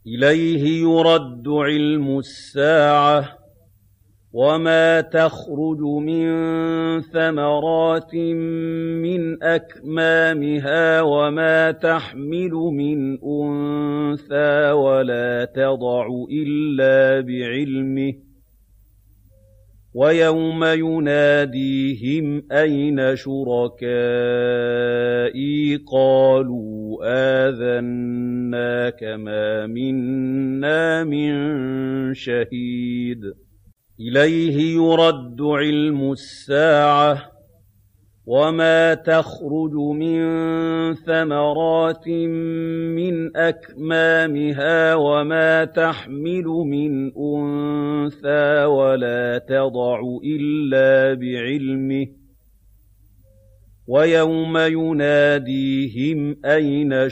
إِلَيْهِ يُرَدُّ عِلْمُ السَّاعَةِ وَمَا تَخْرُجُ مِن ثَمَرَاتٍ مِّنْ أَكْمَامِهَا وَمَا تَحْمِلُ مِنْ أُنثَىٰ وَلَا تَضَعُ إِلَّا بِعِلْمِهِ ۚ وَيَوْمَ يُنَادِيهِمْ أَيْنَ شُرَكَائِي قَالُوا آذَنَّاكَ مَا مِنَّا مِن شَهِيدٍ إِلَيْهِ يُرَدُّ عِلْمُ السَّاعَةِ وَمَا تَخْرُجُ مِن ثَمَرَاتٍ مِّنْ أَكْمَامِهَا وَمَا تَحْمِلُ مِنْ أُنثَىٰ وَلَا تَضَعُ إِلَّا بِعِلْمِهِ ۚ وَيَوْمَ يُنَادِيهِمْ أَيْنَ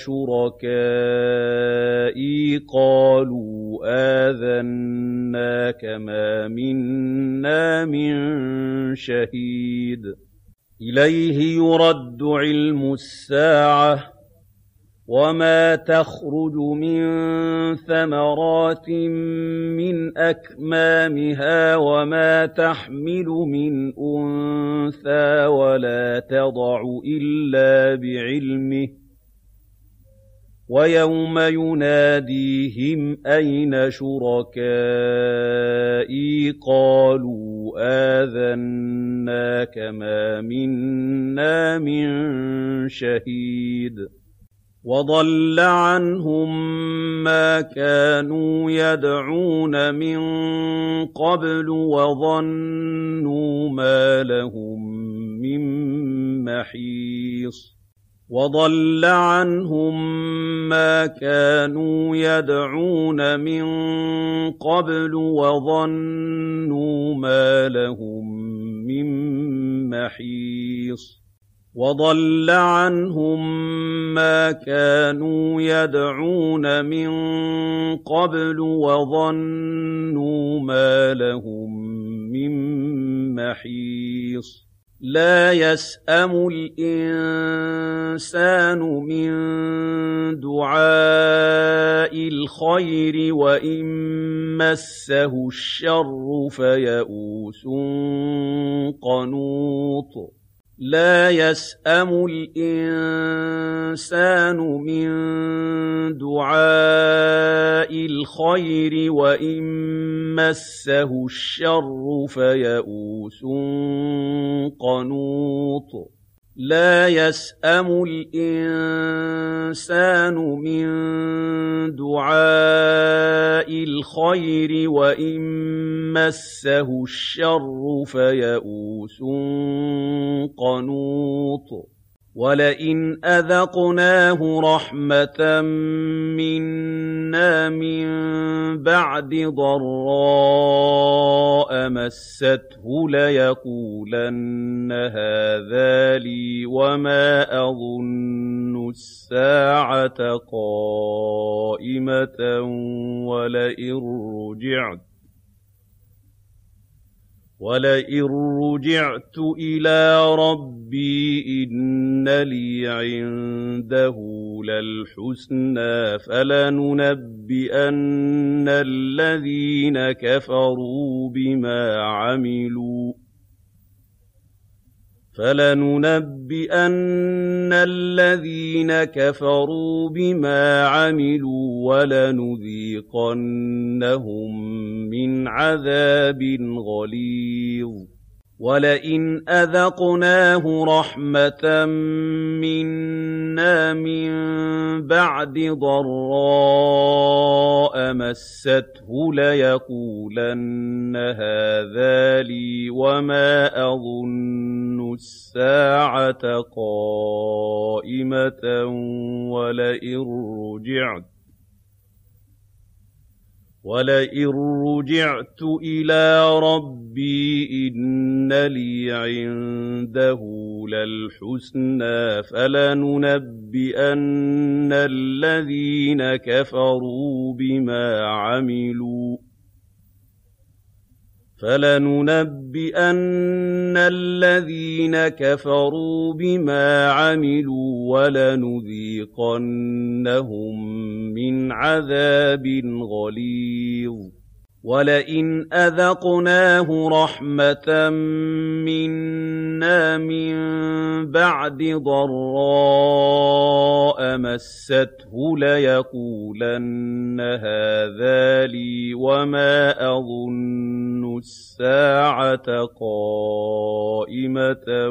شُرَكَائِي قَالُوا آذَنَّاكَ مَا مِنَّا مِن شَهِيدٍ إِلَيْهِ يُرَدُّ عِلْمُ السَّاعَةِ وَمَا تَخْرُجُ مِن ثَمَرَاتٍ مِّنْ أَكْمَامِهَا وَمَا تَحْمِلُ مِنْ أُنثَىٰ وَلَا تَضَعُ إِلَّا بِعِلْمِهِ ۚ وَيَوْمَ يُنَادِيهِمْ أَيْنَ شُرَكَائِي قَالُوا آذَنَّاكَ مَا مِنَّا مِن شَهِيدٍ وَضَلَّ عَنْهُم مَّا كَانُوا يَدْعُونَ مِن قَبْلُ وَظَنُّوا مَا لَهُم مِّن مَّحِيصٍ وَضَلَّ عَنْهُم مَّا كَانُوا يَدْعُونَ مِن قَبْلُ وَظَنُّوا مَا لَهُم مِّن مَّحِيصٍ وَضَلَّ عَنْهُم مَّا كَانُوا يَدْعُونَ مِن قَبْلُ وَظَنُّوا مَا لَهُم مِّن مَّحِيصٍ لَا يَسْأَمُ الْإِنسَانُ مِن دُعَاءِ الْخَيْرِ وَإِن مَّسَّهُ الشَّرُّ فَيَئُوسٌ قَنُوطٌ لَا يَسْأَمُ الْإِنسَانُ مِن دُعَاءِ الْخَيْرِ وَإِن مَّسَّهُ الشَّرُّ فَيَئُوسٌ قَنُوطٌ لَا يَسْأَمُ الْإِنسَانُ مِن دُعَاءِ الْخَيْرِ وَإِن مَّسَّهُ الشَّرُّ فَيَئُوسٌ قَنُوطٌ وَلَئِنْ أَذَقْنَاهُ رَحْمَةً مِّنَّا مِن بَعْدِ ضَرَّاءَ مَسَّتْهُ لَيَقُولَنَّ هَٰذَا لِي وَمَا أَظُنُّ السَّاعَةَ قَائِمَةً وَلَئِن رُّجِعْتُ إِلَىٰ رَبِّي إِنَّ لِي عِندَهُ لَلْحُسْنَىٰ فَلَنُنَبِّئَنَّ الَّذِينَ كَفَرُوا بِمَا عَمِلُوا وَلَنُذِيقَنَّهُم مِّنْ عَذَابٍ غَلِيظٍ وَلَئِنْ أَذَقْنَاهُ رَحْمَةً مِّنَّا مِن بَعْدِ ضَرَّاءَ مَسَّتْهُ لَيَقُولَنَّ هَٰذَا لِي وَمَا أَظُنُّ السَّاعَةَ قَائِمَةً وَلَئِن رُّجِعْتُ إِلَىٰ رَبِّي إِنَّ لِي عِندَهُ لَلْحُسْنَىٰ فَلَنُنَبِّئَنَّ الَّذِينَ كَفَرُوا بِمَا عَمِلُوا فَلَنُنَبِّئَنَّ الَّذِينَ كَفَرُوا بِمَا عَمِلُوا وَلَنُذِيقَنَّهُم مِّنْ عَذَابٍ غَلِيظٍ وَلَئِنْ أَذَقْنَاهُ رَحْمَةً مِّنَّا مِن بَعْدِ ضَرَّاءَ مَسَّتْهُ لَيَقُولَنَّ هَٰذَا لِي وَمَا أَظُنُّ السَّاعَةَ قَائِمَةً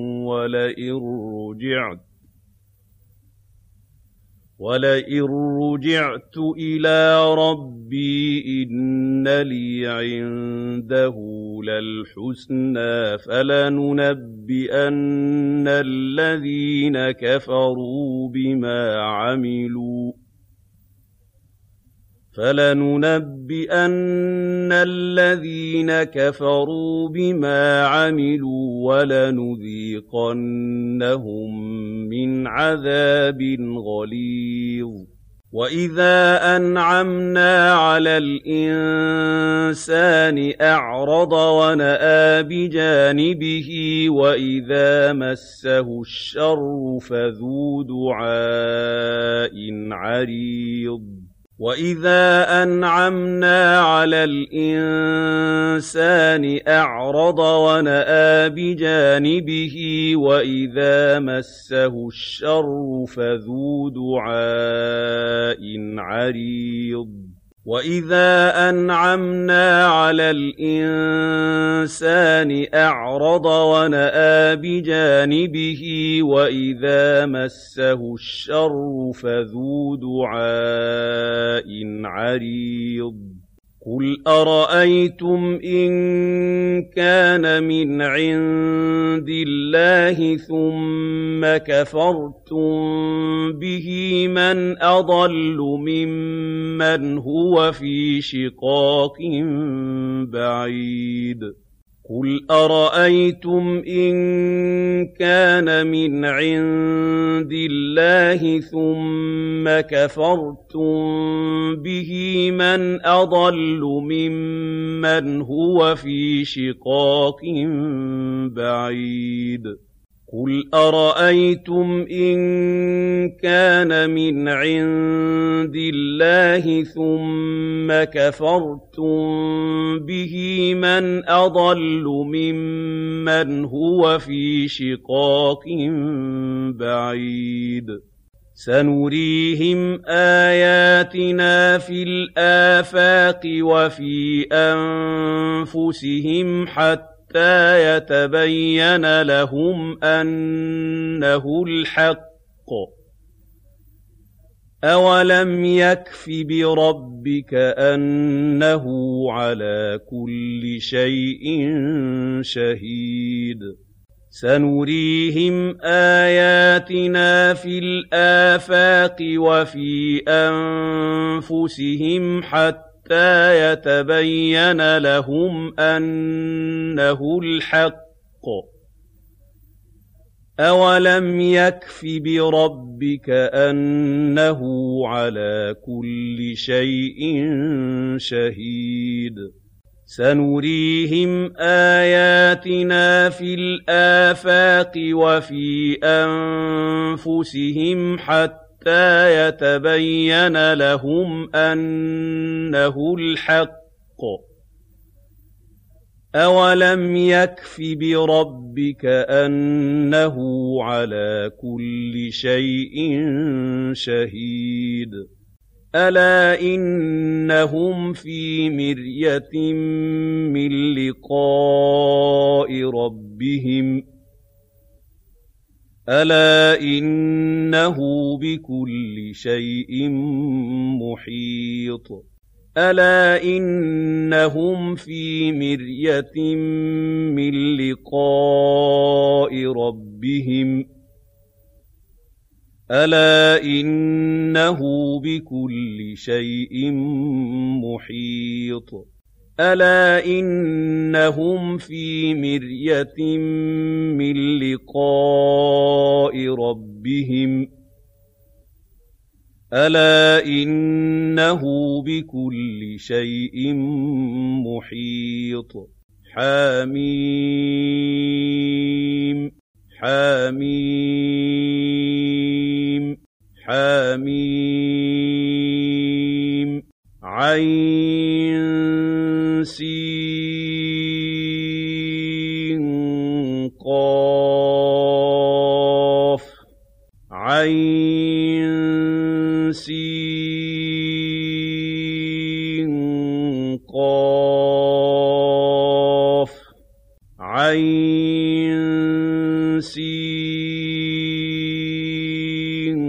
وَلَئِن رُّجِعْتُ إِلَىٰ رَبِّي إِنَّ لِي عِندَهُ لَلْحُسْنَىٰ فَلَنُنَبِّئَنَّ الَّذِينَ كَفَرُوا بِمَا عَمِلُوا وَلَنُذِيقَنَّهُم مِّنْ عَذَابٍ غَلِيظٍ وَإِذَا أَنْعَمْنَا عَلَى الْإِنسَانِ أَعْرَضَ وَنَأَىٰ بِجَانِبِهِ وَإِذَا مَسَّهُ الشَّرُّ فَذُو دُعَاءٍ عَرِيضٍ وَإِذَا أَنْعَمْنَا عَلَى الْإِنسَانِ أَعْرَضَ وَنَأَىٰ بِجَانِبِهِ وَإِذَا مَسَّهُ الشَّرُّ فَذُو دُعَاءٍ عَرِيضٍ وَإِذَا أَنْعَمْنَا عَلَى الْإِنسَانِ أَعْرَضَ وَنَأَىٰ بِجَانِبِهِ وَإِذَا مَسَّهُ الشَّرُّ فَذُو دُعَاءٍ عَرِيضٍ قُلْ أَرَأَيْتُمْ إِن كَانَ مِنْ عِندِ اللَّهِ ثُمَّ كَفَرْتُم بِهِ مَنْ أَضَلُّ مِمَّنْ هُوَ فِي شِقَاقٍ بَعِيدٍ قُلْ أَرَأَيْتُمْ إِن كَانَ مِنْ عِندِ اللَّهِ ثُمَّ كَفَرْتُم بِهِ مَنْ أَضَلُّ مِمَّنْ هُوَ فِي شِقَاقٍ بَعِيدٍ قُلْ أَرَأَيْتُمْ إِن كَانَ مِنْ عِندِ اللَّهِ ثُمَّ كَفَرْتُم بِهِ مَنْ أَضَلُّ مِمَّنْ هُوَ فِي شِقَاقٍ بَعِيدٍ سَنُرِيهِمْ آيَاتِنَا فِي الْآفَاقِ وَفِي أَنفُسِهِمْ حَتَّىٰ يَتَبَيَّنَ لَهُمْ أَنَّهُ الْحَقُّ ۗ أَوَلَمْ يَكْفِ بِرَبِّكَ أَنَّهُ عَلَىٰ كُلِّ شَيْءٍ شَهِيدٌ سَنُرِيهِمْ آيَاتِنَا فِي الْآفَاقِ وَفِي أَنفُسِهِمْ حَتَّىٰ يَتَبَيَّنَ لَهُمْ أَنَّهُ الْحَقُّ ۗ أَوَلَمْ يَكْفِ بِرَبِّكَ أَنَّهُ عَلَىٰ كُلِّ شَيْءٍ شَهِيدٌ سَنُرِيهِمْ آيَاتِنَا فِي الْآفَاقِ وَفِي أَنفُسِهِمْ حَتَّىٰ يَتَبَيَّنَ لَهُمْ أَنَّهُ الْحَقُّ ۗ أَوَلَمْ يَكْفِ بِرَبِّكَ أَنَّهُ عَلَىٰ كُلِّ شَيْءٍ شَهِيدٌ أَلَا إِنَّهُمْ فِي مِرْيَةٍ مِّن لِّقَاءِ رَبِّهِمْ أَلَا إِنَّهُ بِكُلِّ شَيْءٍ مُّحِيطٌ أَلَا إِنَّهُمْ فِي مِرْيَةٍ مِّن لِّقَاءِ رَبِّهِمْ أَلَا إِنَّهُ بِكُلِّ شَيْءٍ مُّحِيطٌ أَلَا إِنَّهُمْ فِي مِرْيَةٍ مِّن لِّقَاءِ رَبِّهِمْ أَلَا إِنَّهُ بِكُلِّ شَيْءٍ مُّحِيطٌ حم حم حم عين سين قاف عين سين قاف عين سين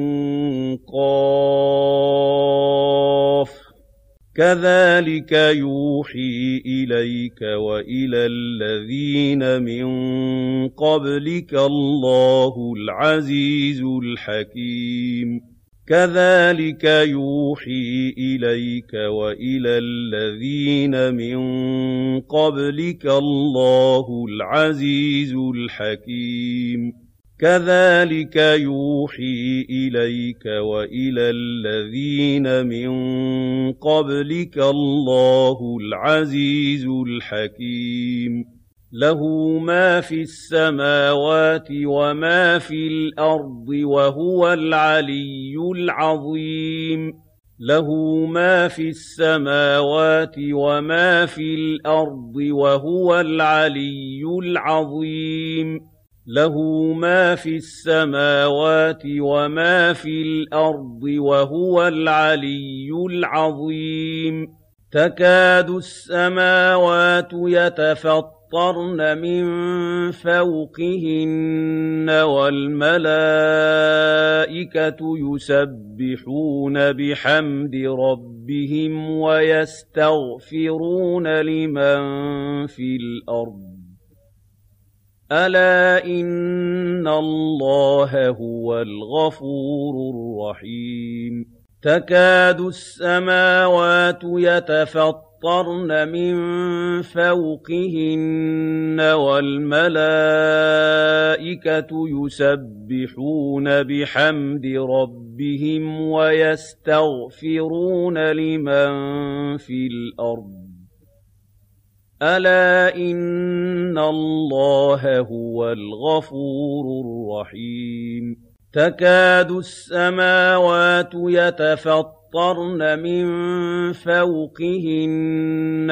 قاف كذلك يوحي إليك وإلى الذين من قبلك الله العزيز الحكيم كذلك يوحي إليك وإلى الذين من قبلك الله العزيز الحكيم كذلك يوحي إليك وإلى الذين من قبلك الله العزيز الحكيم له ما في السماوات وما في الأرض وهو العلي العظيم له ما في السماوات وما في الأرض وهو العلي العظيم له ما في السماوات وما في الأرض وهو العلي العظيم تكاد السماوات يتفطرن من فوقهن والملائكة يسبحون بحمد ربهم ويستغفرون لمن في الأرض ألا إن الله هو الغفور الرحيم تكاد السماوات يتفطرن من فوقهن والملائكة يسبحون بحمد ربهم ويستغفرون لمن في الأرض ألا إن الله هو الغفور الرحيم تكاد السماوات يتفطرن من فوقهن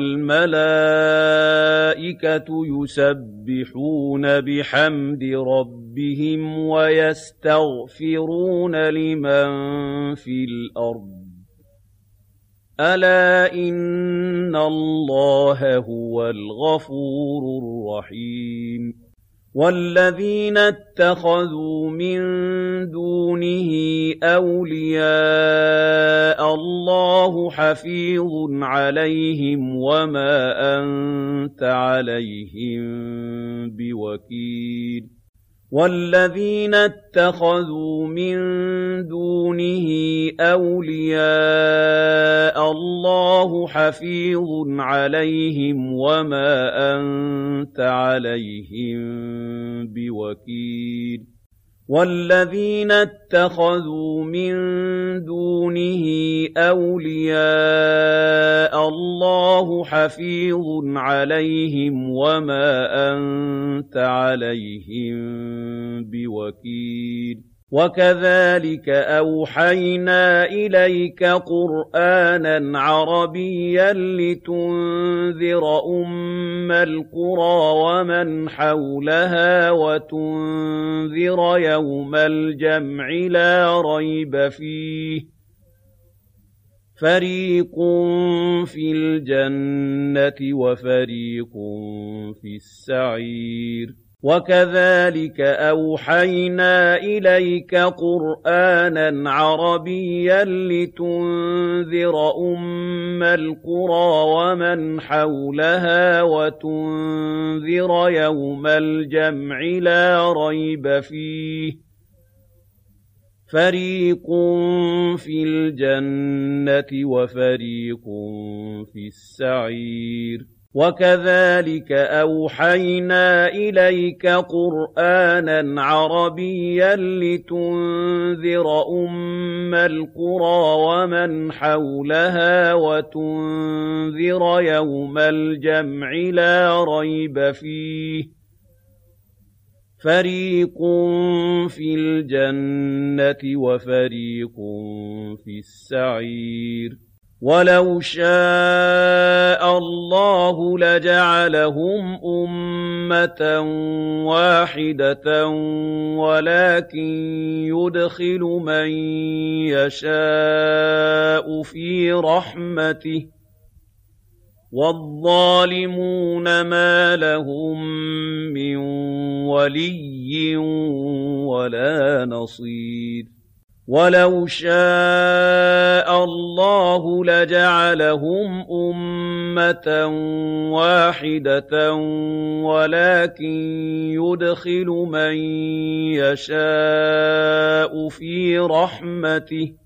والملائكة يسبحون بحمد ربهم ويستغفرون لمن في الأرض ألا إن الله هو الغفور الرحيم والذين اتخذوا من دونه أولياء الله حفيظ عليهم وما أنت عليهم بوكيل والذين اتخذوا من دونه أولياء الله حفيظ عليهم وما أنت عليهم بوكيل والذين اتخذوا من دونه أولياء الله حفيظ عليهم وما أنت عليهم بوكيل وكذلك أوحينا إليك قرآنا عربيا لتنذر أم القرى ومن حولها وتنذر يوم الجمع لا ريب فيه فريق في الجنة وفريق في السعير وكذلك أوحينا إليك قرآنا عربيا لتنذر أم القرى ومن حولها وتنذر يوم الجمع لا ريب فيه فريق في الجنة وفريق في السعير وَكَذَٰلِكَ أَوْحَيْنَا إِلَيْكَ قُرْآنًا عَرَبِيًّا لِّتُنذِرَ أُمَّ الْقُرَىٰ وَمَنْ حَوْلَهَا وَتُنذِرَ يَوْمَ الْجَمْعِ لَا رَيْبَ فِيهِ ۚ فَرِيقٌ فِي الْجَنَّةِ وَفَرِيقٌ فِي السَّعِيرِ وَلَوْ شَاءَ اللَّهُ لَجَعَلَهُمْ أُمَّةً وَاحِدَةً وَلَٰكِن يُدْخِلُ مَن يَشَاءُ فِي رَحْمَتِهِ ۚ وَالظَّالِمُونَ مَا لَهُم مِّن وَلِيٍّ وَلَا نَصِيرٍ وَلَوْ شَاءَ اللَّهُ لَجَعَلَهُمْ أُمَّةً وَاحِدَةً وَلَٰكِن يُدْخِلُ مَن يَشَاءُ فِي رَحْمَتِهِ ۚ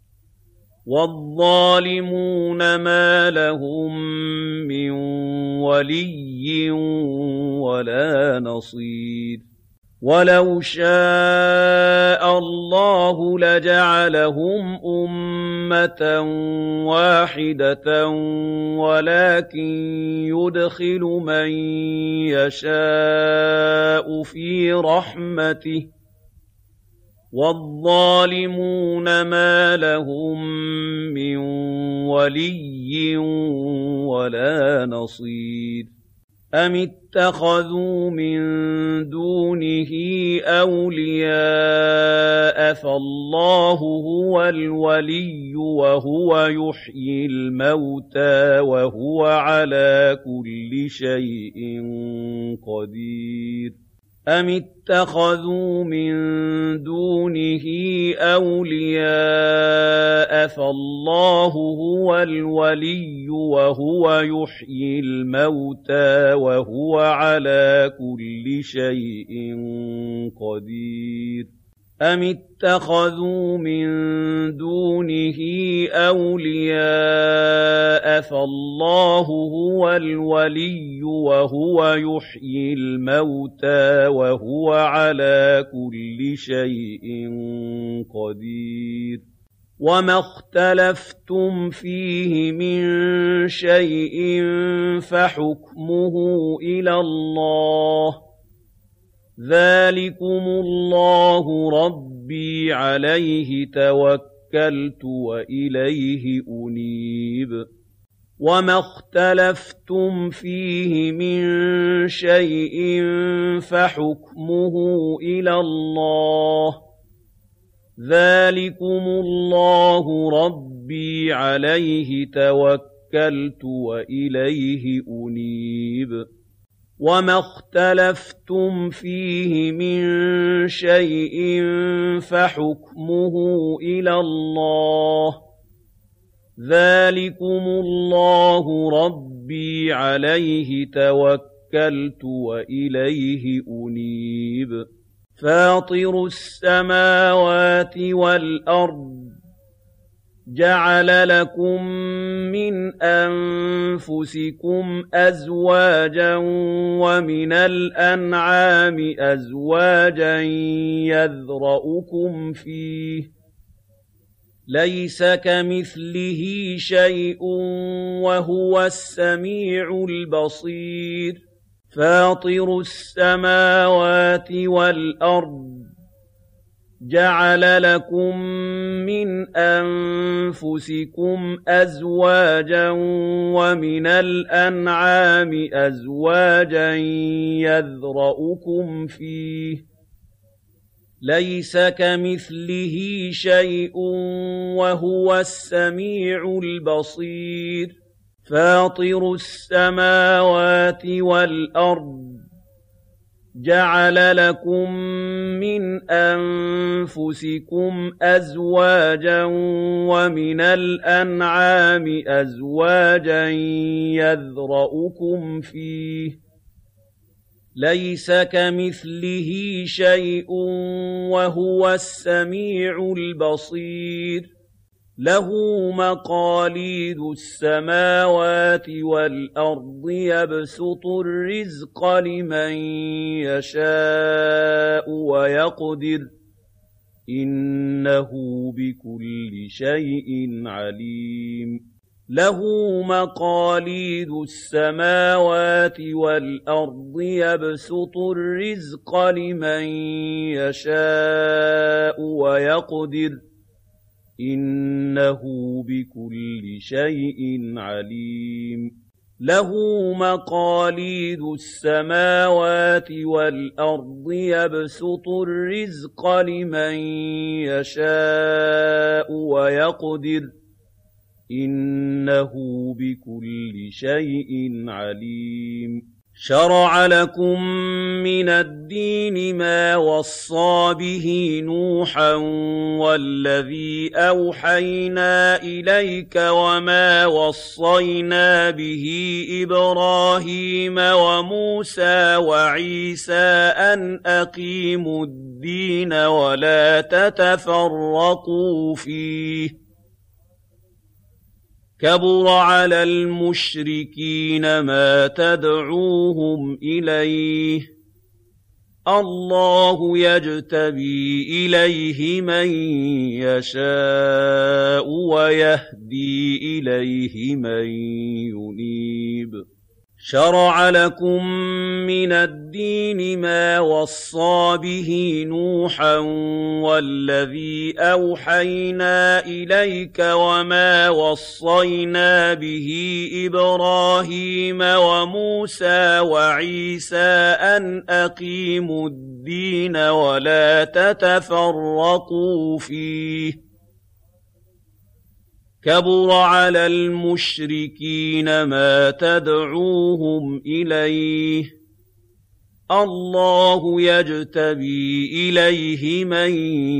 وَالظَّالِمُونَ مَا لَهُم مِّن وَلِيٍّ وَلَا نَصِيرٍ وَلَوْ شَاءَ اللَّهُ لَجَعَلَهُمْ أُمَّةً وَاحِدَةً وَلَٰكِن يُدْخِلُ مَن يَشَاءُ فِي رَحْمَتِهِ ۚ وَالظَّالِمُونَ مَا لَهُم مِّن وَلِيٍّ وَلَا نَصِيرٍ أَمِ اتَّخَذُوا مِن دُونِهِ أَوْلِيَاءَ فَاللَّهُ هُوَ الْوَلِيُّ وَهُوَ يُحْيِي الْمَوْتَىٰ وَهُوَ عَلَىٰ كُلِّ شَيْءٍ قَدِيرٌ أَمِ اتَّخَذُوا مِن دُونِهِ أَوْلِيَاءَ فَاللَّهُ هُوَ الْوَلِيُّ وَهُوَ يُحْيِي الْمَوْتَىٰ وَهُوَ عَلَىٰ كُلِّ شَيْءٍ قَدِيرٌ أَمِ اتَّخَذُوا مِن دُونِهِ أَوْلِيَاءَ فَاللَّهُ هُوَ الْوَلِيُّ وَهُوَ يُحْيِي الْمَوْتَىٰ وَهُوَ عَلَىٰ كُلِّ شَيْءٍ قَدِيرٌ وَمَا اخْتَلَفْتُمْ فِيهِ مِن شَيْءٍ فَحُكْمُهُ إِلَى اللَّهِ ۚ ذَٰلِكُمُ اللَّهُ رَبِّي عَلَيْهِ تَوَكَّلْتُ وَإِلَيْهِ أُنِيبُ وَمَا اخْتَلَفْتُمْ فِيهِ مِن شَيْءٍ فَحُكْمُهُ إِلَى اللَّهِ ۚ ذَٰلِكُمُ اللَّهُ رَبِّي عَلَيْهِ تَوَكَّلْتُ وَإِلَيْهِ أُنِيبُ وَمَا اخْتَلَفْتُمْ فِيهِ مِن شَيْءٍ فَحُكْمُهُ إِلَى اللَّهِ ۚ ذَٰلِكُمُ اللَّهُ رَبِّي عَلَيْهِ تَوَكَّلْتُ وَإِلَيْهِ أُنِيبُ فَاطِرُ السَّمَاوَاتِ وَالْأَرْضِ جَعَلَ لَكُم مِّنْ أَنفُسِكُمْ أَزْوَاجًا وَمِنَ الْأَنْعَامِ أَزْوَاجًا يَذْرَؤُكُمْ فِيهِ ۚ لَيْسَ كَمِثْلِهِ شَيْءٌ وَهُوَ السَّمِيعُ الْبَصِيرُ فَاطِرُ السَّمَاوَاتِ وَالْأَرْضِ جَعَلَ لَكُم مِّنْ أَنفُسِكُمْ أَزْوَاجًا وَمِنَ الْأَنْعَامِ أَزْوَاجًا يَذْرَؤُكُمْ فِيهِ ۚ لَيْسَ كَمِثْلِهِ شَيْءٌ وَهُوَ السَّمِيعُ الْبَصِيرُ فَاطِرُ السَّمَاوَاتِ وَالْأَرْضِ جَعَلَ لَكُم مِّنْ أَنفُسِكُمْ أَزْوَاجًا وَمِنَ الْأَنْعَامِ أَزْوَاجًا يَذْرَؤُكُمْ فِيهِ ۚ لَيْسَ كَمِثْلِهِ شَيْءٌ وَهُوَ السَّمِيعُ الْبَصِيرُ له مقاليد السماوات والأرض يبسط الرزق لمن يشاء ويقدر إنه بكل شيء عليم له مقاليد السماوات والأرض يبسط الرزق لمن يشاء ويقدر إنه بكل شيء عليم له مقاليد السماوات والأرض يبسط الرزق لمن يشاء ويقدر إنه بكل شيء عليم شرع لكم من الدين ما وصى به نوحا والذي أوحينا إليك وما وصينا به إبراهيم وموسى وعيسى أن أقيموا الدين ولا تتفرقوا فيه كبر على المشركين ما تدعوهم إليه الله يجتبي إليه من يشاء ويهدي إليه من ينيب شرع لكم من الدين ما وصى به نوحا والذي أوحينا إليك وما وصينا به إبراهيم وموسى وعيسى أن أقيموا الدين ولا تتفرقوا فيه كبر على المشركين ما تدعوهم إليه الله يجتبي إليه من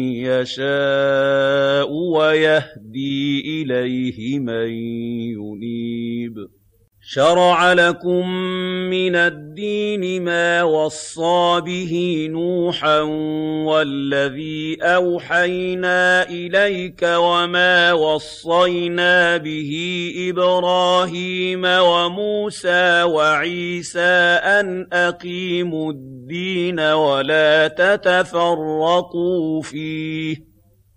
يشاء ويهدي إليه من ينيب شرع لكم من الدين ما وصى به نوحا والذي أوحينا إليك وما وصينا به إبراهيم وموسى وعيسى أن أقيموا الدين ولا تتفرقوا فيه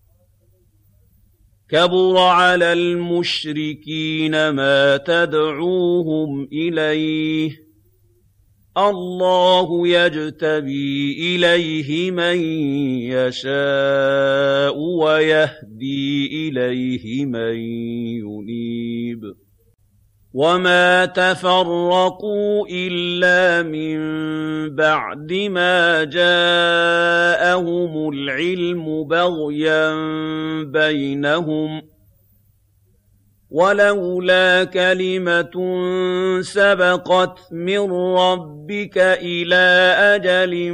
كبر على المشركين ما تدعوهم إليه الله يجتبي إليه من يشاء ويهدي إليه من ينيب وما تفرقوا إلا من بعد ما جاءهم العلم بغيا بينهم ولولا كلمة سبقت من ربك إلى أجل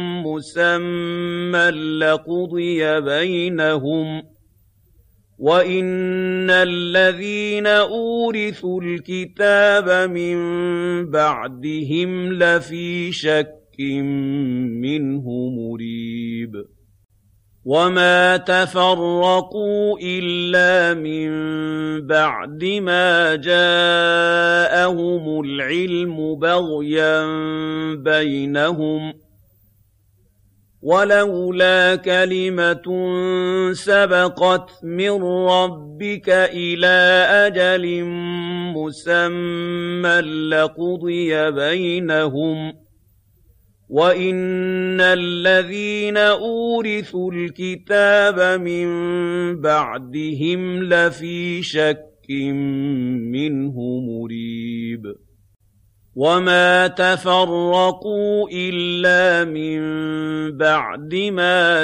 مسمى لقضي بينهم وَإِنَّ الَّذِينَ أُورِثُوا الْكِتَابَ مِن بَعْدِهِمْ لَفِي شَكٍّ مِّنْهُ مُرِيبٍ وَمَا تَفَرَّقُوا إِلَّا مِن بَعْدِ مَا جَاءَهُمُ الْعِلْمُ بَغْيًا بَيْنَهُمْ ولولا كلمة سبقت من ربك إلى أجل مسمى لقضي بينهم وإن الذين أورثوا الكتاب من بعدهم لفي شك منه مريب وما تفرقوا إلا من بعد ما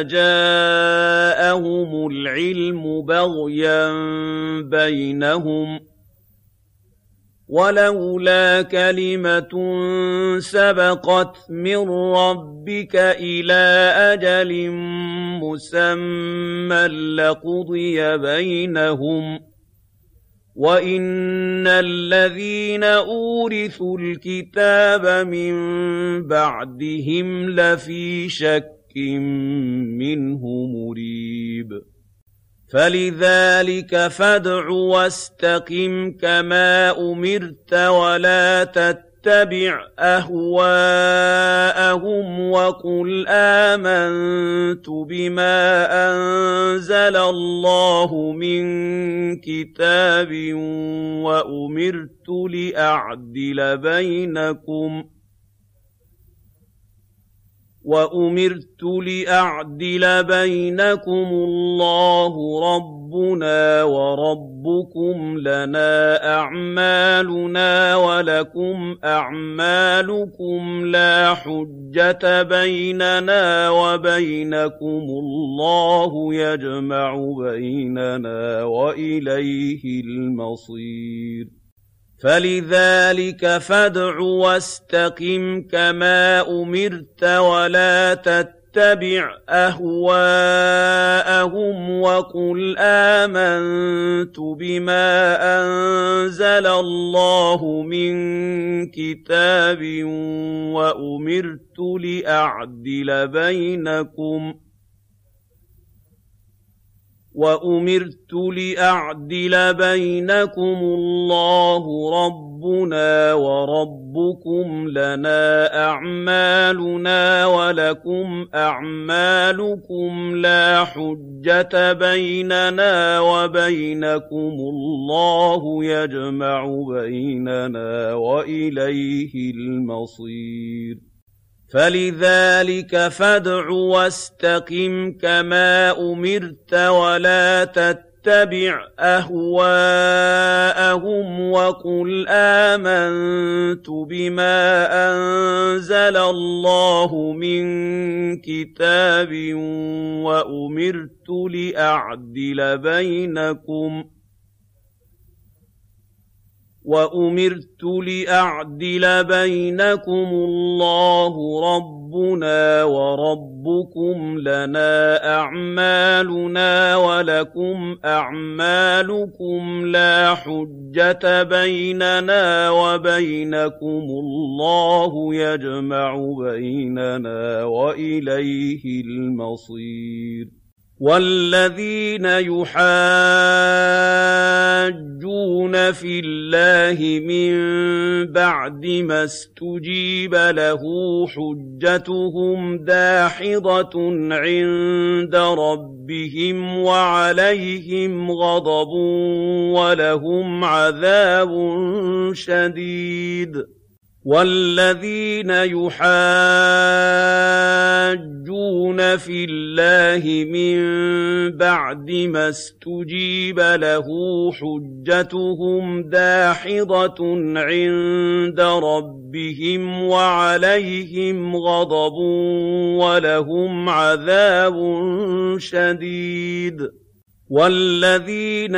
جاءهم العلم بغيا بينهم ولولا كلمة سبقت من ربك إلى أجل مسمى لقضي بينهم وَإِنَّ الَّذِينَ أُورِثُوا الْكِتَابَ مِن بَعْدِهِمْ لَفِي شَكٍّ مِّنْهُ مُرِيبٍ فلذلك فادع واستقم كما أمرت ولا تتبع أهواءهم وقل آمنت بما أنزل الله من كتاب وأمرت لأعدل بينكم الله ربنا وربكم لنا أعمالنا ولكم أعمالكم لا حجة بيننا وبينكم الله يجمع بيننا وإليه المصير فلذلك فادع واستقم كما أمرت ولا تتبع أهواءهم وقل آمنت بما أنزل الله من كتاب وأمرت لأعدل بينكم الله ربنا وربكم لنا أعمالنا ولكم أعمالكم لا حجة بيننا وبينكم الله يجمع بيننا وإليه المصير فلذلك فادع واستقم كما أمرت ولا تتبع أهواءهم وقل آمنت بما أنزل الله من كتاب وأمرت لأعدل بينكم الله ربنا وربكم لنا أعمالنا ولكم أعمالكم لا حجة بيننا وبينكم الله يجمع بيننا وإليه المصير والذين يحاجون في الله من بعد ما استجيب له حجتهم داحضة عند ربهم وعليهم غضب ولهم عذاب شديد والذين يحاجون في الله من بعد ما استجيب له حجتهم داحضة عند ربهم وعليهم غضب ولهم عذاب شديد والذين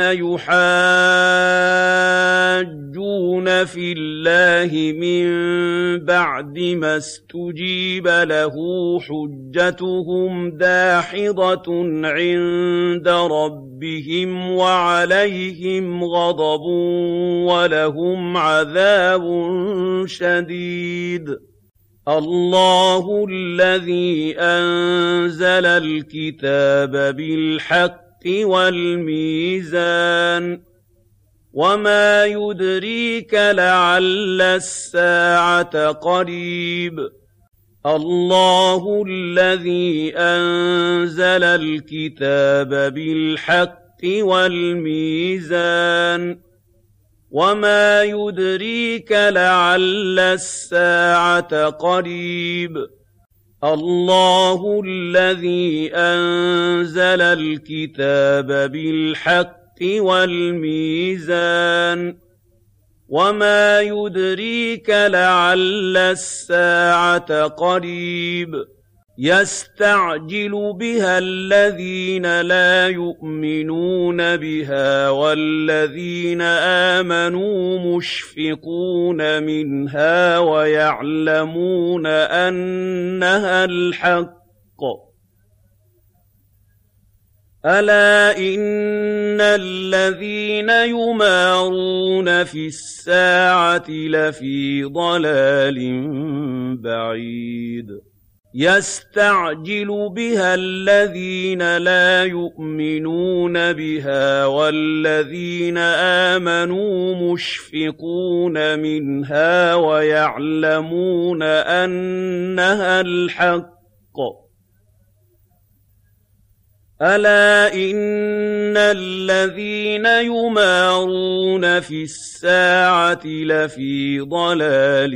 يحاجون في الله من بعد ما استجيب له حجتهم داحضة عند ربهم وعليهم غضب ولهم عذاب شديد الله الذي أنزل الكتاب بالحق والميزان وما يدريك لعل الساعة قريب الله الذي أنزل الكتاب بالحق والميزان وما يدريك لعل الساعة قريب الله الذي أنزل الكتاب بالحق والميزان وما يدريك لعل الساعة قريب يستعجل بها الذين لا يؤمنون بها والذين آمنوا مشفقون منها ويعلمون أنها الحق ألا إن الذين يمارون في الساعة لفي ضلال بعيد يستعجل بها الذين لا يؤمنون بها والذين آمنوا مشفقون منها ويعلمون أنها الحق. ألا إن الذين يمارون في الساعة لفي ضلال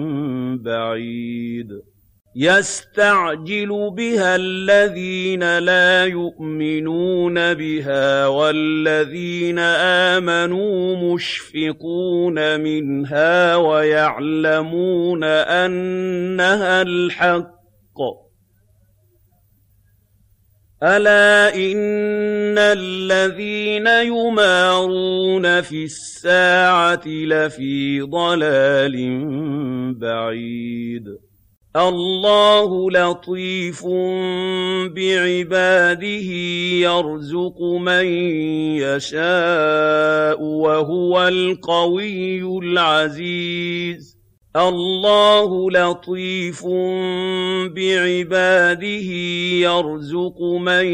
بعيد. يستعجل بها الذين لا يؤمنون بها والذين آمنوا مشفقون منها ويعلمون أنها الحق. ألا إن الذين يمارون في الساعة لفي ضلال بعيد. الله لطيف بعباده يرزق من يشاء وهو القوي العزيز. الله لطيف بعباده يرزق من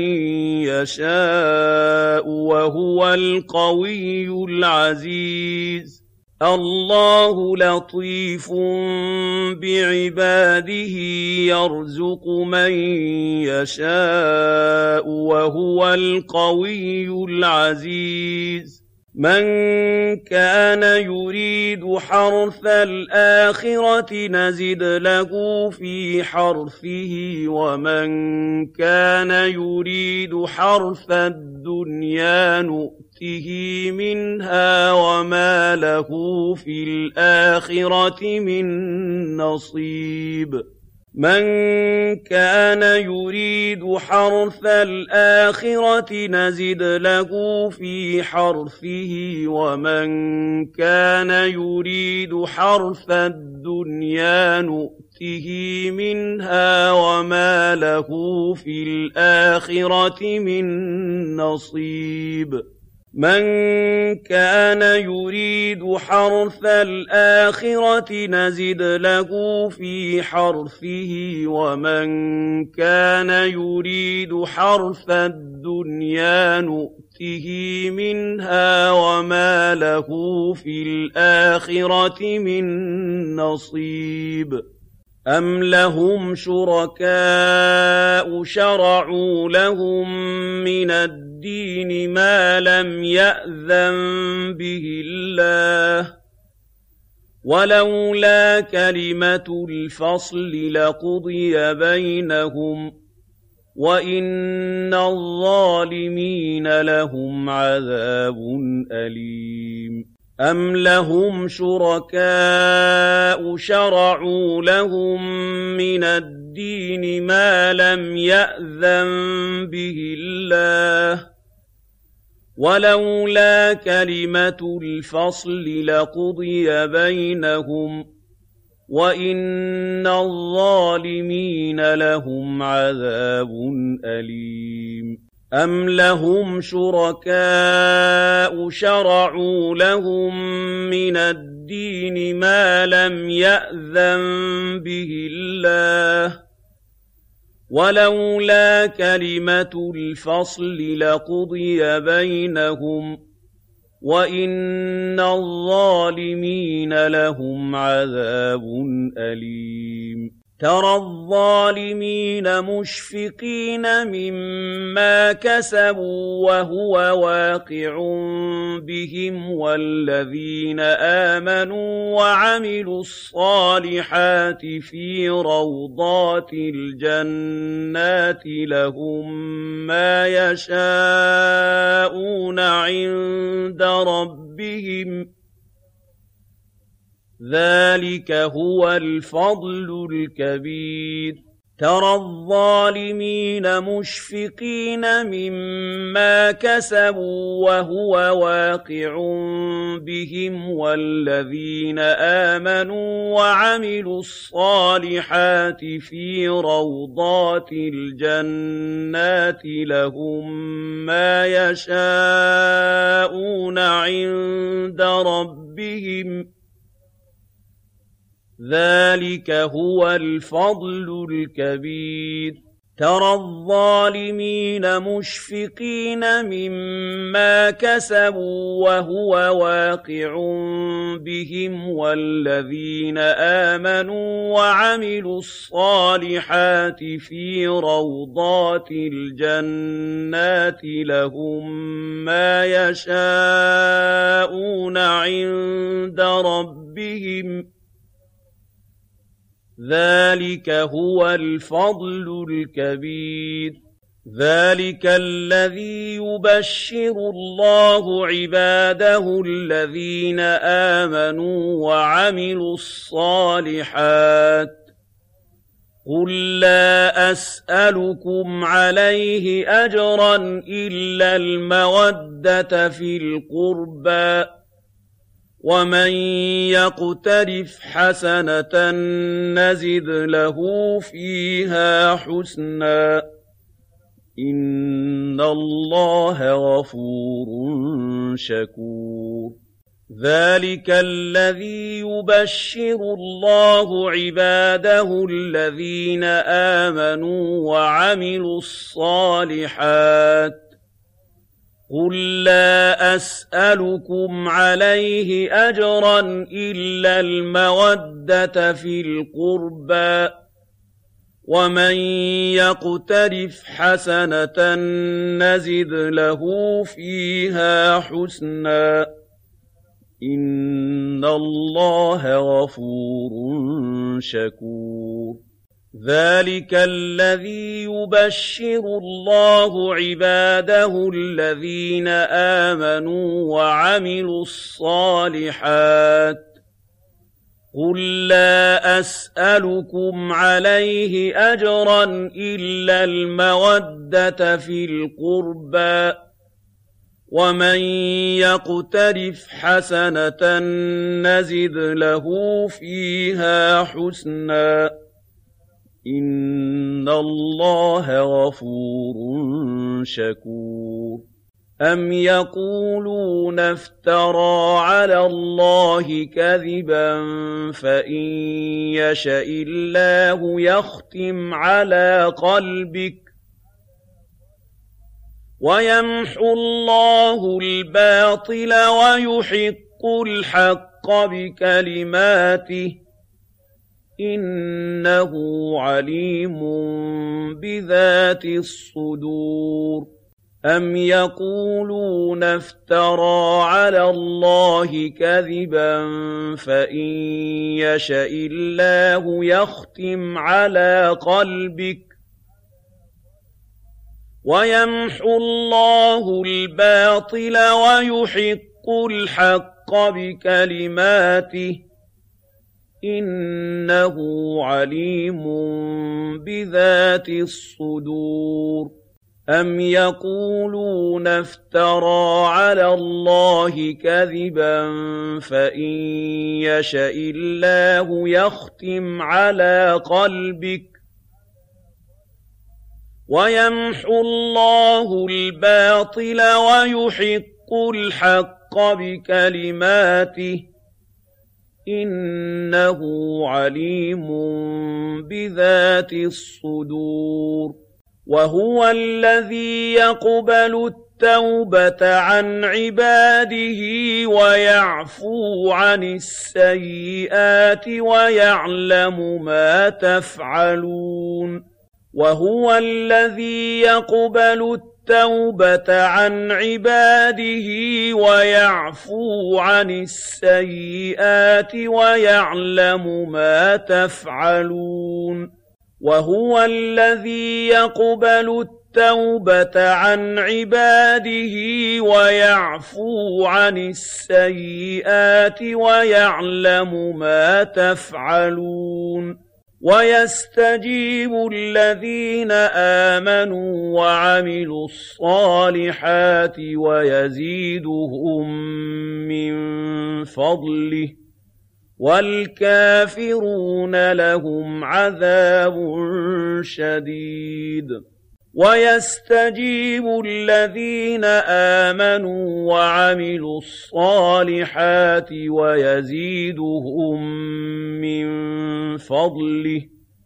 يشاء وهو القوي العزيز. الله لطيف بعباده يرزق من يشاء وهو القوي العزيز. من كان يريد حرث الآخرة نزد له في حرثه ومن كان يريد حرث الدنيا نؤته منها وما له في الآخرة من نصيب. من كان يريد حرث الآخرة نزد له في حرثه ومن كان يريد حرث الدنيا نؤته منها وما له في الآخرة من نصيب. من كان يريد حرث الآخرة نزد له في حرثه ومن كان يريد حرث الدنيا نؤته منها وما له في الآخرة من نصيب. أم لهم شركاء شرعوا لهم من الدين ما لم يأذن به الله ولولا كلمة الفصل لقضي بينهم وإن الظالمين لهم عذاب أليم. أم لهم شركاء شرعوا لهم من الدين ما لم يأذن به الله ولولا كلمة الفصل لقضي بينهم وإن الظالمين لهم عذاب أليم. أم لهم شركاء شرعوا لهم من الدين ما لم يأذن به الله ولولا كلمة الفصل لقضي بينهم وإن الظالمين لهم عذاب أليم. ترى الظالمين مشفقين مما كسبوا وهو واقع بهم والذين آمنوا وعملوا الصالحات في روضات الجنات لهم ما يشاءون عند ربهم ذلك هو الفضل الكبير. ترى الظالمين مشفقين مما كسبوا وهو واقع بهم والذين آمنوا وعملوا الصالحات في روضات الجنات لهم ما يشاءون عند ربهم ذلك هو الفضل الكبير ترى الظالمين مشفقين مما كسبوا وهو واقع بهم والذين آمنوا وعملوا الصالحات في روضات الجنات لهم ما يشاءون عند ربهم ذلك هو الفضل الكبير ذلك الذي يبشر الله عباده الذين آمنوا وعملوا الصالحات قل لا أسألكم عليه أجرا إلا المودة في القربى ومن يقترف حسنة نزد له فيها حسنا إن الله غفور شكور ذلك الذي يبشر الله عباده الذين آمنوا وعملوا الصالحات قل لا أسألكم عليه أجرا إلا المودة في القربى ومن يقترف حسنة نزد له فيها حسنا إن الله غفور شكور ذلك الذي يبشر الله عباده الذين آمنوا وعملوا الصالحات قل لا أسألكم عليه أجرا إلا المودة في القربى ومن يقترف حسنة نزد له فيها حسنا إن الله غفور شكور أم يقولون افترى على الله كذبا فإن يشأ الله يختم على قلبك ويمحو الله الباطل ويحق الحق بكلماته إنه عليم بذات الصدور أم يقولون افترى على الله كذبا فإن يشأ الله يختم على قلبك ويمحو الله الباطل ويحق الحق بكلماته إنه عليم بذات الصدور أم يقولون افترى على الله كذبا فإن يشأ الله يختم على قلبك ويمحو الله الباطل ويحق الحق بكلماته إنه عليم بذات الصدور وهو الذي يقبل التوبة عن عباده ويعفو عن السيئات ويعلم ما تفعلون وهو الذي يقبل التوبة عن عباده ويعفو عن السيئات ويعلم ما تفعلون وهو الذي يقبل التوبة عن عباده ويعفو عن السيئات ويعلم ما تفعلون ويستجيب الذين آمنوا وعملوا الصالحات ويزيدهم من فضله والكافرون لهم عذاب شديد وَيَسْتَجِيبُ الَّذِينَ آمَنُوا وَعَمِلُوا الصَّالِحَاتِ وَيَزِيدُهُم مِّن فَضْلِهِ ۚ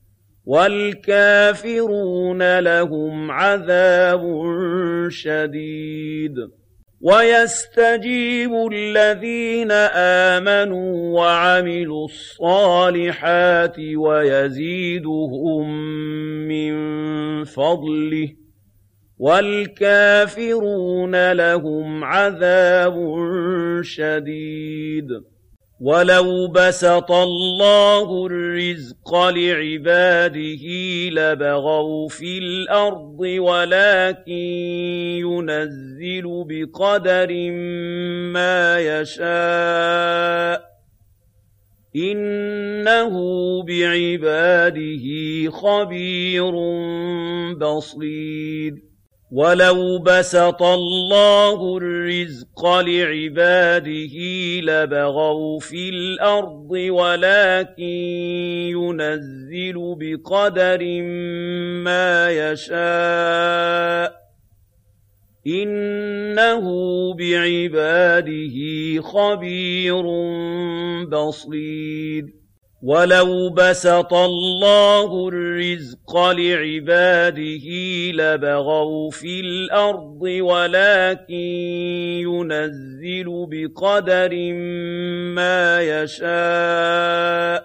وَالْكَافِرُونَ لَهُمْ عَذَابٌ شَدِيدٌ. وَيَسْتَجِيبُ الَّذِينَ آمَنُوا وَعَمِلُوا الصَّالِحَاتِ وَيَزِيدُهُم مِّن فَضْلِهِ ۚ وَالْكَافِرُونَ لَهُمْ عَذَابٌ شَدِيدٌ. وَلَوْ بَسَطَ اللَّهُ الرِّزْقَ لِعِبَادِهِ لَبَغَوْا فِي الْأَرْضِ وَلَٰكِن يُنَزِّلُ بِقَدَرٍ مَّا يَشَاءُ ۚ إِنَّهُ بِعِبَادِهِ خَبِيرٌ بَصِيرٌ. وَلَوْ بَسَطَ اللَّهُ الرِّزْقَ لِعِبَادِهِ لَبَغَوْا فِي الْأَرْضِ وَلَٰكِن يُنَزِّلُ بِقَدَرٍ مَّا يَشَاءُ ۚ إِنَّهُ بِعِبَادِهِ خَبِيرٌ بَصِيرٌ. وَلَوْ بَسَطَ اللَّهُ الرِّزْقَ لِعِبَادِهِ لَبَغَوْا فِي الْأَرْضِ وَلَٰكِن يُنَزِّلُ بِقَدَرٍ مَّا يَشَاءُ ۚ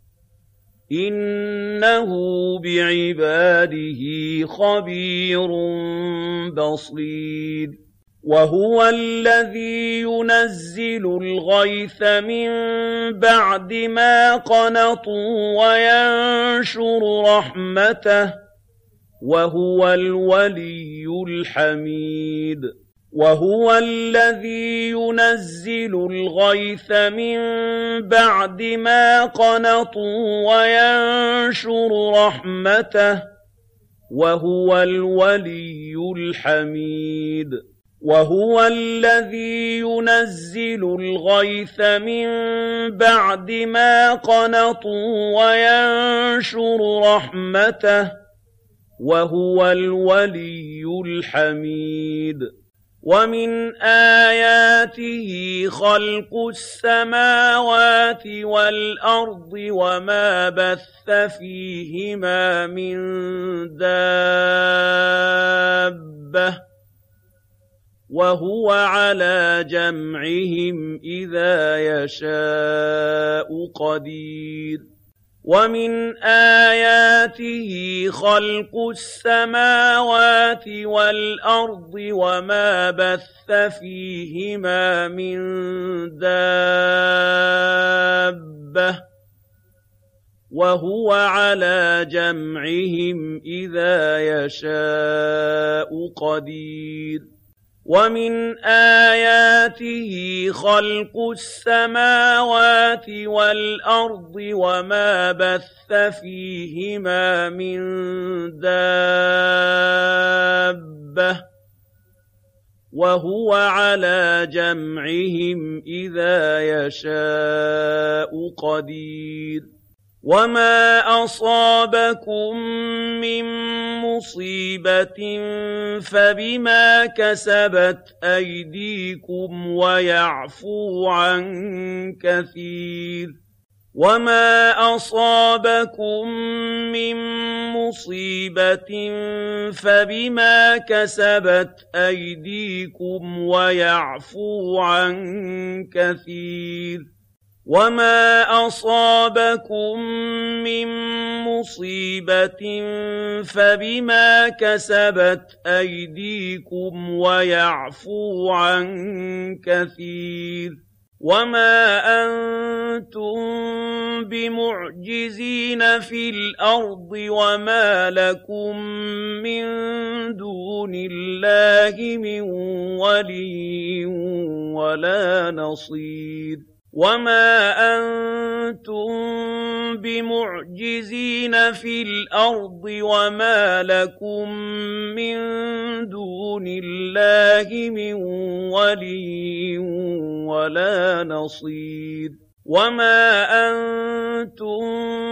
إِنَّهُ بِعِبَادِهِ خَبِيرٌ بَصِيرٌ. وَهُوَ الَّذِي يُنَزِّلُ الْغَيْثَ مِن بَعْدِ مَا قَنَطُوا وَيَنشُرُ رَحْمَتَهُ ۚ وَهُوَ الْوَلِيُّ الْحَمِيدُ. وَهُوَ الَّذِي يُنَزِّلُ الْغَيْثَ مِن بَعْدِ مَا قَنَطُوا وَيَنشُرُ رَحْمَتَهُ ۚ وَهُوَ الْوَلِيُّ الْحَمِيدُ. وَهُوَ الَّذِي يُنَزِّلُ الْغَيْثَ مِن بَعْدِ مَا قَنَطُوا وَيَنشُرُ رَحْمَتَهُ ۚ وَهُوَ الْوَلِيُّ الْحَمِيدُ. وَمِنْ آيَاتِهِ خَلْقُ السَّمَاوَاتِ وَالْأَرْضِ وَمَا بَثَّ فِيهِمَا مِن دَابَّةٍ، وَهُوَ عَلَىٰ جَمْعِهِمْ إِذَا يَشَاءُ قَدِيرٌ. وَمِنْ آيَاتِهِ خَلْقُ السَّمَاوَاتِ وَالْأَرْضِ وَمَا بَثَّ فِيهِمَا مِن دَابَّةٍ، وَهُوَ عَلَىٰ جَمْعِهِمْ إِذَا يَشَاءُ قَدِيرٌ. وَمِنْ آيَاتِهِ خَلْقُ السَّمَاوَاتِ وَالْأَرْضِ وَمَا بَثَّ فِيهِمَا مِن دَابَّةٍ، وَهُوَ عَلَىٰ جَمْعِهِمْ إِذَا يَشَاءُ قَدِيرٌ. وَمَا أَصَابَكُم مِّن مُّصِيبَةٍ فَبِمَا كَسَبَتْ أَيْدِيكُمْ وَيَعْفُو عَن كَثِيرٍ. وَمَا أَصَابَكُم مِّن مُّصِيبَةٍ فَبِمَا كَسَبَتْ أَيْدِيكُمْ وَيَعْفُو عَن كَثِيرٍ. وَمَا أَصَابَكُم مِّن مُّصِيبَةٍ فَبِمَا كَسَبَتْ أَيْدِيكُمْ وَيَعْفُو عَن كَثِيرٍ. وَمَا أَنتُم بِمُعْجِزِينَ فِي الْأَرْضِ وَمَا لَكُم مِّن دُونِ اللَّهِ مِن وَلِيٍّ وَلَا نَصِيرٍ. وَمَا أَنتُم بِمُعْجِزِينَ فِي الْأَرْضِ وَمَا لَكُم مِّن دُونِ اللَّهِ مِن وَلِيٍّ وَلَا نَصِيرٍ. وَمَا أَنتُم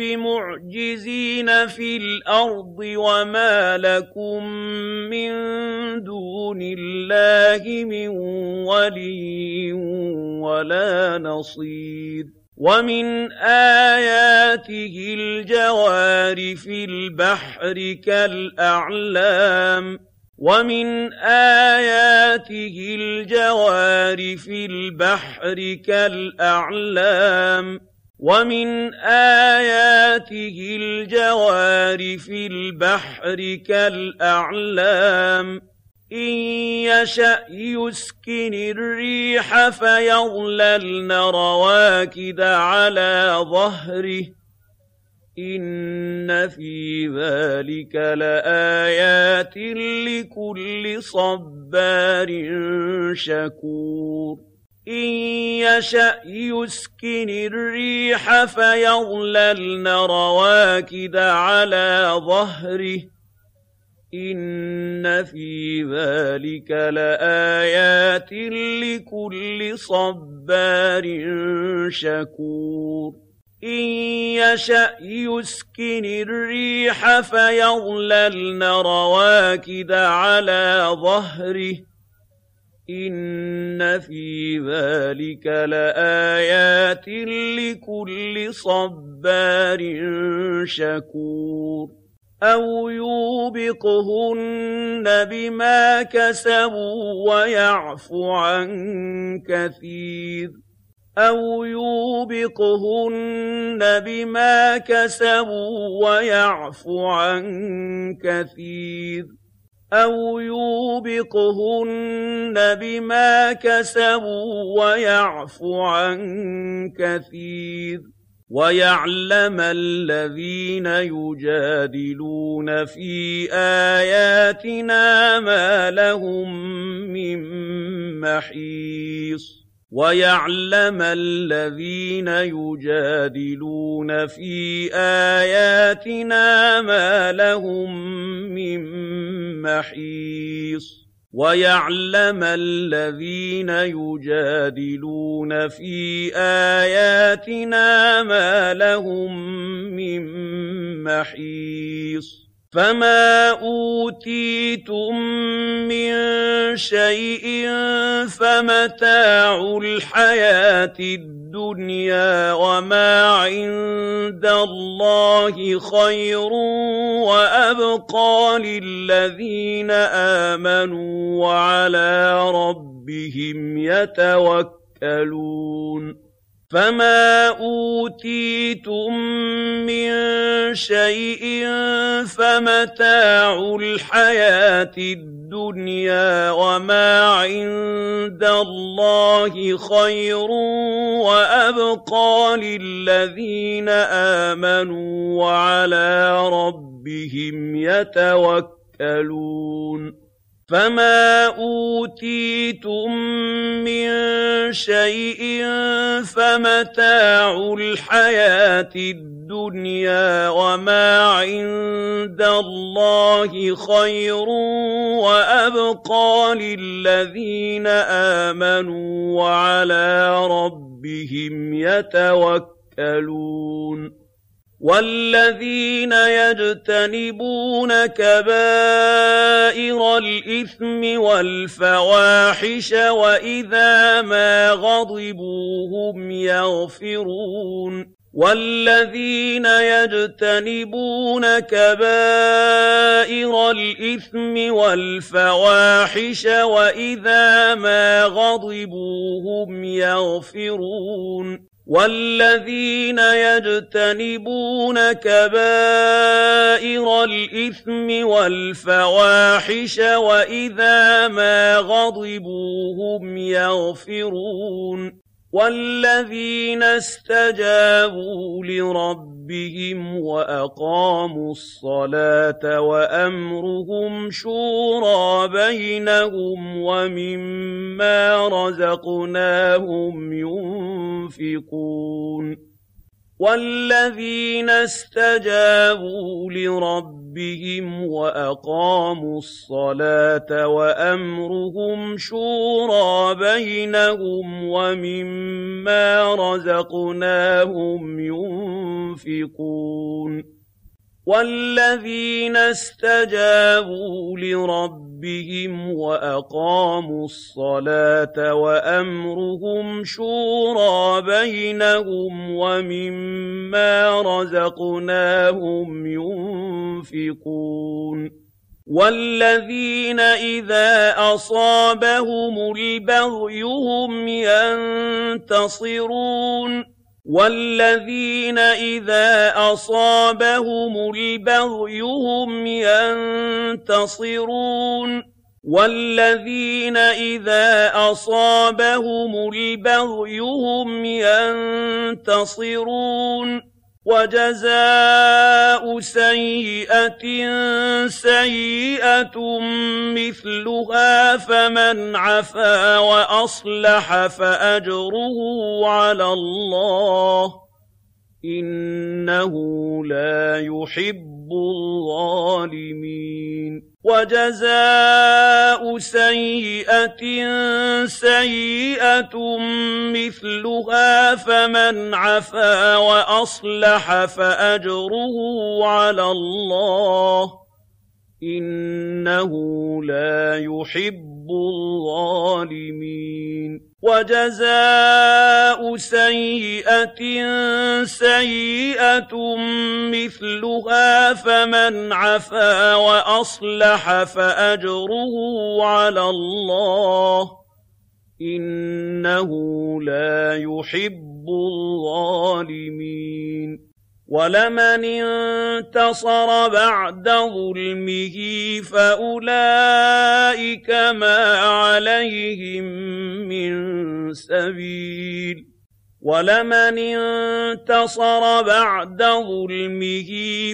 بمعجزين في الأرض وما لكم من دون الله من ولي ولا نصير ومن آياته الجوار في البحر كالأعلام ومن آياته الجوار في البحر كالأعلام ومن آياته الجوار في البحر كالأعلام إن يشأ يسكن الريح فيظللن رواكد على ظهره إن في ذلك لآيات لكل صبار شكور إن يشأ يسكن الريح فيظللن رواكد على ظهره إن في ذلك لآيات لكل صبار شكور إن يشأ يسكن الريح فيظللن رواكد على ظهره إن في ذلك لآيات لكل صبار شكور أو يوبقهن بما كسبوا ويعفو عن كثير أو يوبقهن بما كسبوا ويعفو عن كثير أو يوبقهن بما كسبوا ويعفو عن كثير ويعلم الذين يجادلون في آياتنا ما لهم من محيص ويعلم الذين يجادلون في آياتنا ما لهم من محيص ويعلم الذين يجادلون في آياتنا ما لهم من محيص فما أوتيتم من شيء فمتاع الحياة الدنيا وما عند الله خير وأبقى للذين آمنوا وعلى ربهم يتوكلون فما أوتيتم من شيء فمتاع الحياة الدنيا وما عند الله خير وأبقى للذين آمنوا وعلى ربهم يتوكلون فما أوتيتم من شيء فمتاع الحياة الدنيا وما عند الله خير وأبقى للذين آمنوا وعلى ربهم يتوكلون والذين يجتنبون كبائر الإثم والفواحش وإذا ما غضبوا هم يغفرون والذين يجتنبون كبائر الإثم والفواحش وإذا ما غضبوا هم يغفرون والذين يجتنبون كبائر الإثم والفواحش وإذا ما غضبوا هم يغفرون والذين استجابوا لربهم وأقاموا الصلاة وأمرهم شورى بينهم ومما رزقناهم ينفقون وَالَّذِينَ اسْتَجَابُوا لِرَبِّهِمْ وَأَقَامُوا الصَّلَاةَ وَأَمْرُهُمْ شُورَىٰ بَيْنَهُمْ وَمِمَّا رَزَقْنَاهُمْ يُنفِقُونَ وَالَّذِينَ اسْتَجَابُوا لِرَبِّهِمْ وَأَقَامُوا الصَّلَاةَ وَأَمْرُهُمْ شُورَىٰ بَيْنَهُمْ وَمِمَّا رَزَقْنَاهُمْ يُنفِقُونَ وَالَّذِينَ إِذَا أَصَابَهُمُ الْبَغْيُ هُمْ يَنتَصِرُونَ وَالَّذِينَ إِذَا أَصَابَهُمُ الْبَغْيُ هُمْ يَنتَصِرُونَ وَالَّذِينَ إِذَا أَصَابَهُمُ الْبَغْيُ هُمْ يَنتَصِرُونَ وَجَزَاءُ سَيِّئَةٍ سَيِّئَةٌ مِثْلُهَا فَمَنْ عَفَا وَأَصْلَحَ فَأَجْرُهُ عَلَى اللَّهِ إِنَّهُ لَا يُحِبُّ الظَّالِمِينَ وَجَزَاءُ سَيِّئَةٍ سَيِّئَةٌ مِثْلُهَا فَمَنْ عَفَا وَأَصْلَحَ فَأَجْرُهُ عَلَى اللَّهِ إِنَّهُ لَا يُحِبُّ الظَّالِمِينَ وَجَزَاءُ سَيِّئَةٍ سَيِّئَةٌ مِثْلُهَا فَمَنْ عَفَا وَأَصْلَحَ فَأَجْرُهُ عَلَى اللَّهِ إِنَّهُ لَا يُحِبُّ الظَّالِمِينَ وَلَمَنِ انتَصَرَ بَعْدَ ظُلْمِهِ فَأُولَٰئِكَ مَا عَلَيْهِم مِّن سَبِيلٍ وَلَمَنِ انتَصَرَ بَعْدَ ظُلْمِهِ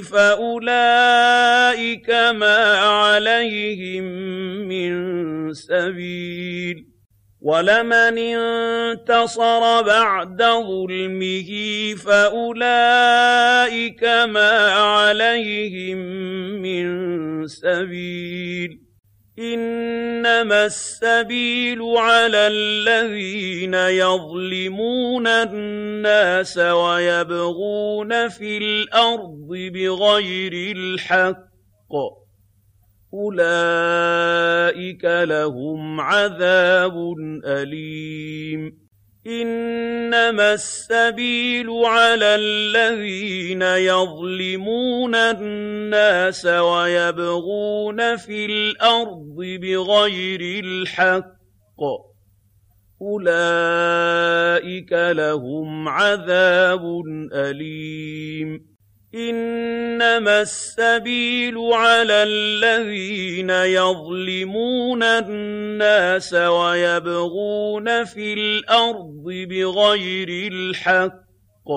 فَأُولَٰئِكَ مَا عَلَيْهِم مِّن سَبِيلٍ وَلَمَنِ انتَصَرَ بَعْدَ ظُلْمِهِ فَأُولَٰئِكَ مَا عَلَيْهِم مِّن سَبِيلٍ إِنَّمَا السَّبِيلُ عَلَى الَّذِينَ يَظْلِمُونَ النَّاسَ وَيَبْغُونَ فِي الْأَرْضِ بِغَيْرِ الْحَقِّ أُولَٰئِكَ لَهُمْ عَذَابٌ أَلِيمٌ إِنَّمَا السَّبِيلُ عَلَى الَّذِينَ يَظْلِمُونَ النَّاسَ وَيَبْغُونَ فِي الْأَرْضِ بِغَيْرِ الْحَقِّ أُولَٰئِكَ لَهُمْ عَذَابٌ أَلِيمٌ إِنَّمَا السَّبِيلُ عَلَى الَّذِينَ يَظْلِمُونَ النَّاسَ وَيَبْغُونَ فِي الْأَرْضِ بِغَيْرِ الْحَقِّ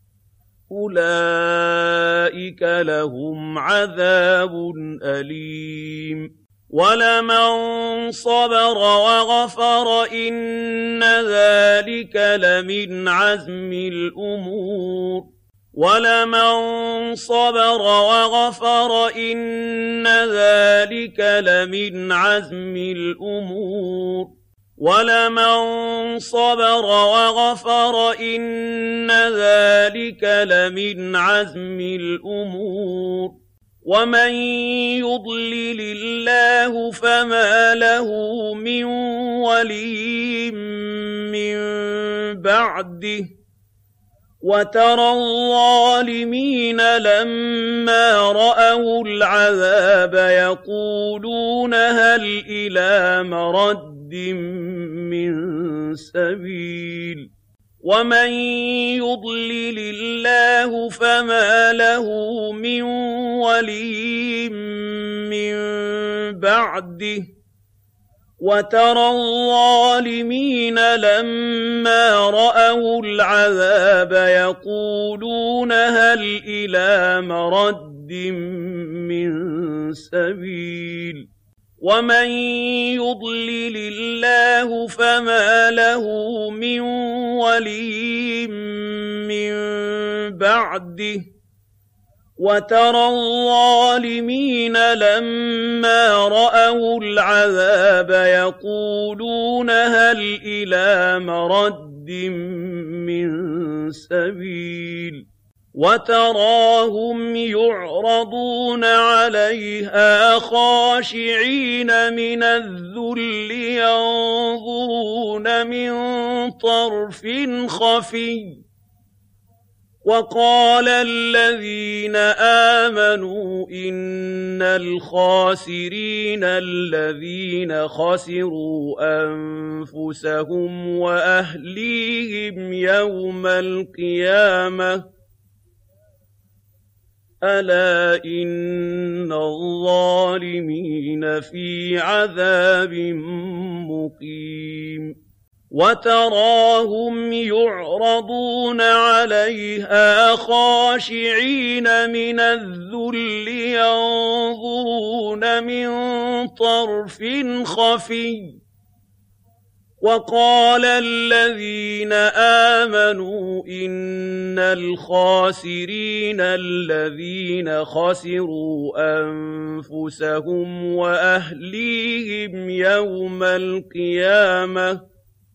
أُولَٰئِكَ لَهُمْ عَذَابٌ أَلِيمٌ وَلَمَن صَبَرَ وَغَفَرَ إِنَّ ذَٰلِكَ لَمِنْ عَزْمِ الْأُمُورِ وَلَمَن صَبَرَ وَغَفَرَ إِنَّ ذَٰلِكَ لَمِنْ عَزْمِ الْأُمُورِ وَلَمَن صَبَرَ وَغَفَرَ إِنَّ وَذَلِكَ لَمِنْ عَزْمِ الْأُمُورِ وَمَن يُضْلِلِ اللَّهُ فَمَا لَهُ مِن وَلِيٍّ مِّن بَعْدِهِ وَتَرَى الظَّالِمِينَ لَمَّا رَأَوُا الْعَذَابَ يَقُولُونَ هَلْ إِلَىٰ مَرَدٍّ مِّن سَبِيلٍ وَمَن يُضْلِلِ اللَّهُ فَمَا لَهُ مِن وَلِيٍّ مِّن بَعْدِهِ وَتَرَى الظَّالِمِينَ لَمَّا رَأَوُا الْعَذَابَ يَقُولُونَ هَلْ إِلَىٰ مَرَدٍّ مِّن سَبِيلٍ وَمَن يُضْلِلِ اللَّهُ فَمَا لَهُ مِن وَلِيٍّ مِّن بَعْدِهِ وَتَرَى الظَّالِمِينَ لَمَّا رَأَوُا الْعَذَابَ يَقُولُونَ هَلْ إِلَىٰ مَرَدٍّ مِّن سَبِيلٍ وَتَرَاهُمْ يُعْرَضُونَ عَلَيْهَا خَاشِعِينَ مِنَ الذُّلِّ يَنظُرُونَ مِن طَرْفٍ خَفِيٍّ وَقَالَ الَّذِينَ آمَنُوا إِنَّ الْخَاسِرِينَ الَّذِينَ خَسِرُوا أَنفُسَهُمْ وَأَهْلِيهِمْ يَوْمَ الْقِيَامَةِ أَلَا إِنَّ الظَّالِمِينَ فِي عَذَابٍ مُّقِيمٍ وَتَرَاهُمْ يُعْرَضُونَ عَلَيْهَا خَاشِعِينَ مِنَ الذُّلِّ يَنظُرُونَ مِن طَرْفٍ خَفِيٍّ وَقَالَ الَّذِينَ آمَنُوا إِنَّ الْخَاسِرِينَ الَّذِينَ خَسِرُوا أَنفُسَهُمْ وَأَهْلِيهِمْ يَوْمَ الْقِيَامَةِ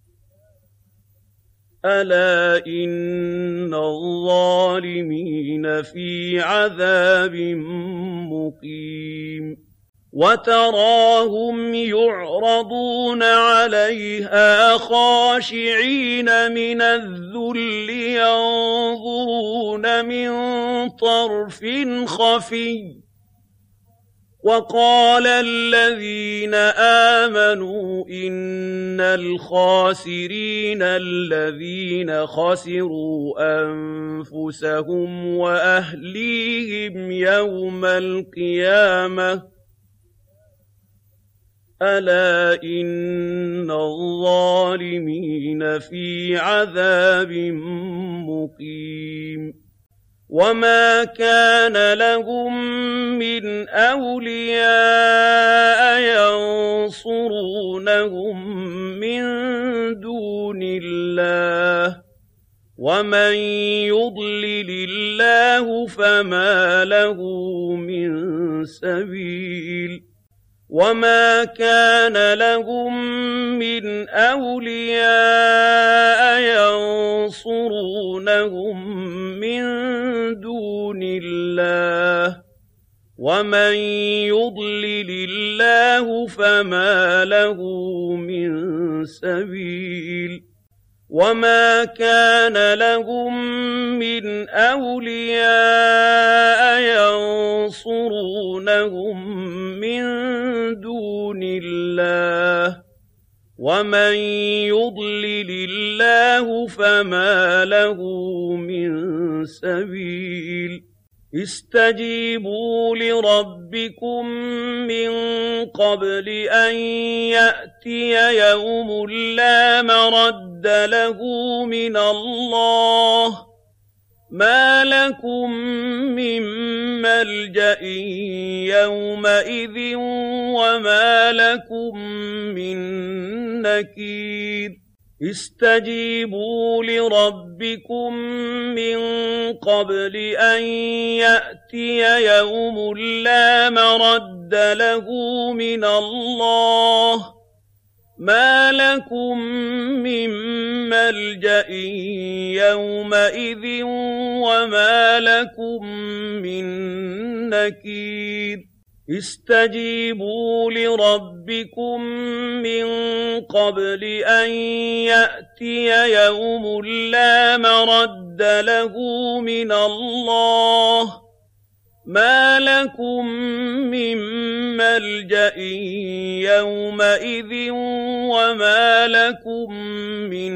أَلَا إِنَّ الظَّالِمِينَ فِي عَذَابٍ مُّقِيمٍ وَتَرَاهُمْ يُعْرَضُونَ عَلَيْهَا خَاشِعِينَ مِنَ الذُّلِّ يَنظُرُونَ مِن طَرْفٍ خَفِيٍّ وَقَالَ الَّذِينَ آمَنُوا إِنَّ الْخَاسِرِينَ الَّذِينَ خَسِرُوا أَنفُسَهُمْ وَأَهْلِيهِمْ يَوْمَ الْقِيَامَةِ أَلَا إِنَّ الظَّالِمِينَ فِي عَذَابٍ مُّقِيمٍ وَمَا كَانَ لَهُم مِّنْ أَوْلِيَاءَ يَنصُرُونَهُم مِّن دُونِ اللَّهِ وَمَن يُضْلِلِ اللَّهُ فَمَا لَهُ مِن سَبِيلٍ وَمَا كَانَ لَهُم مِّنْ أَوْلِيَاءَ يَنصُرُونَهُم مِّن دُونِ اللَّهِ وَمَن يُضْلِلِ اللَّهُ فَمَا لَهُ مِن سَبِيلٍ وَمَا كَانَ لَهُم مِّنْ أَوْلِيَاءَ يَنصُرُونَهُم مِّن دُونِ اللَّهِ وَمَن يُضْلِلِ اللَّهُ فَمَا لَهُ مِن سَبِيلٍ اسْتَجِيبُوا لِرَبِّكُم مِّن قَبْلِ أَن يَأْتِيَ يَوْمٌ لَّا مَرَدَّ لَهُ مِنَ اللَّهِ مَا لَكُم مِّن مَّلْجَإٍ يَوْمَئِذٍ وَمَا لَكُم مِّن نَّكِيرٍ اسْتَجِيبُوا لِرَبِّكُم مِّن قَبْلِ أَن يَأْتِيَ يَوْمٌ لَّا مَرَدَّ لَهُ مِنَ اللَّهِ مَا لَكُم مِّن مَّلْجَإٍ يَوْمَئِذٍ وَمَا لَكُم مِّن نَّكِيرٍ اسْتَجِيبُوا لِرَبِّكُم مِّن قَبْلِ أَن يَأْتِيَ يَوْمٌ لَّا مَرَدَّ لَهُ مِنَ اللَّهِ مَا لَكُم مِّن مَّلْجَإٍ يَوْمَئِذٍ وَمَا لَكُم مِّن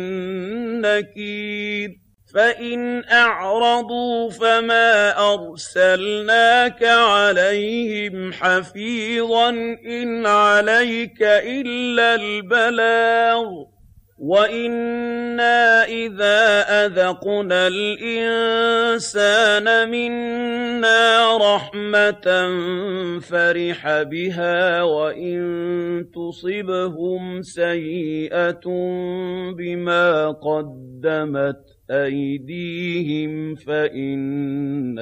نَّكِيرٍ فَإِنْ أَعْرَضُوا فَمَا أَرْسَلْنَاكَ عَلَيْهِمْ حَفِيظًا إِنْ عَلَيْكَ إِلَّا الْبَلَاغُ وَإِنَّا إِذَا أَذَقْنَا الْإِنسَانَ مِنَّا رَحْمَةً فَرِحَ بِهَا وَإِن تُصِبْهُمْ سَيِّئَةٌ بِمَا قَدَّمَتْ أَيْدِيهِمْ فَإِنَّ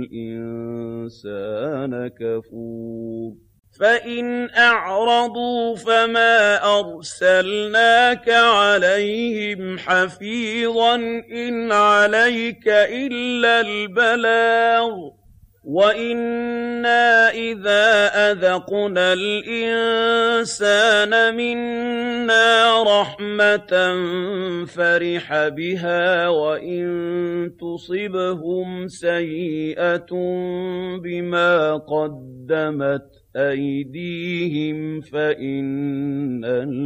الْإِنسَانَ كَفُورٌ فَإِنْ أَعْرَضُوا فَمَا أَرْسَلْنَاكَ عَلَيْهِمْ حَفِيظًا إِنْ عَلَيْكَ إِلَّا الْبَلَاغُ وَإِنَّا إِذَا أَذَقْنَا الْإِنسَانَ مِنَّا رَحْمَةً فَرِحَ بِهَا وَإِن تُصِبْهُمْ سَيِّئَةٌ بِمَا قَدَّمَتْ أَيْدِيهِمْ فَإِنَّ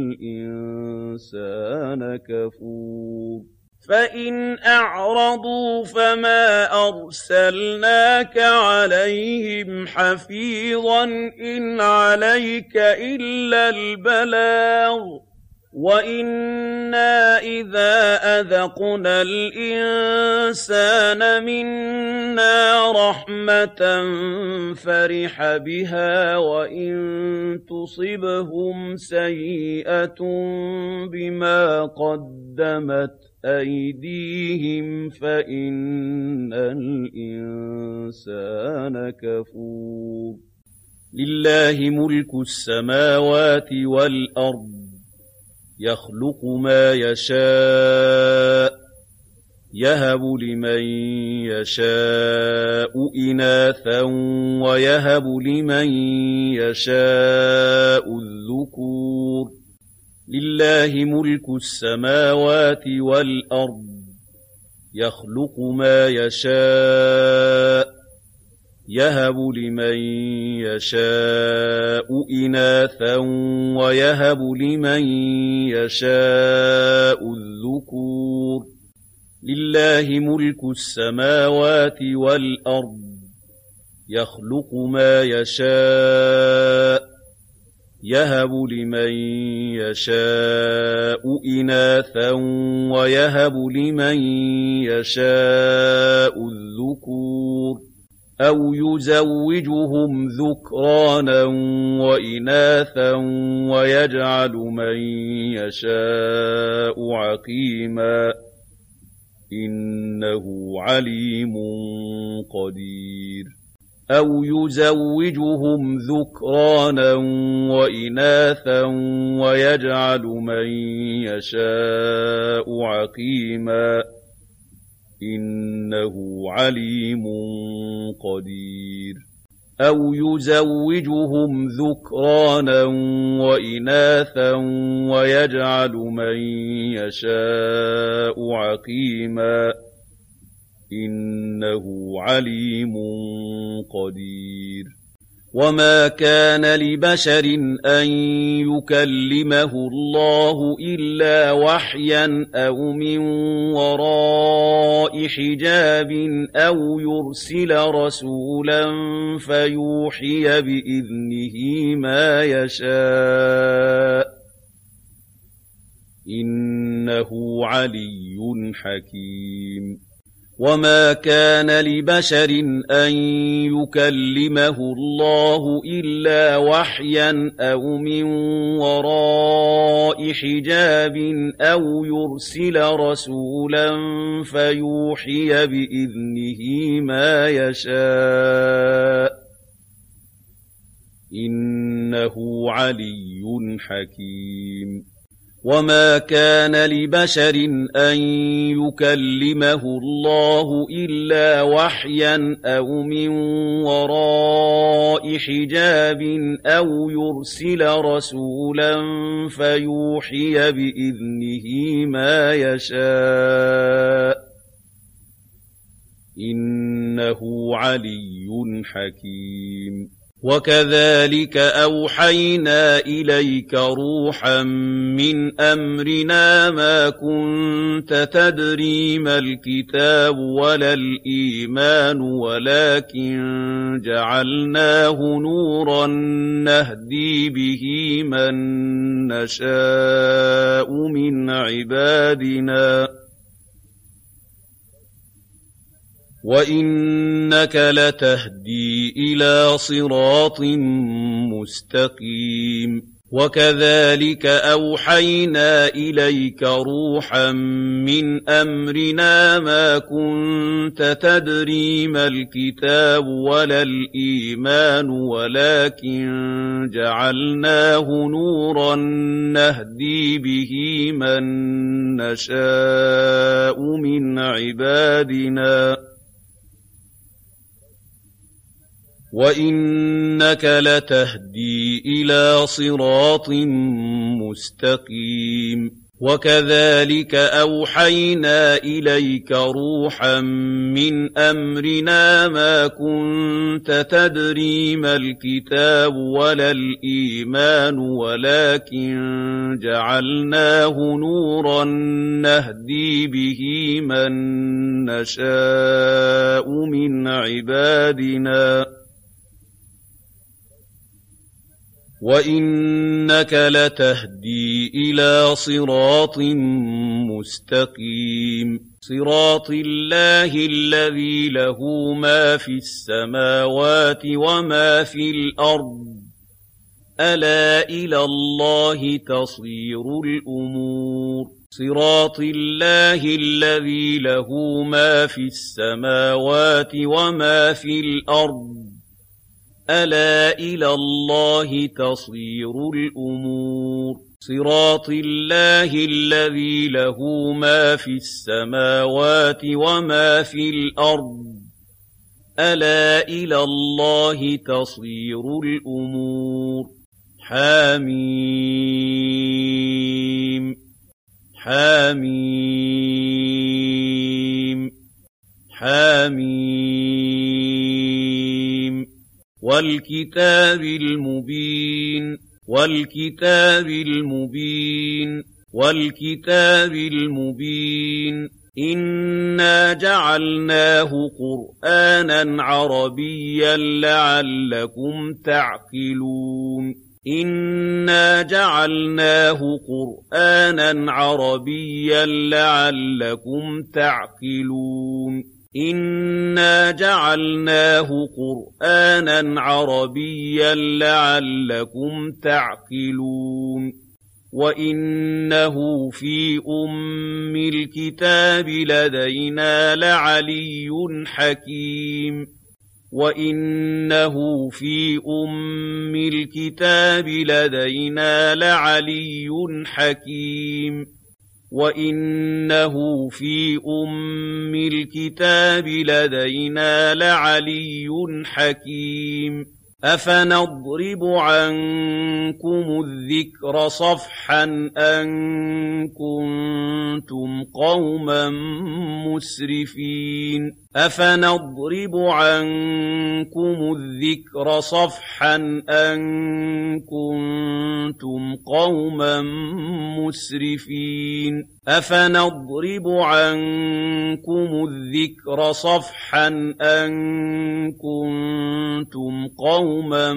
الْإِنسَانَ كَفُورٌ فَإِنْ أَعْرَضُوا فَمَا أَرْسَلْنَاكَ عَلَيْهِمْ حَفِيظًا إِنْ عَلَيْكَ إِلَّا الْبَلَاغُ وَإِنَّا إِذَا أَذَقْنَا الْإِنسَانَ مِنَّا رَحْمَةً فَرِحَ بِهَا وَإِن تُصِبْهُمْ سَيِّئَةٌ بِمَا قَدَّمَتْ أَيْدِيهِمْ فَإِنَّ الْإِنسَانَ كَفُورٌ لِلَّهِ مُلْكُ السَّمَاوَاتِ وَالْأَرْضِ يَخْلُقُ مَا يَشَاءُ يَهَبُ لِمَن يَشَاءُ إِنَاثًا وَيَهَبُ لِمَن يَشَاءُ الذُّكُورَ لِلَّهِ مُلْكُ السَّمَاوَاتِ وَالْأَرْضِ يَخْلُقُ مَا يَشَاءُ يَهَبُ لِمَن يَشَاءُ إِنَاثًا وَيَهَبُ لِمَن يَشَاءُ الذُّكُورَ لِلَّهِ مُلْكُ السَّمَاوَاتِ وَالْأَرْضِ يَخْلُقُ مَا يَشَاءُ يَهَبُ لِمَن يَشَاءُ إِنَاثًا وَيَهَبُ لِمَن يَشَاءُ الذُّكُورَ أَوْ يُزَوِّجُهُمْ ذُكْرَانًا وَإِنَاثًا وَيَجْعَلُ مَن يَشَاءُ عَقِيمًا إِنَّهُ عَلِيمٌ قَدِيرٌ أَوْ يُزَوِّجُهُمْ ذُكْرَانًا وَإِنَاثًا وَيَجْعَلُ مَن يَشَاءُ عَقِيمًا إِنَّهُ عَلِيمٌ قَدِيرٌ أَوْ يُزَوِّجُهُمْ ذُكْرَانًا وَإِنَاثًا وَيَجْعَلُ مَن يَشَاءُ عَقِيمًا إِنَّهُ عَلِيمٌ قَدِيرٌ وَمَا كَانَ لِبَشَرٍ أَن يُكَلِّمَهُ اللَّهُ إِلَّا وَحْيًا أَوْ مِن وَرَاءِ حِجَابٍ أَوْ يُرْسِلَ رَسُولًا فَيُوحِيَ بِإِذْنِهِ مَا يَشَاءُ إِنَّهُ عَلِيٌّ حَكِيمٌ وَمَا كَانَ لِبَشَرٍ أَن يُكَلِّمَهُ اللَّهُ إِلَّا وَحْيًا أَوْ مِن وَرَاءِ حِجَابٍ أَوْ يُرْسِلَ رَسُولًا فَيُوحِيَ بِإِذْنِهِ مَا يَشَاءُ إِنَّهُ عَلِيٌّ حَكِيمٌ وَمَا كَانَ لِبَشَرٍ أَن يُكَلِّمَهُ اللَّهُ إِلَّا وَحْيًا أَوْ مِن وَرَاءِ حِجَابٍ أَوْ يُرْسِلَ رَسُولًا فَيُوحِيَ بِإِذْنِهِ مَا يَشَاءُ إِنَّهُ عَلِيٌّ حَكِيمٌ وَكَذَلِكَ أَوْحَيْنَا إِلَيْكَ رُوحًا مِّنْ أَمْرِنَا مَا كُنتَ تَدْرِي مَا الْكِتَابُ وَلَا الْإِيمَانُ وَلَٰكِن جَعَلْنَاهُ نُورًا نَّهْدِي بِهِ مَن نَّشَاءُ مِنْ عِبَادِنَا وَإِنَّكَ لَتَهْدِي إِلَىٰ صِرَاطٍ مُّسْتَقِيمٍ وكذلك أوحينا إليك روحا من أمرنا ما كنت تدري ما الكتاب ولا الإيمان ولكن جعلناه نورا نهدي به من نشاء من عبادنا وإنك لتهدي إلى صراط مستقيم وكذلك أوحينا إليك روحا من أمرنا ما كنت تدري ما الكتاب ولا الإيمان ولكن جعلناه نورا نهدي به من نشاء من عبادنا وإنك لتهدي إلى صراط مستقيم صراط الله الذي له ما في السماوات وما في الأرض ألا إلى الله تصير الأمور صراط الله الذي له ما في السماوات وما في الأرض ألا إلى الله تصير الأمور صراط الله الذي له ما في السماوات وما في الأرض ألا إلى الله تصير الأمور حميم حميم حميم والكتاب المبين والكتاب المبين والكتاب المبين إنا جعلناه قرآنا عربيا لعلكم تعقلون إنا جعلناه قرآنا عربيا لعلكم تعقلون إنا جعلناه قرآنا عربيا لعلكم تعقلون وإنه في أم الكتاب لدينا لعلي حكيم وإنه في أم الكتاب لدينا لعلي حكيم وإنه في أم الكتاب لدينا لعلي حكيم أفنضرب عنكم الذكر صفحا أن كنتم قوما مسرفين أفنضرب عنكم الذكر صفحا أن كنتم قوما مسرفين أفنضرب عنكم الذكر صفحا أن كنتم قوما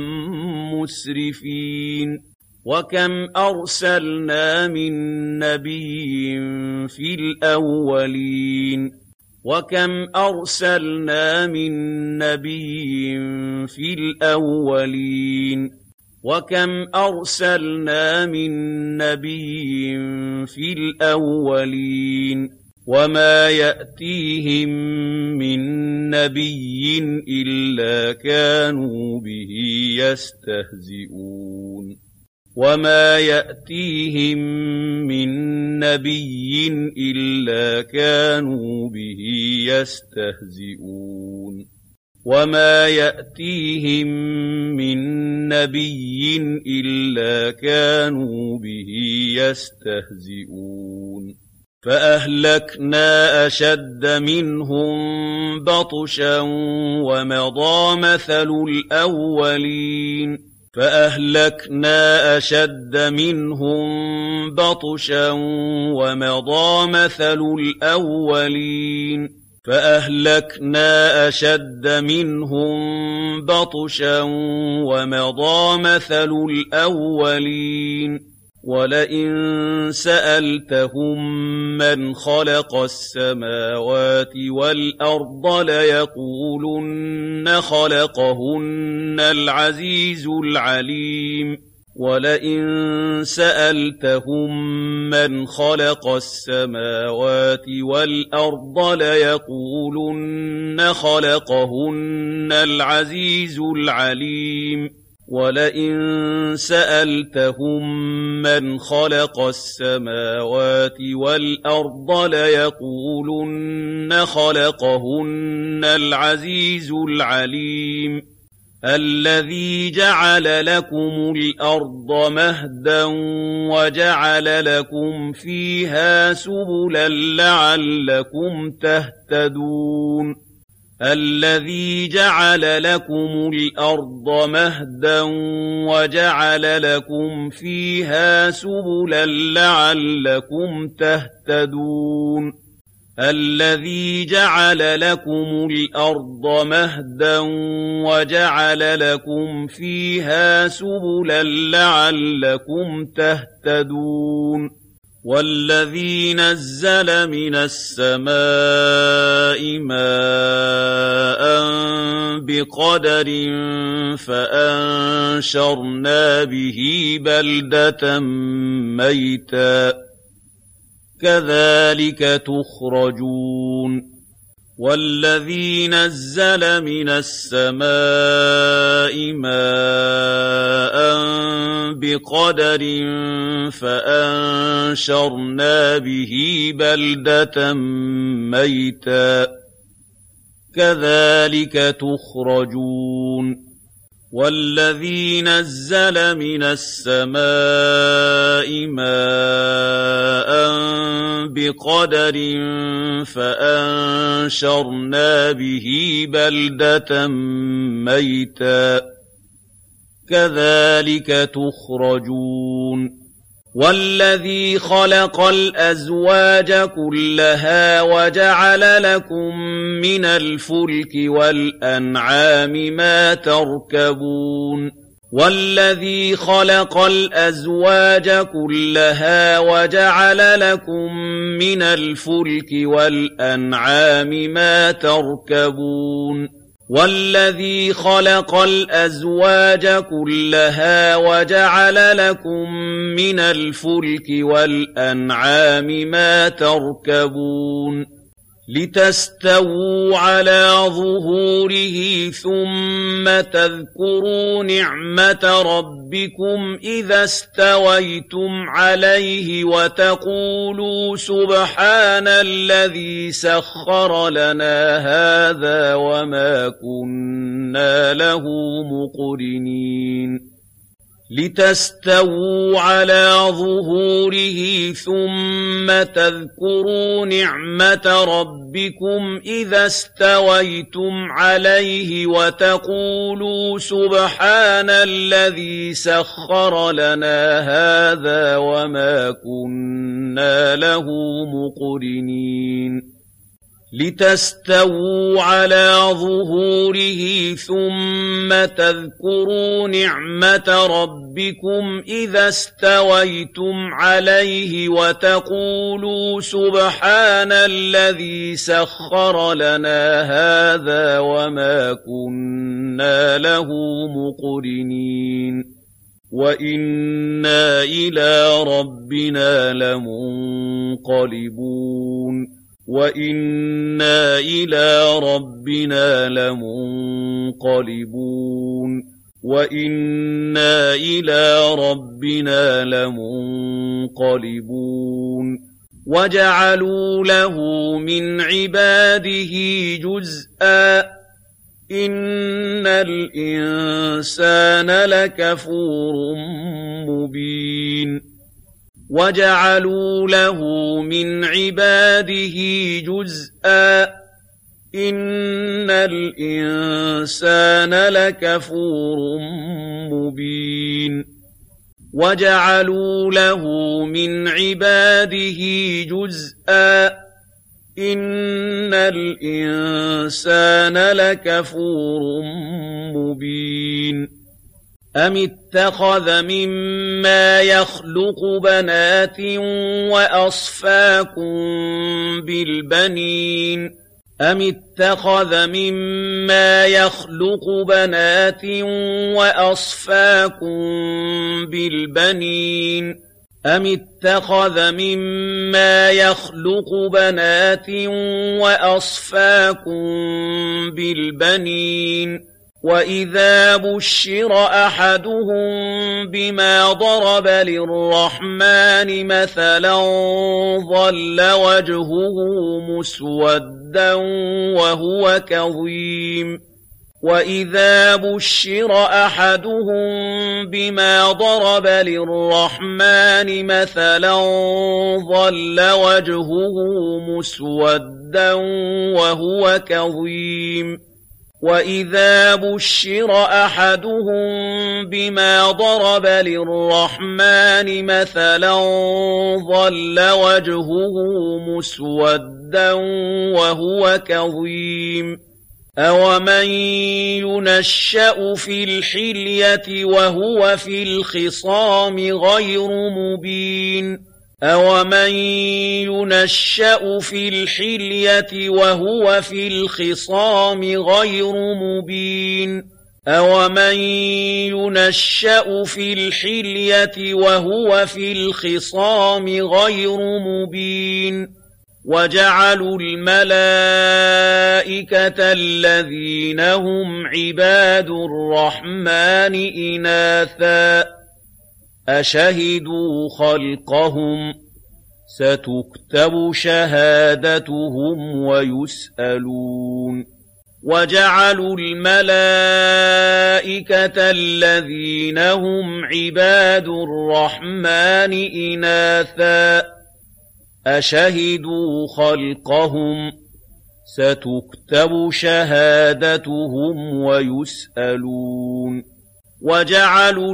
مسرفين وكم أرسلنا من نبي في الأولين وكم أرسلنا من نبي في الأولين وكم أرسلنا من نبي في الأولين وما يأتيهم من نبي إلا كانوا به يستهزئون وما يأتيهم من نبي إلا كانوا به يستهزئون وما يأتيهم من نبي إلا كانوا به يستهزئون فأهلكنا أشد منهم بطشا ومضى مثل الأولين فأهلكنا أشد منهم بطشا ومضى مثل الأولين فأهلكنا أشد منهم بطشا ومضى مثل الأولين ولئن سألتهم من خلق السماوات والأرض ليقولن خلقهن العزيز العليم وَلَئِن سَأَلْتَهُم مَّنْ خَلَقَ السَّمَاوَاتِ وَالْأَرْضَ لَيَقُولُنَّ خَلَقَهُنَّ الْعَزِيزُ الْعَلِيمُ وَلَئِن سَأَلْتَهُم مَّنْ خَلَقَ السَّمَاوَاتِ وَالْأَرْضَ لَيَقُولُنَّ خَلَقَهُنَّ الْعَزِيزُ الْعَلِيمُ الَّذِي جَعَلَ لَكُمُ الْأَرْضَ مَهْدًا وَجَعَلَ لَكُمْ فِيهَا سُبُلًا لَّعَلَّكُمْ تَهْتَدُونَ الَّذِي جَعَلَ لَكُمُ الْأَرْضَ مَهْدًا وَجَعَلَ لَكُمْ فِيهَا سُبُلًا لَّعَلَّكُمْ تَهْتَدُونَ الَّذِي جَعَلَ لَكُمُ الْأَرْضَ مَهْدًا وَجَعَلَ لَكُمْ فِيهَا سُبُلًا لَّعَلَّكُمْ تَهْتَدُونَ وَالَّذِي نَزَّلَ مِنَ السَّمَاءِ مَاءً بِقَدَرٍ فَأَنشَرْنَا بِهِ بَلْدَةً مَّيْتًا كَذَلِكَ تُخْرَجُونَ وَالَّذِي نَزَّلَ مِنَ السَّمَاءِ مَاءً بِقَدَرٍ فَأَنشَرْنَا بِهِ بَلْدَةً مَّيْتًا كَذَلِكَ تُخْرَجُونَ وَالَّذِي نَزَّلَ مِنَ السَّمَاءِ مَاءً بِقَدَرٍ فَأَنشَرْنَا بِهِ بَلْدَةً مَّيْتًا كَذَلِكَ تُخْرَجُونَ وَالَّذِي خَلَقَ الْأَزْوَاجَ كُلَّهَا وَجَعَلَ لَكُم مِّنَ الْفُلْكِ وَالْأَنْعَامِ مَا تَرْكَبُونَ وَالَّذِي خَلَقَ الْأَزْوَاجَ كُلَّهَا وَجَعَلَ لَكُم مِّنَ الْفُلْكِ وَالْأَنْعَامِ مَا تَرْكَبُونَ وَالَّذِي خَلَقَ الْأَزْوَاجَ كُلَّهَا وَجَعَلَ لَكُم مِّنَ الْفُلْكِ وَالْأَنْعَامِ مَا تَرْكَبُونَ لِتَسْتَوُوا عَلَىٰ ظُهُورِهِ ثُمَّ تَذْكُرُوا نِعْمَةَ رَبِّكُمْ إِذَا اسْتَوَيْتُمْ عَلَيْهِ وَتَقُولُوا سُبْحَانَ الَّذِي سَخَّرَ لَنَا هَٰذَا وَمَا كُنَّا لَهُ مُقْرِنِينَ لِتَسْتَوُوا عَلَىٰ ظُهُورِهِ ثُمَّ تَذْكُرُوا نِعْمَةَ رَبِّكُمْ إِذَا اسْتَوَيْتُمْ عَلَيْهِ وَتَقُولُوا سُبْحَانَ الَّذِي سَخَّرَ لَنَا هَٰذَا وَمَا كُنَّا لَهُ مُقْرِنِينَ لِتَسْتَوُوا عَلَىٰ ظُهُورِهِ ثُمَّ تَذْكُرُوا نِعْمَةَ رَبِّكُمْ إِذَا اسْتَوَيْتُمْ عَلَيْهِ وَتَقُولُوا سُبْحَانَ الَّذِي سَخَّرَ لَنَا هَٰذَا وَمَا كُنَّا لَهُ مُقْرِنِينَ وَإِنَّا إِلَىٰ رَبِّنَا لَمُنقَلِبُونَ وَإِنَّا إِلَىٰ رَبِّنَا لَمُنقَلِبُونَ وَإِنَّا إِلَىٰ رَبِّنَا لَمُنقَلِبُونَ وَجَعَلُوا لَهُ مِنْ عِبَادِهِ جُزْءًا إِنَّ الْإِنسَانَ لَكَفُورٌ مُّبِينٌ وَجَعَلُوا لَهُ مِنْ عِبَادِهِ جُزْءًا إِنَّ الْإِنسَانَ لَكَفُورٌ مُّبِينٌ وَجَعَلُوا لَهُ مِنْ عِبَادِهِ جُزْءًا إِنَّ الْإِنسَانَ لَكَفُورٌ مُّبِينٌ أَمِ اتَّخَذَ مِمَّا يَخْلُقُ بَنَاتٍ وَأَصْفَاكُم بِالْبَنِينَ أم اتخذ مما يخلق بنات وأصفاكم بالبنين أم اتخذ مما يخلق بنات وأصفاكم بالبنين وإذا بشر أحدهم بما ضرب للرحمن مثلا ظل وجهه مسودا وهو كظيم وإذا بشر أحدهم بما ضرب للرحمن مثلا ظل وجهه مسودا وهو كظيم وإذا بشر أحدهم بما ضرب للرحمن مثلا ظل وجهه مسودا وهو كظيم أومن ينشأ في الحلية وهو في الخصام غير مبين أومن ينشأ في الحلية وهو في الخصام غير مبين أومن ينشأ في الحلية وهو في الخصام غير مبين وجعلوا الملائكة الذين هم عباد الرحمن إناثا أشهدوا خلقهم ستكتب شهادتهم ويسألون وجعلوا الملائكة الذين هم عباد الرحمن إناثا أشهدوا خلقهم ستكتب شهادتهم ويسألون وجعلوا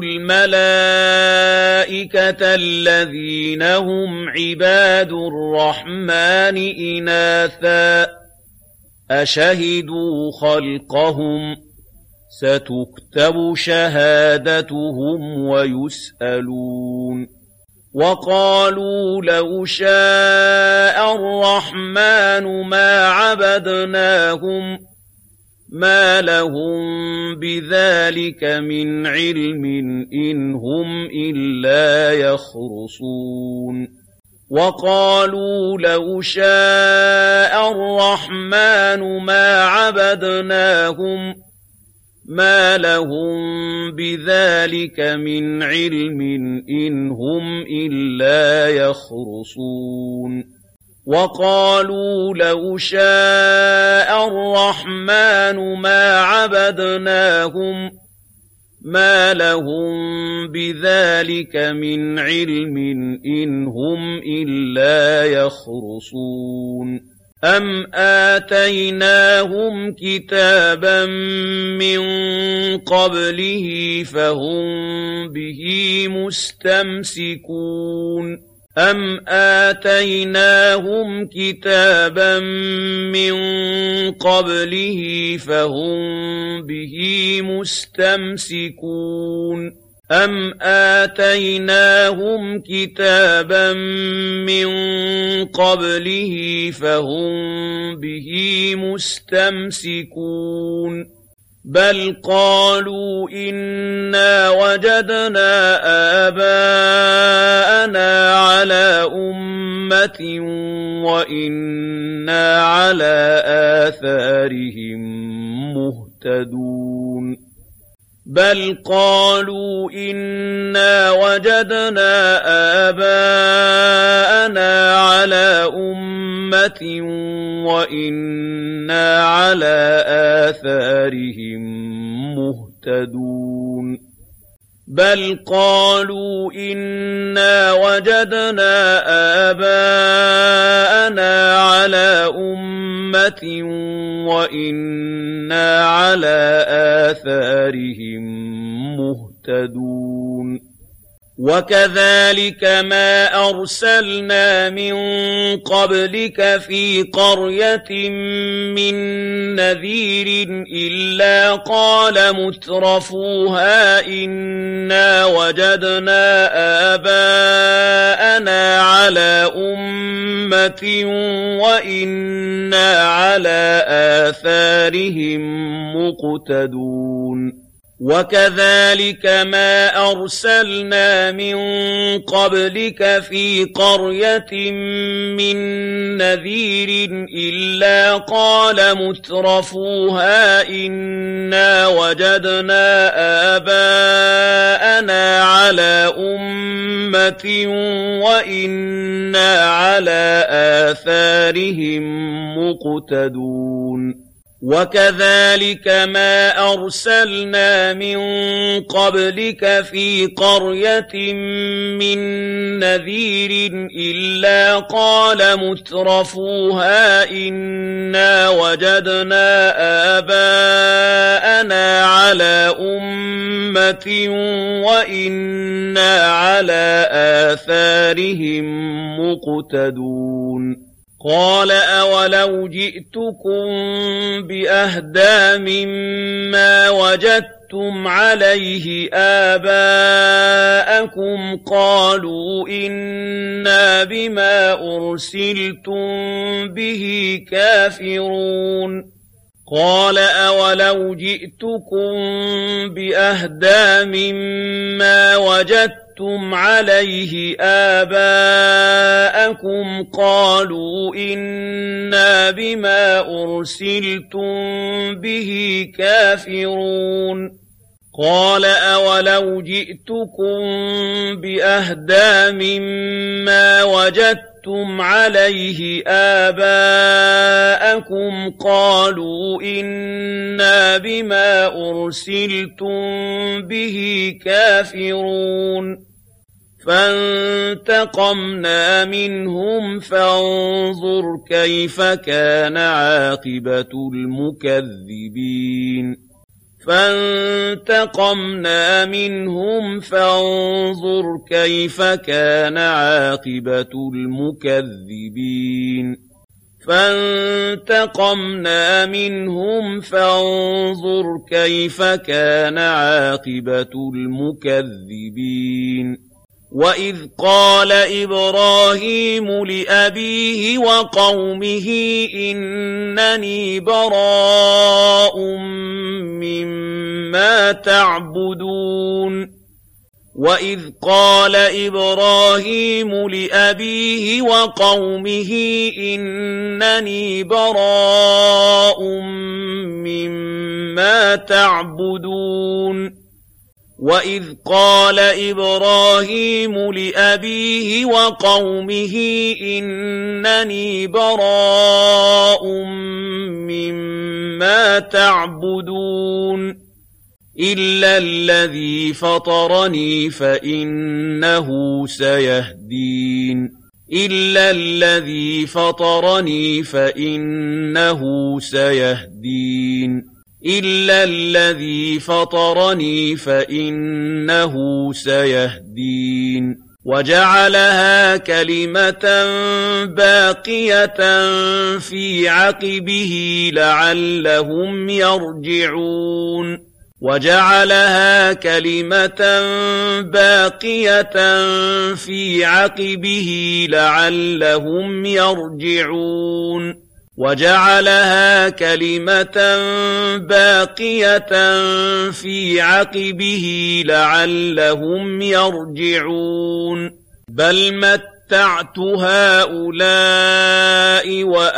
الملائكة الذين هم عباد الرحمن إناثا أشهدوا خلقهم ستكتب شهادتهم ويسألون وقالوا لو شاء الرحمن ما عبدناهم ما لهم بذلك من علم إن هم إلا يخرصون وقالوا لو شاء الرحمن ما عبدناهم ما لهم بذلك من علم إن هم إلا يخرصون وقالوا لو شاء الرحمن ما عبدناهم ما لهم بذلك من علم إن هم إلا يخرصون أم آتيناهم كتابا من قبله فهم به مستمسكون أم آتيناهم كتابا من قبله فهم به مستمسكون أم آتيناهم كتابا من قبله فهم به مستمسكون بل قالوا إنا وجدنا آباءنا على أمة وإنا على آثارهم مهتدون بل قالوا إنا وجدنا آباءنا على أمة وإنا على آثارهم مهتدون بل قالوا إنا وجدنا آباءنا على أمة وإنا على آثارهم مهتدون وكذلك ما أرسلنا من قبلك في قرية من نذير إلا قال مترفوها إنا وجدنا آباءنا على أمة وإنا على آثارهم مقتدون وكذلك ما أرسلنا من قبلك في قرية من نذير إلا قال مترفوها إنا وجدنا آباءنا على أمة وإنا على آثارهم مقتدون وكذلك ما أرسلنا من قبلك في قرية من نذير إلا قال مترفوها إنا وجدنا آباءنا على أمة وإنا على آثارهم مقتدون قال أولو جئتكم بأهدى مما وجدتم عليه آباءكم قالوا إنا بما أرسلتم به كافرون قال أولو جئتكم بأهدى مما وجدتم عليه آباءكم قالوا إنا بما أرسلتم به كافرون قال أولو جئتكم بأهدى مما وجدتم عليه آباءكم قالوا إنا بما أرسلتم به كافرون فانتقمنا منهم فانظر كيف كان عاقبة المكذبين فانتقمنا منهم فانظر كيف كان عاقبة المكذبين فانتقمنا منهم فانظر كيف كان عاقبة المكذبين وإذ قال إبراهيم لأبيه وقومه إنني براء مما تعبدون وإذ قال إبراهيم لأبيه وقومه إنني براء مما تعبدون وإذ قال إبراهيم لأبيه وقومه إنني براء مما تعبدون إلا الذي فطرني فإنه سيهدين إلا الذي فطرني فإنه سيهدين إلا الذي فطرني فإنه سيهدين وجعلها كلمة باقية في عقبه لعلهم يرجعون وجعلها كلمة باقية في عقبه لعلهم يرجعون وجعلها كلمة باقية في عقبه لعلهم يرجعون بل متعت هؤلاء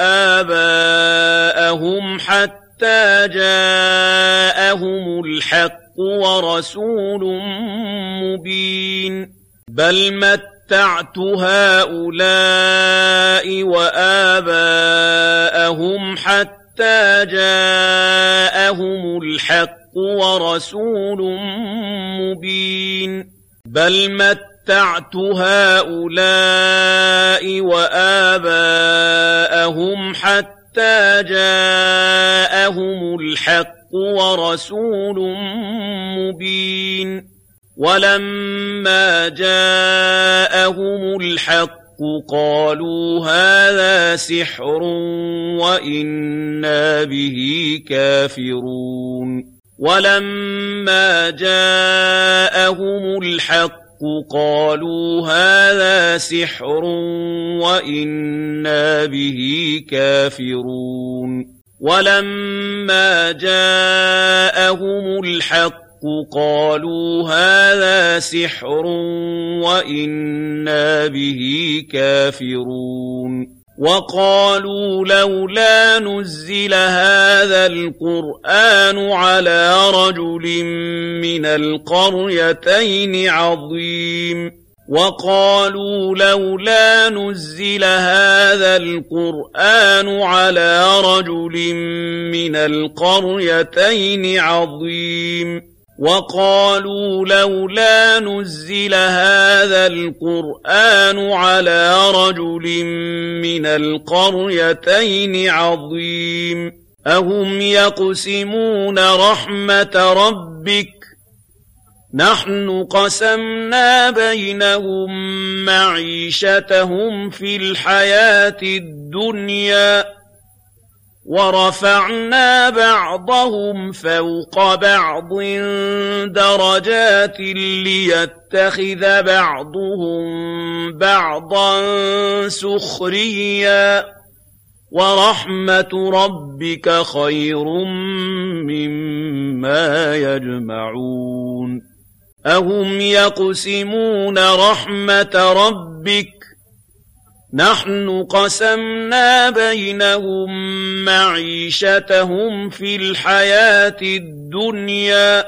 وآباءهم حتى جاءهم الحق ورسول مبين بل متعت هؤلاء وآباءهم حتى جاءهم الحق ورسول مبين بل متعت هؤلاء وآباءهم حتى جاءهم الحق ورسول مبين ولما جاءهم الحق قالوا هذا سحر وإنا به كافرون ولما جاءهم الحق قالوا هذا سحر وإنا به كافرون ولما جاءهم الحق قالوا هذا سحر وإنا به كافرون وقالوا لولا نزل هذا القرآن على رجل من القريتين عظيم وقالوا لولا نزل هذا القرآن على رجل من القريتين عظيم وقالوا لولا نزل هذا القرآن على رجل من القريتين عظيم أهم يقسمون رحمة ربك نحن قسمنا بينهم معيشتهم في الحياة الدنيا ورفعنا بعضهم فوق بعض درجات ليتخذ بعضهم بعضا سخريا ورحمة ربك خير مما يجمعون أهم يقسمون رحمة ربك نحن قسمنا بينهم معيشتهم في الحياة الدنيا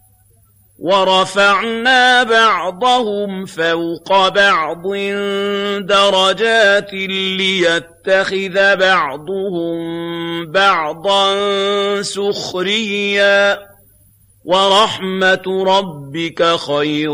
ورفعنا بعضهم فوق بعض درجات ليتخذ بعضهم بعضا سخريا ورحمة ربك خير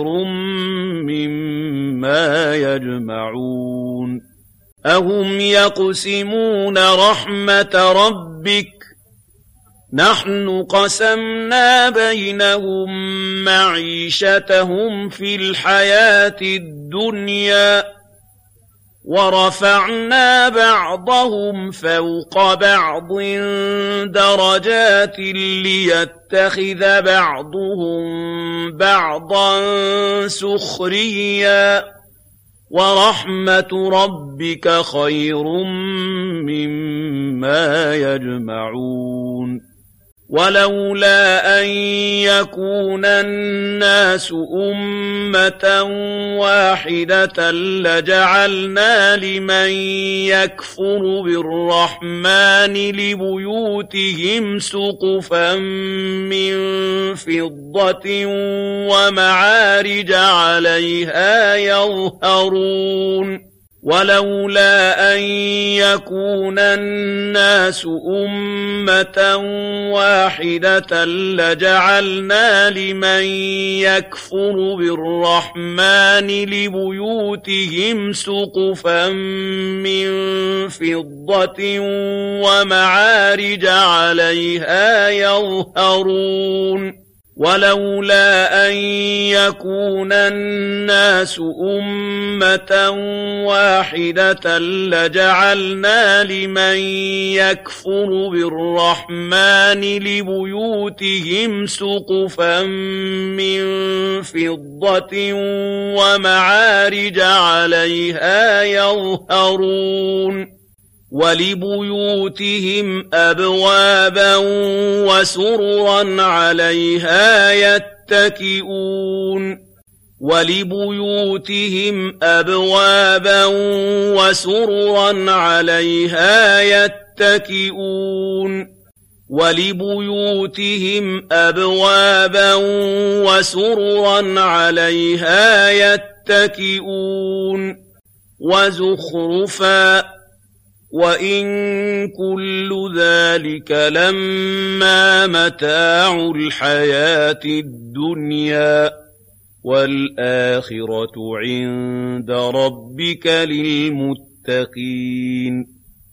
مما يجمعون أهم يقسمون رحمة ربك نحن قسمنا بينهم معيشتهم في الحياة الدنيا ورفعنا بعضهم فوق بعض درجات ليتخذ بعضهم بعضا سخريا ورحمة ربك خير مما يجمعون ولولا أن يكون الناس أمة واحدة لجعلنا لمن يكفر بالرحمن لبيوتهم سقفا من فضة ومعارج عليها يظهرون ولولا أن يكون الناس أمة واحدة لجعلنا لمن يكفر بالرحمن لبيوتهم سقفا من فضة ومعارج عليها يظهرون ولولا أن يكون الناس أمة واحدة لجعلنا لمن يكفر بالرحمن لبيوتهم سقفا من فضة ومعارج عليها يظهرون ولبيوتهم أبوابا وسررا عليها يتكئون ولبيوتهم أبوابا وسررا عليها يتكئون ولبيوتهم أبوابا وسررا عليها يتكئون وزخرفا وإن كل ذلك لما متاع الحياة الدنيا والآخرة عند ربك للمتقين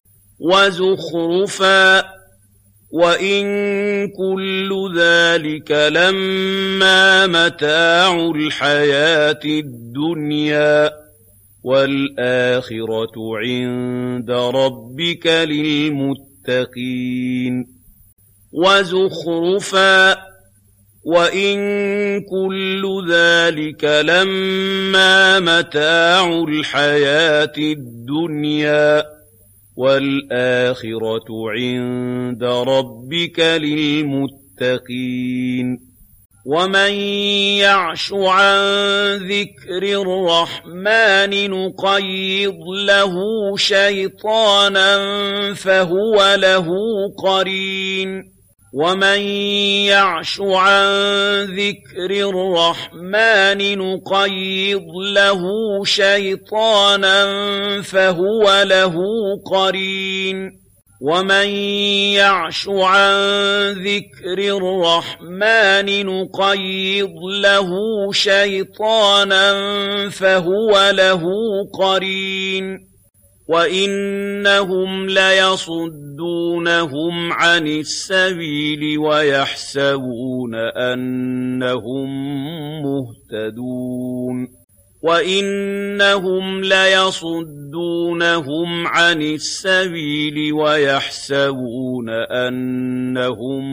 وزخرفا وإن كل ذلك لما متاع الحياة الدنيا وَالْآخِرَةُ عِندَ رَبِّكَ لِلْمُتَّقِينَ وَزُخْرُفًا وَإِن كُلُّ ذَلِكَ لَمَّا مَتَاعُ الْحَيَاةِ الدُّنْيَا وَالْآخِرَةُ عِندَ رَبِّكَ لِلْمُتَّقِينَ وَمَن يَعْشُ عَن ذِكْرِ الرَّحْمَٰنِ نُقَيِّضْ لَهُ شَيْطَانًا فَهُوَ لَهُ قَرِينٌ وَمَن يَعْشُ عَن ذِكْرِ الرَّحْمَٰنِ نُقَيِّضْ لَهُ شَيْطَانًا فَهُوَ لَهُ قَرِينٌ وَمَن يَعْشُ عَن ذِكْرِ الرَّحْمَٰنِ نُقَيِّضْ لَهُ شَيْطَانًا فَهُوَ لَهُ قَرِينٌ وَإِنَّهُمْ لَيَصُدُّونَهُمْ عَنِ السَّبِيلِ وَيَحْسَبُونَ أَنَّهُم مُّهْتَدُونَ وَإِنَّهُمْ لَيَصُدُّونَهُمْ عَنِ السَّبِيلِ وَيَحْسَبُونَ أَنَّهُم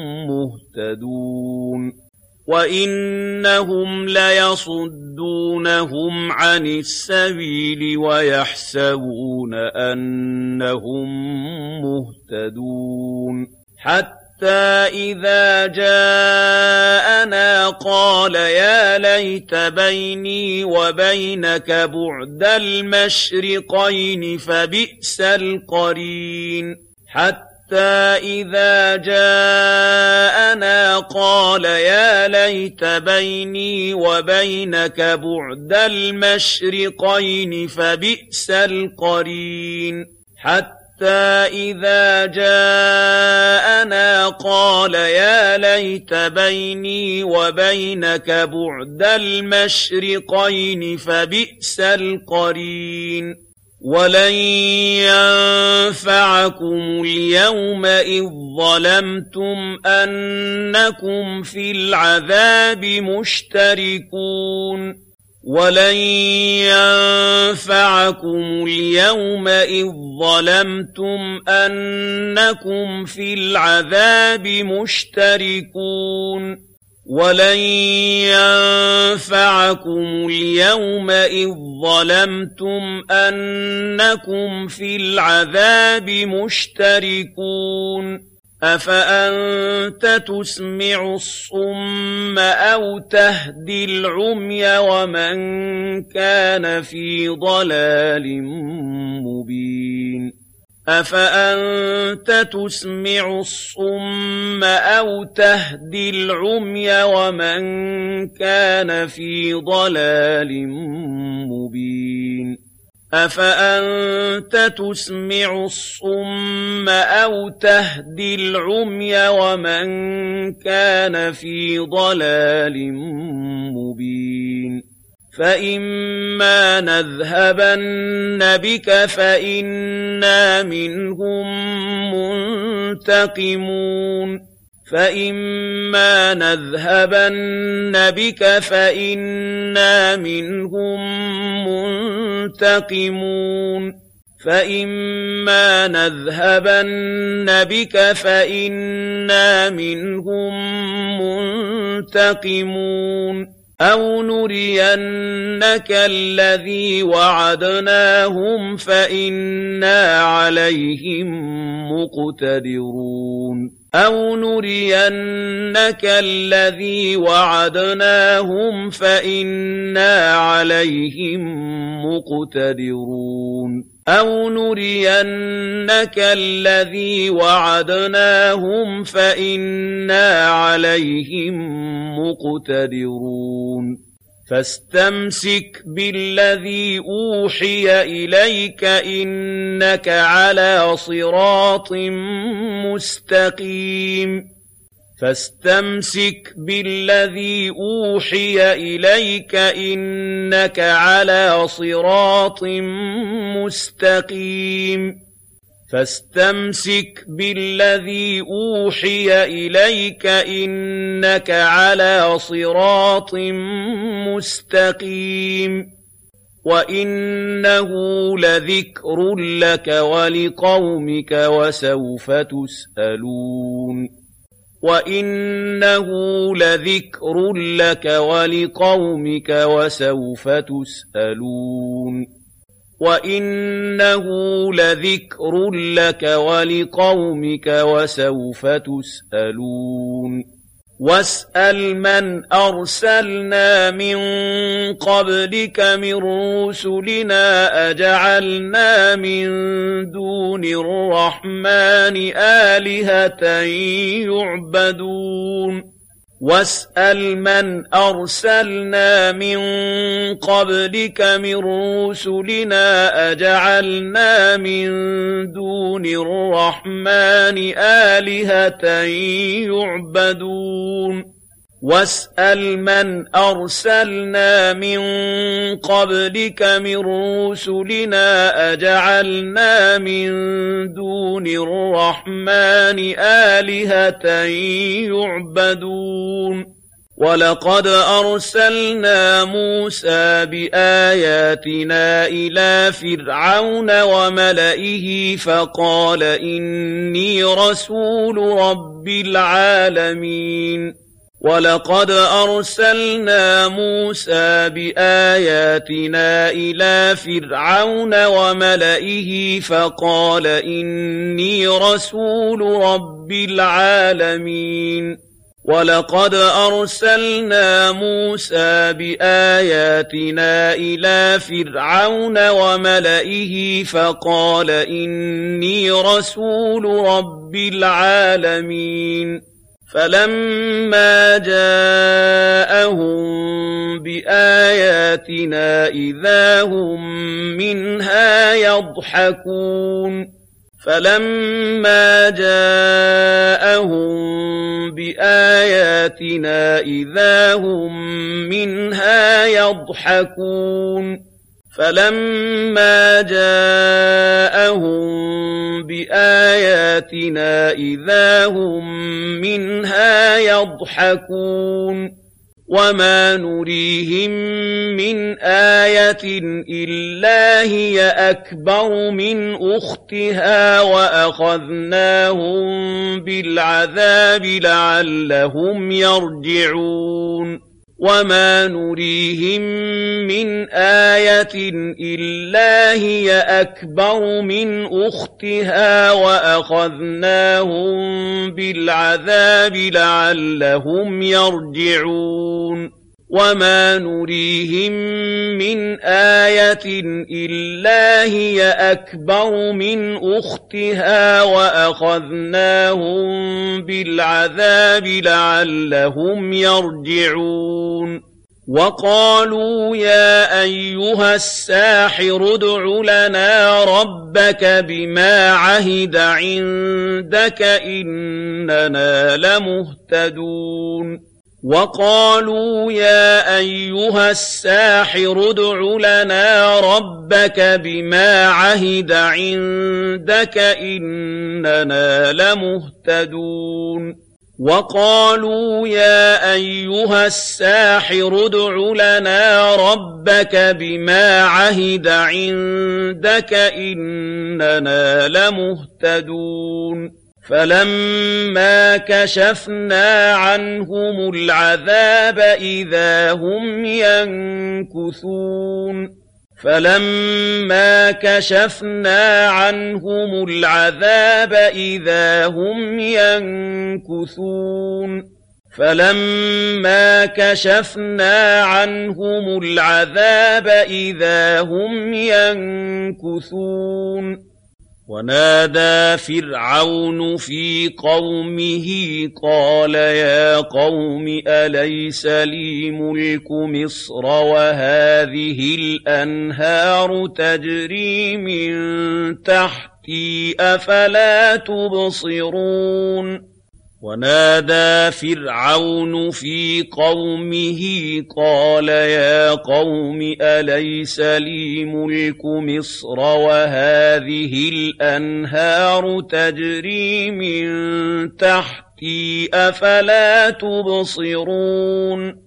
مُّهْتَدُونَ وَإِنَّهُمْ لَيَصُدُّونَهُمْ عَنِ السَّبِيلِ وَيَحْسَبُونَ أَنَّهُم مُّهْتَدُونَ حَتَّىٰ إِذَا جَاءَنَا قَالَ يَا لَيْتَ بَيْنِي وَبَيْنَكَ بُعْدَ الْمَشْرِقَيْنِ فَبِئْسَ الْقَرِينُ حَتَّىٰ إِذَا جَاءَنَا قَالَ يَا لَيْتَ بَيْنِي وَبَيْنَكَ بُعْدَ الْمَشْرِقَيْنِ فَبِئْسَ الْقَرِينُ حَتَّىٰ إِذَا جَاءَنَا قَالَ يَا لَيْتَ بَيْنِي وَبَيْنَكَ بُعْدَ الْمَشْرِقَيْنِ فَبِئْسَ الْقَرِينُ وَلَن يَنفَعَكُمُ الْيَوْمَ إِذ ظَّلَمْتُمْ أَنَّكُمْ فِي الْعَذَابِ مُشْتَرِكُونَ وَلَن يَنفَعَكُمُ الْيَوْمَ إِذ ظَّلَمْتُمْ أَنَّكُمْ فِي الْعَذَابِ مُشْتَرِكُونَ وَلَن يَنفَعَكُمُ الْيَوْمَ إِذ ظَّلَمْتُمْ أَنَّكُمْ فِي الْعَذَابِ مُشْتَرِكُونَ أَفَأَنتَ تُسْمِعُ الصُّمَّ أَوْ تَهْدِي الْعُمْيَ وَمَن كَانَ فِي ضَلَالٍ مُّبِينٍ أَفَأَنتَ تُسْمِعُ الصُّمَّ أَوْ تَهْدِي الْعُمْيَ وَمَن كَانَ فِي ضَلَالٍ مُّبِينٍ أَفَأَنتَ تُسْمِعُ الصُّمَّ أَوْ تَهْدِي الْعُمْيَ وَمَن كَانَ فِي ضَلَالٍ مُّبِينٍ فَإِمَّا نَذْهَبَنَّ بِكَ فَإِنَّا مِنْهُم مُّنتَقِمُونَ فَإِمَّا نَذْهَبَنَّ بِكَ فَإِنَّا مِنْهُم مُّنتَقِمُونَ فَإِمَّا نَذْهَبَنَّ بِكَ فَإِنَّا مِنْهُم مُّنتَقِمُونَ أَوْ نُرِيَنَّكَ الَّذِي وَعَدْنَاهُمْ فَإِنَّا عَلَيْهِم مُّقْتَدِرُونَ أَوْ نُرِيَنَّكَ الَّذِي وَعَدْنَاهُمْ فَإِنَّا عَلَيْهِم مُّقْتَدِرُونَ أَوْ نُرِيَنَّكَ الَّذِي وَعَدْنَاهُمْ فَإِنَّا عَلَيْهِم مُّقْتَدِرُونَ فَاسْتَمْسِكْ بِالَّذِي أُوحِيَ إِلَيْكَ إِنَّكَ عَلَىٰ صِرَاطٍ مُّسْتَقِيمٍ فَاسْتَمْسِكْ بِالَّذِي أُوحِيَ إِلَيْكَ إِنَّكَ عَلَىٰ صِرَاطٍ مُّسْتَقِيمٍ فَاسْتَمْسِكْ بِالَّذِي أُوحِيَ إِلَيْكَ إِنَّكَ عَلَىٰ صِرَاطٍ مُّسْتَقِيمٍ وَإِنَّهُ لَذِكْرٌ لَّكَ وَلِقَوْمِكَ وَسَوْفَ تُسْأَلُونَ وَإِنَّهُ لَذِكْرٌ لَّكَ وَلِقَوْمِكَ وَسَوْفَ تُسْأَلُونَ وَإِنَّهُ لَذِكْرٌ لَّكَ وَلِقَوْمِكَ وَسَوْفَ تُسْأَلُونَ وَاسْأَلْ مَنْ أَرْسَلْنَا مِن قَبْلِكَ مِن رُّسُلِنَا أَجَعَلْنَا مِن دُونِ الرَّحْمَٰنِ آلِهَةً يُعْبَدُونَ وَاسْأَلْ مَنْ أَرْسَلْنَا مِن قَبْلِكَ مِن رُّسُلِنَا أَجَعَلْنَا مِن دُونِ الرَّحْمَٰنِ آلِهَةً يُعْبَدُونَ وَاسْأَلْ مَنْ أَرْسَلْنَا مِن قَبْلِكَ مِن رُّسُلِنَا أَجَعَلْنَا مِن دُونِ الرَّحْمَٰنِ آلِهَةً يُعْبَدُونَ وَلَقَدْ أَرْسَلْنَا مُوسَىٰ بِآيَاتِنَا إِلَىٰ فِرْعَوْنَ وَمَلَئِهِ فَقَالَ إِنِّي رَسُولُ رَبِّ الْعَالَمِينَ وَلَقَدْ أَرْسَلْنَا مُوسَىٰ بِآيَاتِنَا إِلَىٰ فِرْعَوْنَ وَمَلَئِهِ فَقَالَ إِنِّي رَسُولُ رَبِّ الْعَالَمِينَ وَلَقَدْ أَرْسَلْنَا مُوسَىٰ بِآيَاتِنَا إِلَىٰ فِرْعَوْنَ وَمَلَئِهِ فَقَالَ إِنِّي رَسُولُ رَبِّ الْعَالَمِينَ فَلَمَّا جَاءَهُم بِآيَاتِنَا إِذَا هُم مِّنْهَا يَضْحَكُونَ فَلَمَّا جَاءَهُم بِآيَاتِنَا إِذَا هُم مِّنْهَا يَضْحَكُونَ فَلَمَّا جَاءَهُم بِآيَاتِنَا إِذَا هُم مِّنْهَا يَضْحَكُونَ وَمَا نُرِيهِم مِّنْ آيَةٍ إِلَّا هِيَ أَكْبَرُ مِنْ أُخْتِهَا وَأَخَذْنَاهُم بِالْعَذَابِ لَعَلَّهُمْ يَرْجِعُونَ وَمَا نُرِيهِم مِّنْ آيَةٍ إِلَّا هِيَ أَكْبَرُ مِنْ أُخْتِهَا وَأَخَذْنَاهُم بِالْعَذَابِ لَعَلَّهُمْ يَرْجِعُونَ وَمَا نُرِيهِم مِّنْ آيَةٍ إِلَّا هِيَ أَكْبَرُ مِنْ أُخْتِهَا وَأَخَذْنَاهُم بِالْعَذَابِ لَعَلَّهُمْ يَرْجِعُونَ وَقَالُوا يَا أَيُّهَ السَّاحِرُ ادْعُ لَنَا رَبَّكَ بِمَا عَهِدَ عِندَكَ إِنَّنَا لَمُهْتَدُونَ وَقَالُوا يَا أَيُّهَ السَّاحِرُ ادْعُ لَنَا رَبَّكَ بِمَا عَهِدَ عِندَكَ إِنَّنَا لَمُهْتَدُونَ وَقَالُوا يَا أَيُّهَ السَّاحِرُ ادْعُ لَنَا رَبَّكَ بِمَا عَهِدَ عِندَكَ إِنَّنَا لَمُهْتَدُونَ فَلَمَّا كَشَفْنَا عَنْهُمُ الْعَذَابَ إِذَا هُمْ يَنكُثُونَ فَلَمَّا كَشَفْنَا عَنْهُمُ الْعَذَابَ إِذَا هُمْ يَنكُثُونَ فَلَمَّا كَشَفْنَا عَنْهُمُ الْعَذَابَ إِذَا هُمْ يَنكُثُونَ وَنَادَى فِرْعَوْنُ فِي قَوْمِهِ قَالَ يَا قَوْمِ أَلَيْسَ لِي مُلْكُ مِصْرَ وَهَٰذِهِ الْأَنْهَارُ تَجْرِي مِن تَحْتِي أَفَلَا تُبْصِرُونَ وَنَادَى فِرْعَوْنُ فِي قَوْمِهِ قَالَ يَا قَوْمِ أَلَيْسَ لِي مُلْكُ مِصْرَ وَهَٰذِهِ الْأَنْهَارُ تَجْرِي مِن تَحْتِي أَفَلَا تُبْصِرُونَ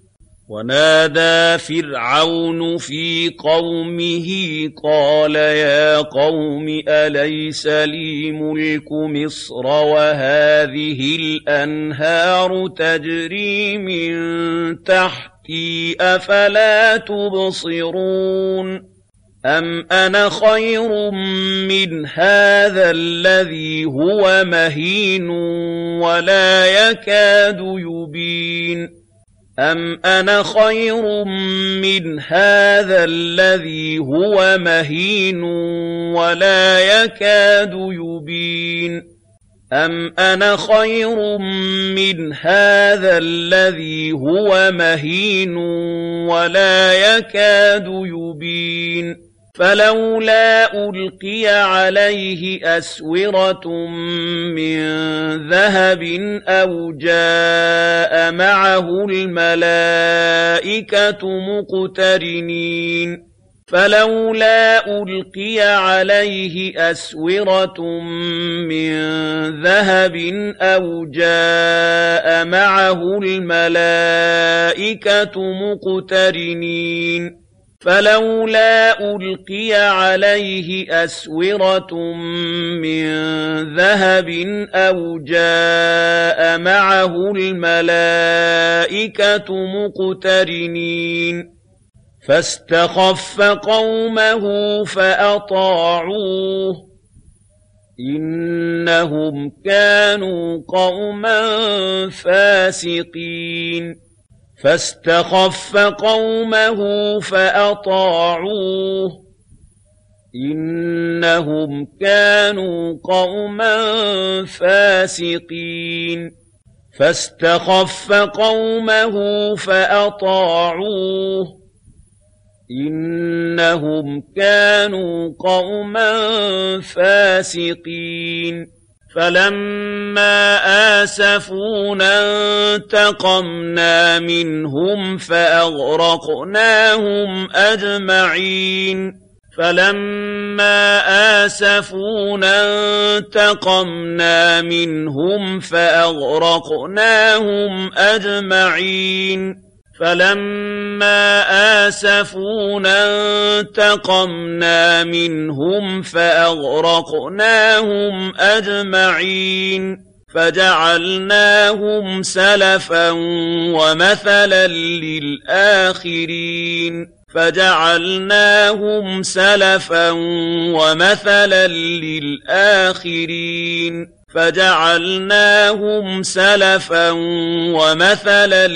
ونادى فرعون في قومه قال يا قوم أليس لي ملك مصر وهذه الأنهار تجري من تحتي أفلا تبصرون أم أنا خير من هذا الذي هو مهين ولا يكاد يبين أم أنا خير من هذا الذي هو مهين ولا يكاد يبين أم أنا خير من هذا الذي هو مهين ولا يكاد يبين فلولا ألقي عليه أسورة من ذهب أو جاء معه الملائكة مقترنين فلولا ألقي عليه أسورة من ذهب أو جاء معه الملائكة مقترنين فلولا ألقي عليه أسورة من ذهب أو جاء معه الملائكة مقترنين فاستخف قومه فأطاعوه إنهم كانوا قوما فاسقين فاستخف قومه فأطاعوه إنهم كانوا قوما فاسقين فاستخف قومه فأطاعوه إنهم كانوا قوما فاسقين فلما آسفونا انتقمنا منهم فأغرقناهم أجمعين فلما آسفونا انتقمنا منهم فأغرقناهم أجمعين فلما آسفونا انتقمنا منهم فأغرقناهم أجمعين فجعلناهم سلفا ومثلا للآخرين فجعلناهم سلفا ومثلا للآخرين فجعلناهم سلفا ومثلا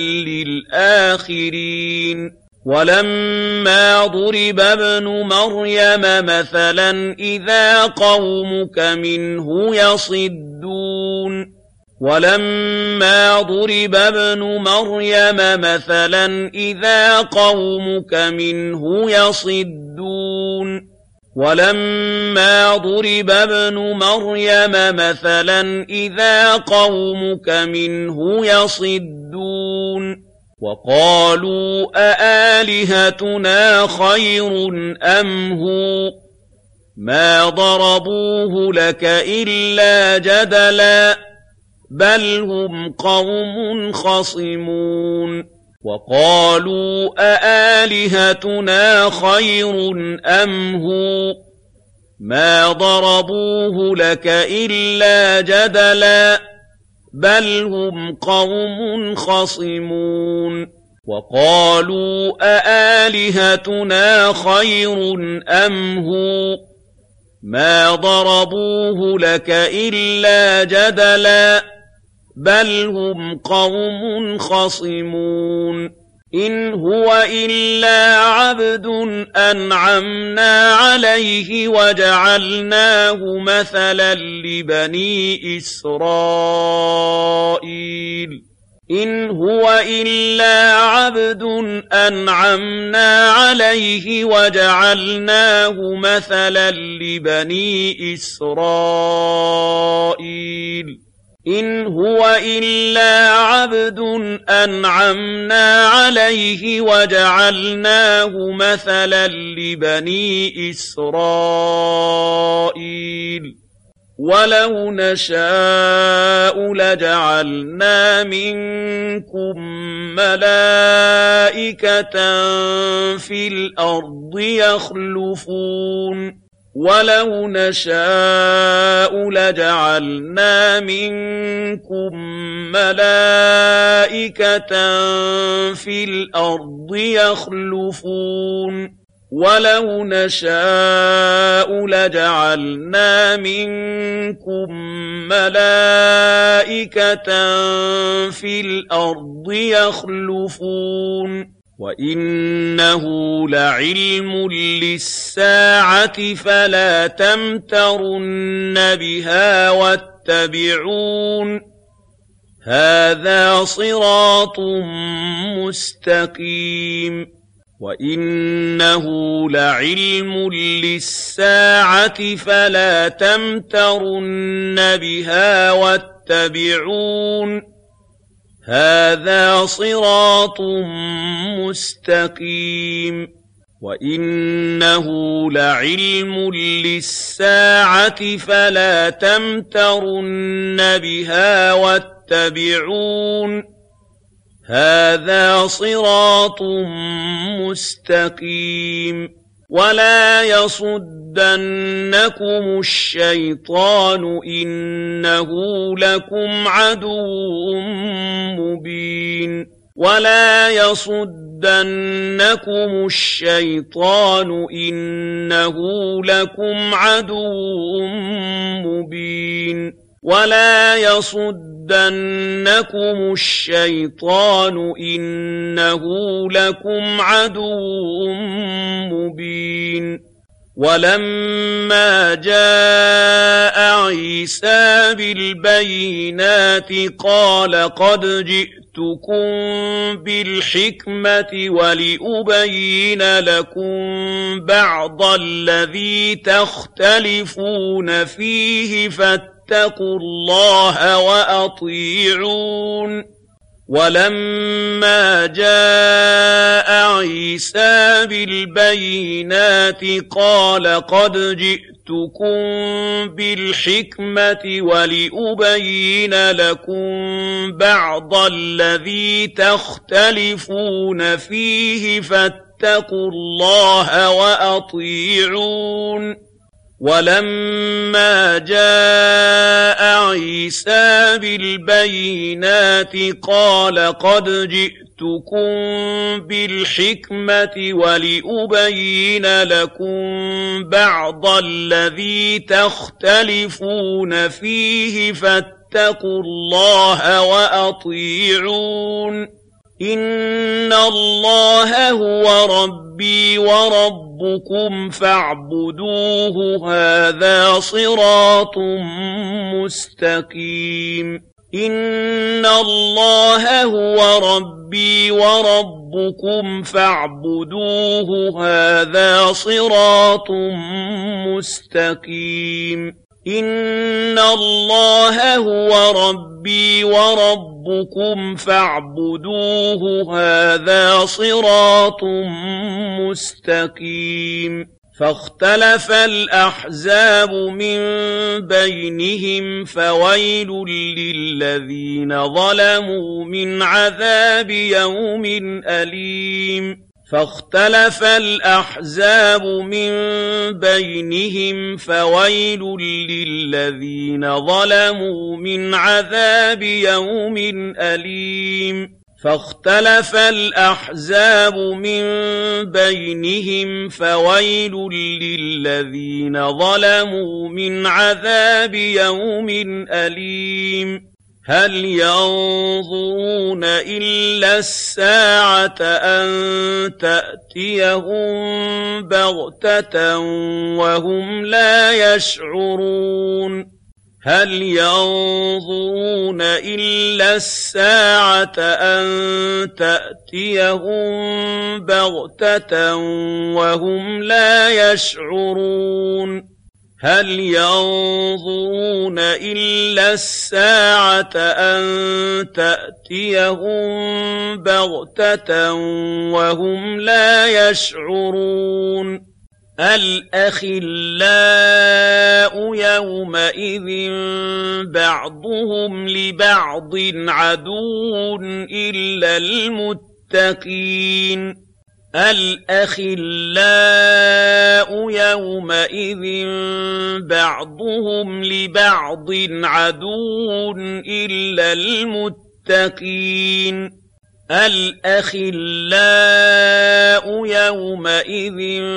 للآخرين ولما ضرب ابن مريم مثلا إذا قومك منه يصدون ولما ضرب ابن مريم مثلا إذا قومك منه يصدون ولما ضرب ابن مريم مثلا إذا قومك منه يصدون وقالوا أآلهتنا خير أم هو ما ضربوه لك إلا جدلا بل هم قوم خصمون وقالوا أآلهتنا خير أم هو ما ضربوه لك إلا جدلا بل هم قوم خصمون وقالوا أآلهتنا خير أم هو ما ضربوه لك إلا جدلا بل هم قوم خصمون إن هو إلا عبد أنعمنا عليه وجعلناه مثلا لبني إسرائيل إن هو إلا عبد أنعمنا عليه وجعلناه مثلا لبني إسرائيل إن هو إلا عبد أنعمنا عليه وجعلناه مثلا لبني إسرائيل وَلَوْ نَشَاءُ لَجَعَلْنَا مِنكُم مَّلَائِكَةً فِي الْأَرْضِ يَخْلُفُونَ وَلَوْ نَشَاءُ لَجَعَلْنَا مِنكُم مَّلَائِكَةً فِي الْأَرْضِ يَخْلُفُونَ وَلَوْ نَشَاءُ لَجَعَلْنَا مِنكُم مَّلَائِكَةً فِي الْأَرْضِ يَخْلُفُونَ وَإِنَّهُ لَعِلْمٌ لِّلسَّاعَةِ فَلَا تَمْتَرُنَّ بِهَا وَاتَّبِعُونِ هَٰذَا صِرَاطٌ مُّسْتَقِيمٌ وَإِنَّهُ لَعِلْمٌ لِّلسَّاعَةِ فَلَا تَمْتَرُنَّ بِهَا وَاتَّبِعُونِ هَٰذَا صِرَاطٌ مُّسْتَقِيمٌ وَإِنَّهُ لَعِلْمٌ لِّلسَّاعَةِ فَلَا تَمْتَرُنَّ بِهَا وَاتَّبِعُونِ هَٰذَا صِرَاطٌ مُّسْتَقِيمٌ وَلَا يَصُدَّنَّكُمُ الشَّيْطَانُ إِنَّهُ لَكُمْ عَدُوٌّ مُّبِينٌ وَلَا يَصُدَّنَّكُمُ الشَّيْطَانُ إِنَّهُ لَكُمْ عَدُوٌّ مُّبِينٌ وَلَا يَصُدَّنَّكُمُ الشَّيْطَانُ إِنَّهُ لَكُمْ عَدُوٌّ مُّبِينٌ وَلَمَّا جَاءَ عِيسَىٰ بِالْبَيِّنَاتِ قَالَ قَدْ جِئْتُكُم بِالْحِكْمَةِ وَلِأُبَيِّنَ لَكُم بَعْضَ الَّذِي تَخْتَلِفُونَ فِيهِ فَاتَّقُوا اللَّهَ وَأَطِيعُونِ وَلَمَّا جَاءَ عِيسَىٰ بِالْبَيِّنَاتِ قَالَ قَدْ جِئْتُكُم بِالْحِكْمَةِ وَلِأُبَيِّنَ لَكُم بَعْضَ الَّذِي تَخْتَلِفُونَ فِيهِ فَاتَّقُوا اللَّهَ وَأَطِيعُونِ وَلَمَّا جَاءَ عِيسَىٰ بِالْبَيِّنَاتِ قَالَ قَدْ جِئْتُكُم بِالْحِكْمَةِ وَلِأُبَيِّنَ لَكُم بَعْضَ الَّذِي تَخْتَلِفُونَ فِيهِ فَاتَّقُوا اللَّهَ وَأَطِيعُونِ إِنَّ اللَّهَ هُوَ رَبِّي وَرَبُّكُمْ فَاعْبُدُوهُ هَٰذَا صِرَاطٌ مُّسْتَقِيمٌ إِنَّ اللَّهَ هُوَ رَبِّي وَرَبُّكُمْ فَاعْبُدُوهُ هَٰذَا صِرَاطٌ مُّسْتَقِيمٌ إِنَّ اللَّهَ هُوَ رَبِّي وَرَبُّكُمْ فَاعْبُدُوهُ هَٰذَا صِرَاطٌ مُّسْتَقِيمٌ فَاخْتَلَفَ الْأَحْزَابُ مِن بَيْنِهِمْ فَوَيْلٌ لِّلَّذِينَ ظَلَمُوا مِنْ عَذَابِ يَوْمٍ أَلِيمٍ فَاخْتَلَفَ الْأَحْزَابُ مِن بَيْنِهِمْ فَوَيْلٌ لِّلَّذِينَ ظَلَمُوا مِنْ عَذَابِ يَوْمٍ أَلِيمٍ فَاخْتَلَفَ الْأَحْزَابُ مِن بَيْنِهِمْ فَوَيْلٌ لِّلَّذِينَ ظَلَمُوا مِنْ عَذَابِ يَوْمٍ أَلِيمٍ هَلْ يَنظُرُونَ إِلَّا السَّاعَةَ أَن تَأْتِيَهُم بَغْتَةً وَهُمْ لَا يَشْعُرُونَ هَلْ يَنظُرُونَ إِلَّا السَّاعَةَ أَن تَأْتِيَهُم بَغْتَةً وَهُمْ لَا يَشْعُرُونَ هَلْ يَنظُرُونَ إِلَّا السَّاعَةَ أَن تَأْتِيَهُم بَغْتَةً وَهُمْ لَا يَشْعُرُونَ الْأَخِلَّاءُ يَوْمَئِذٍ بَعْضُهُمْ لِبَعْضٍ عَدُوٌّ إِلَّا الْمُتَّقِينَ الْأَخِلَّاءُ يَوْمَئِذٍ بَعْضُهُمْ لِبَعْضٍ عَدُوٌّ إِلَّا الْمُتَّقِينَ الْأَخِلَّاءُ يَوْمَئِذٍ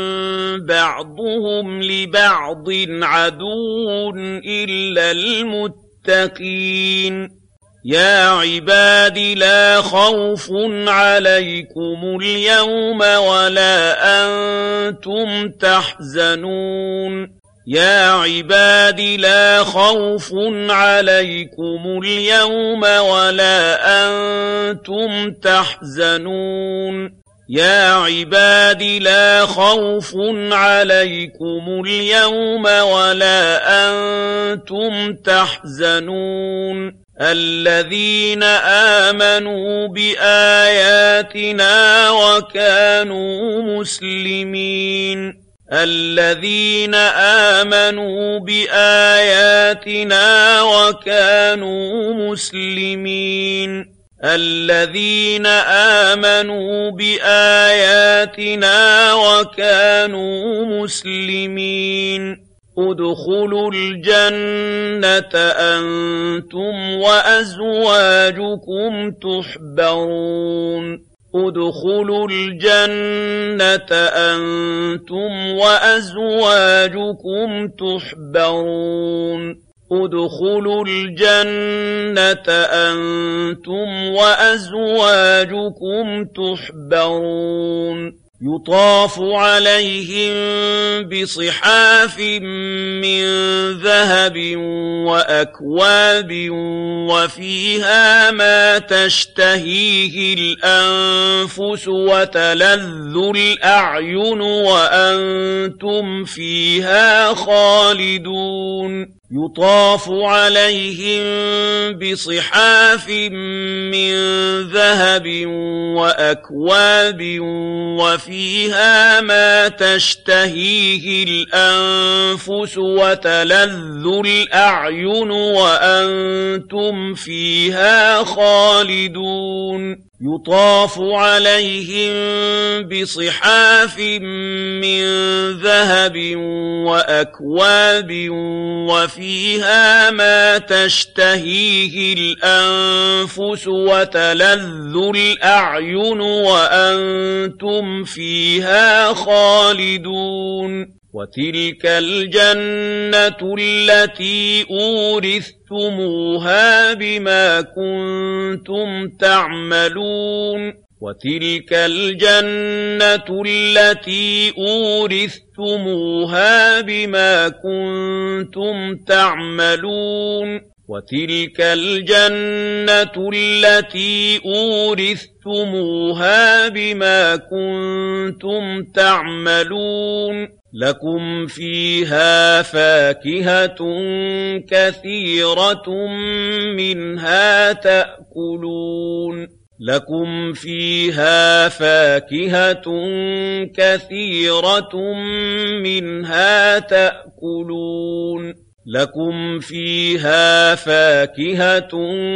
بَعْضُهُمْ لِبَعْضٍ عَدُوٌّ إِلَّا الْمُتَّقِينَ يَا عِبَادِ لَا خَوْفٌ عَلَيْكُمُ الْيَوْمَ وَلَا أَنْتُمْ تَحْزَنُونَ يَا عِبَادِ لَا خَوْفٌ عَلَيْكُمُ الْيَوْمَ وَلَا أَنْتُمْ تَحْزَنُونَ يَا عِبَادِ لَا خَوْفٌ عَلَيْكُمُ الْيَوْمَ وَلَا أَنْتُمْ تَحْزَنُونَ الَّذِينَ آمَنُوا بِآيَاتِنَا وَكَانُوا مُسْلِمِينَ الَّذِينَ آمَنُوا بِآيَاتِنَا وَكَانُوا مُسْلِمِينَ الَّذِينَ آمَنُوا بِآيَاتِنَا وَكَانُوا مُسْلِمِينَ ادْخُلُوا الْجَنَّةَ أَنْتُمْ وَأَزْوَاجُكُمْ تُحْبَرُونَ ادْخُلُوا الْجَنَّةَ أَنْتُمْ وَأَزْوَاجُكُمْ تُحْبَرُونَ ادْخُلُوا الْجَنَّةَ أَنْتُمْ وَأَزْوَاجُكُمْ تُحْبَرُونَ يُطَافُ عَلَيْهِم بِصِحَافٍ مِّن ذَهَبٍ وَأَكْوَابٍ وَفِيهَا مَا تَشْتَهِيهِ الْأَنفُسُ وَتَلَذُّ الْأَعْيُنُ وَأَنْتُمْ فِيهَا خَالِدُونَ يُطَافُ عَلَيْهِم بِصِحَافٍ مِّن ذَهَبٍ وَأَكْوَابٍ وَفِيهَا مَا تَشْتَهِيهِ الْأَنفُسُ وَتَلَذُّ الْأَعْيُنُ وَأَنْتُمْ فِيهَا خَالِدُونَ يُطَافُ عَلَيْهِم بِصِحَافٍ مِّن ذَهَبٍ وَأَكْوَابٍ وَفِيهَا مَا تَشْتَهِيهِ الْأَنفُسُ وَتَلَذُّ الْأَعْيُنُ وَأَنْتُمْ فِيهَا خَالِدُونَ وَتِلْكَ الْجَنَّةُ الَّتِي أُورِثْتُمُوهَا بِمَا كُنتُمْ تَعْمَلُونَ وَتِلْكَ الْجَنَّةُ الَّتِي أُورِثْتُمُوهَا بِمَا كُنتُمْ تَعْمَلُونَ وَتِلْكَ الْجَنَّةُ الَّتِي أُورِثْتُمُوهَا بِمَا كُنتُمْ تَعْمَلُونَ لَكُمْ فِيهَا فَاكِهَةٌ كَثِيرَةٌ مِنْهَا تَأْكُلُونَ لَكُمْ فِيهَا فَاكِهَةٌ كَثِيرَةٌ مِنْهَا تَأْكُلُونَ لَكُمْ فِيهَا فَاكِهَةٌ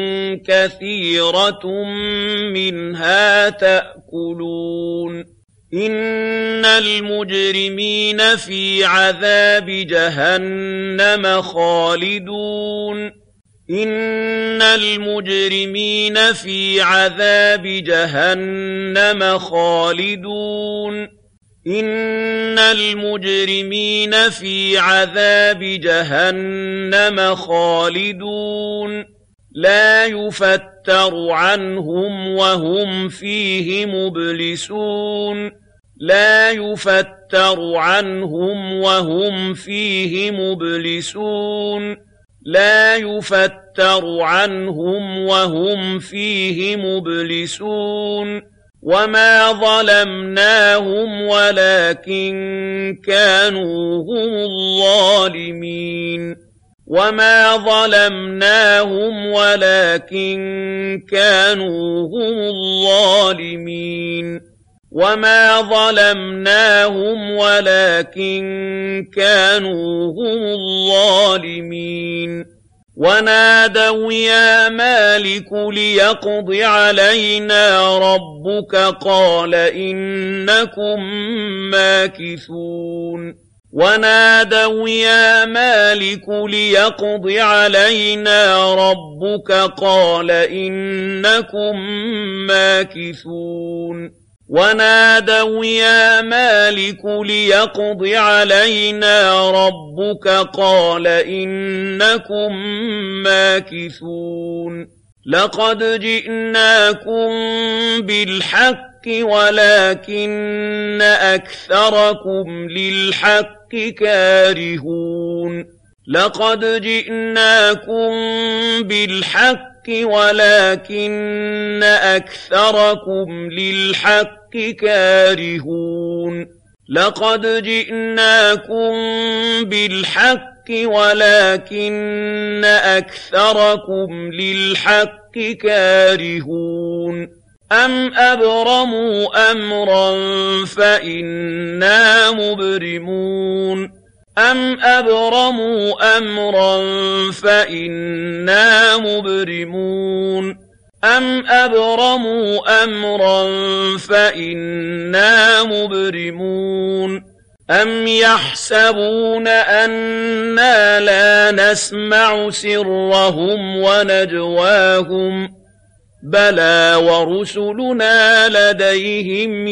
كَثِيرَةٌ مِنْهَا تَأْكُلُونَ إِنَّ الْمُجْرِمِينَ فِي عَذَابِ جَهَنَّمَ خَالِدُونَ إِنَّ الْمُجْرِمِينَ فِي عَذَابِ جَهَنَّمَ خَالِدُونَ إِنَّ الْمُجْرِمِينَ فِي عَذَابِ جَهَنَّمَ خَالِدُونَ لَا يُفَتَّرُ عَنْهُمْ وَهُمْ فِيهِ مُبْلِسُونَ لَا يُفَتَّرُ عَنْهُمْ وَهُمْ فِيهِ مُبْلِسُونَ لَا يُفَتَّرُ عَنْهُمْ وَهُمْ فِيهِ مُبْلِسُونَ وَمَا ظَلَمْنَاهُمْ وَلَكِنْ كَانُوا هُمُ الظَّالِمِينَ وَمَا ظَلَمْنَاهُمْ وَلَكِنْ كَانُوا هُمُ الظَّالِمِينَ وَمَا ظَلَمْنَاهُمْ وَلَكِن كَانُوا هُمُ الظَّالِمِينَ وَنَادَوْا يَا مَالِكُ لِيَقْضِ عَلَيْنَا رَبُّكَ قَالَ إِنَّكُمْ مَاكِثُونَ وَنَادَوْا يَا مَالِكُ لِيَقْضِ عَلَيْنَا رَبُّكَ قَالَ إِنَّكُمْ مَاكِثُونَ وَنَادَوْا يَا مَالِكُ لِيَقْضِ عَلَيْنَا رَبُّكَ قَالَ إِنَّكُمْ مَاكِثُونَ لَقَدْ جِئْنَاكُمْ بِالْحَقِّ وَلَكِنَّ أَكْثَرَكُمْ لِلْحَقِّ كَارِهُونَ لَقَدْ جِئْنَاكُمْ بِالْحَقِّ وَلَكِنَّ أَكْثَرَكُمْ لِلْحَقِّ كَارِهُونَ لَقَدْ جِئْنَاكُمْ بِالْحَقِّ وَلَكِنَّ أَكْثَرَكُمْ لِلْحَقِّ كَارِهُونَ أَمْ أَبْرَمُوا أَمْرًا فَإِنَّا مُبْرِمُونَ أَمْ أَبْرَمُوا أَمْرًا فَإِنَّا مُبْرِمُونَ أَمْ أَبْرَمُوا أَمْرًا فَإِنَّا مُبْرِمُونَ أَمْ يَحْسَبُونَ أَنَّا لَا نَسْمَعُ سِرَّهُمْ وَنَجْوَاهُمْ بَلَىٰ وَرُسُلُنَا لَدَيْهِمْ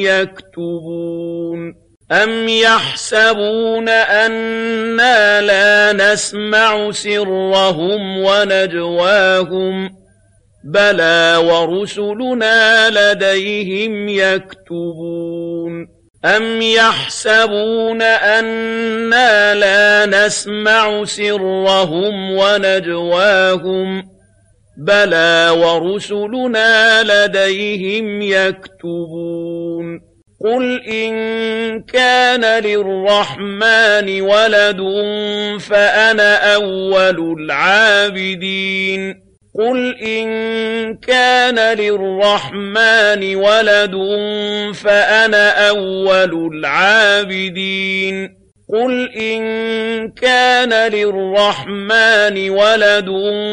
يَكْتُبُونَ أَمْ يَحْسَبُونَ أَنَّا لَا نَسْمَعُ سِرَّهُمْ وَنَجْوَاهُمْ بَلَىٰ وَرُسُلُنَا لَدَيْهِمْ يَكْتُبُونَ أَمْ يَحْسَبُونَ أَنَّا لَا نَسْمَعُ سِرَّهُمْ وَنَجْوَاهُمْ بَلَىٰ وَرُسُلُنَا لَدَيْهِمْ يَكْتُبُونَ قُلْ إِن كَانَ لِلرَّحْمَٰنِ وَلَدٌ فَأَنَا أَوَّلُ الْعَابِدِينَ قُلْ إِن كَانَ لِلرَّحْمَٰنِ وَلَدٌ فَأَنَا أَوَّلُ الْعَابِدِينَ قُلْ إِن كَانَ لِلرَّحْمَٰنِ وَلَدٌ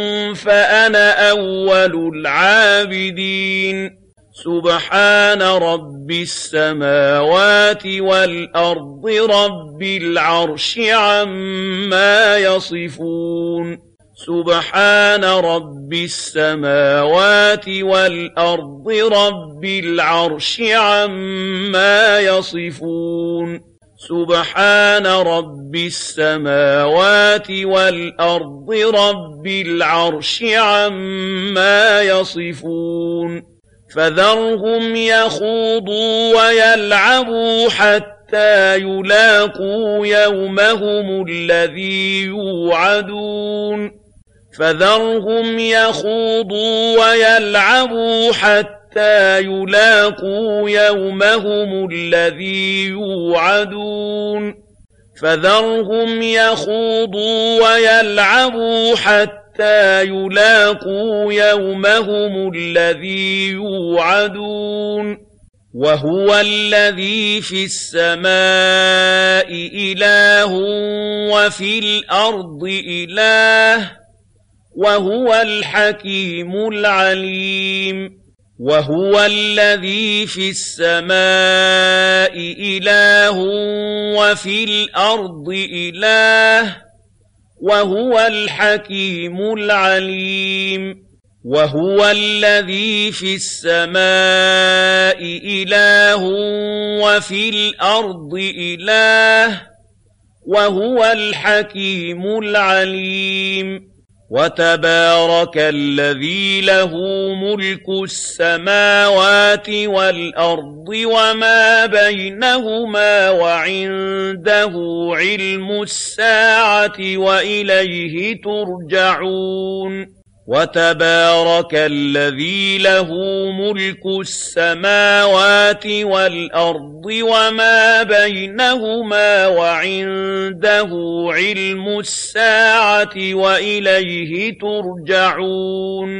فَأَنَا أَوَّلُ الْعَابِدِينَ سُبْحَانَ رَبِّ السَّمَاوَاتِ وَالْأَرْضِ رَبِّ الْعَرْشِ عَمَّا يَصِفُونَ سُبْحَانَ رَبِّ السَّمَاوَاتِ وَالْأَرْضِ رَبِّ الْعَرْشِ عَمَّا يَصِفُونَ سُبْحَانَ رَبِّ السَّمَاوَاتِ وَالْأَرْضِ رَبِّ الْعَرْشِ عَمَّا يَصِفُونَ فَذَرْهُمْ يَخُوضُوا وَيَلْعَبُوا حَتَّىٰ يُلَاقُوا يَوْمَهُمُ الَّذِي يُوعَدُونَ فَذَرْهُمْ يَخُوضُوا وَيَلْعَبُوا حَتَّىٰ يُلَاقُوا يَوْمَهُمُ الَّذِي يُوعَدُونَ فَذَرْهُمْ يَخُوضُوا وَيَلْعَبُوا حَتَّىٰ يُلَاقُوا يَوْمَهُمُ الَّذِي يُوعَدُونَ وَهُوَ الَّذِي فِي السَّمَاءِ إِلَٰهٌ وَفِي الْأَرْضِ إِلَٰهٌ وَهُوَ الْحَكِيمُ الْعَلِيمُ وَهُوَ الَّذِي فِي السَّمَاءِ إِلَٰهٌ وَفِي الْأَرْضِ إِلَٰهٌ وَهُوَ الْحَكِيمُ الْعَلِيمُ وَهُوَ الَّذِي فِي السَّمَاءِ إِلَٰهٌ وَفِي الْأَرْضِ إِلَٰهٌ وَهُوَ الْحَكِيمُ الْعَلِيمُ وَتَبَارَكَ الَّذِي لَهُ مُلْكُ السَّمَاوَاتِ وَالْأَرْضِ وَمَا بَيْنَهُمَا وَعِندَهُ عِلْمُ السَّاعَةِ وَإِلَيْهِ تُرْجَعُونَ وَتَبَارَكَ الَّذِي لَهُ مُلْكُ السَّمَاوَاتِ وَالْأَرْضِ وَمَا بَيْنَهُمَا وَعِندَهُ عِلْمُ السَّاعَةِ وَإِلَيْهِ تُرْجَعُونَ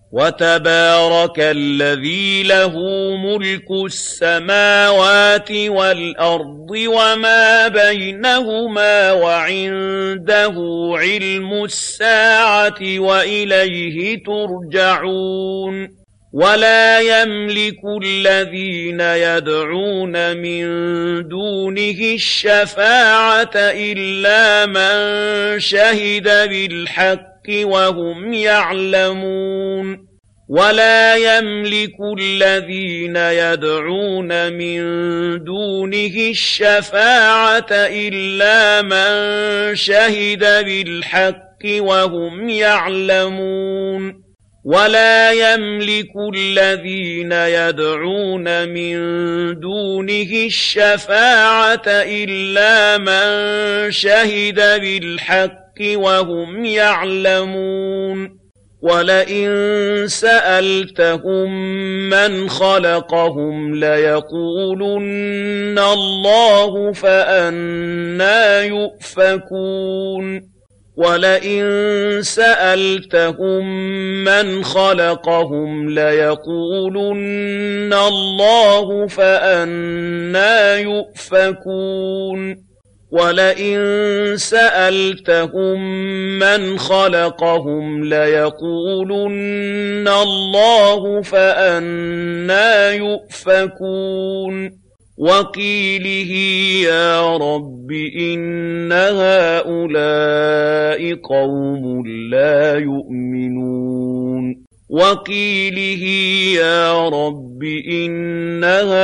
وتبارك الذي له ملك السماوات والأرض وما بينهما وعنده علم الساعة وإليه ترجعون ولا يملك الذين يدعون من دونه الشفاعة إلا من شهد بالحق وهم يعلمون ولا يملك الذين يدعون من دونه الشفاعة إلا من شهد بالحق وهم يعلمون ولا يملك الذين يدعون من دونه الشفاعة إلا من شهد بالحق وهم يعلمون ولئن سألتهم من خلقهم ليقولن الله فأنى يؤفكون ولئن سألتهم من خلقهم ليقولن الله فأنى يؤفكون ولئن سألتهم من خلقهم ليقولن الله فأنى يؤفكون وقيله يا رب إن هؤلاء قوم لا يؤمنون وقيله يا رب إن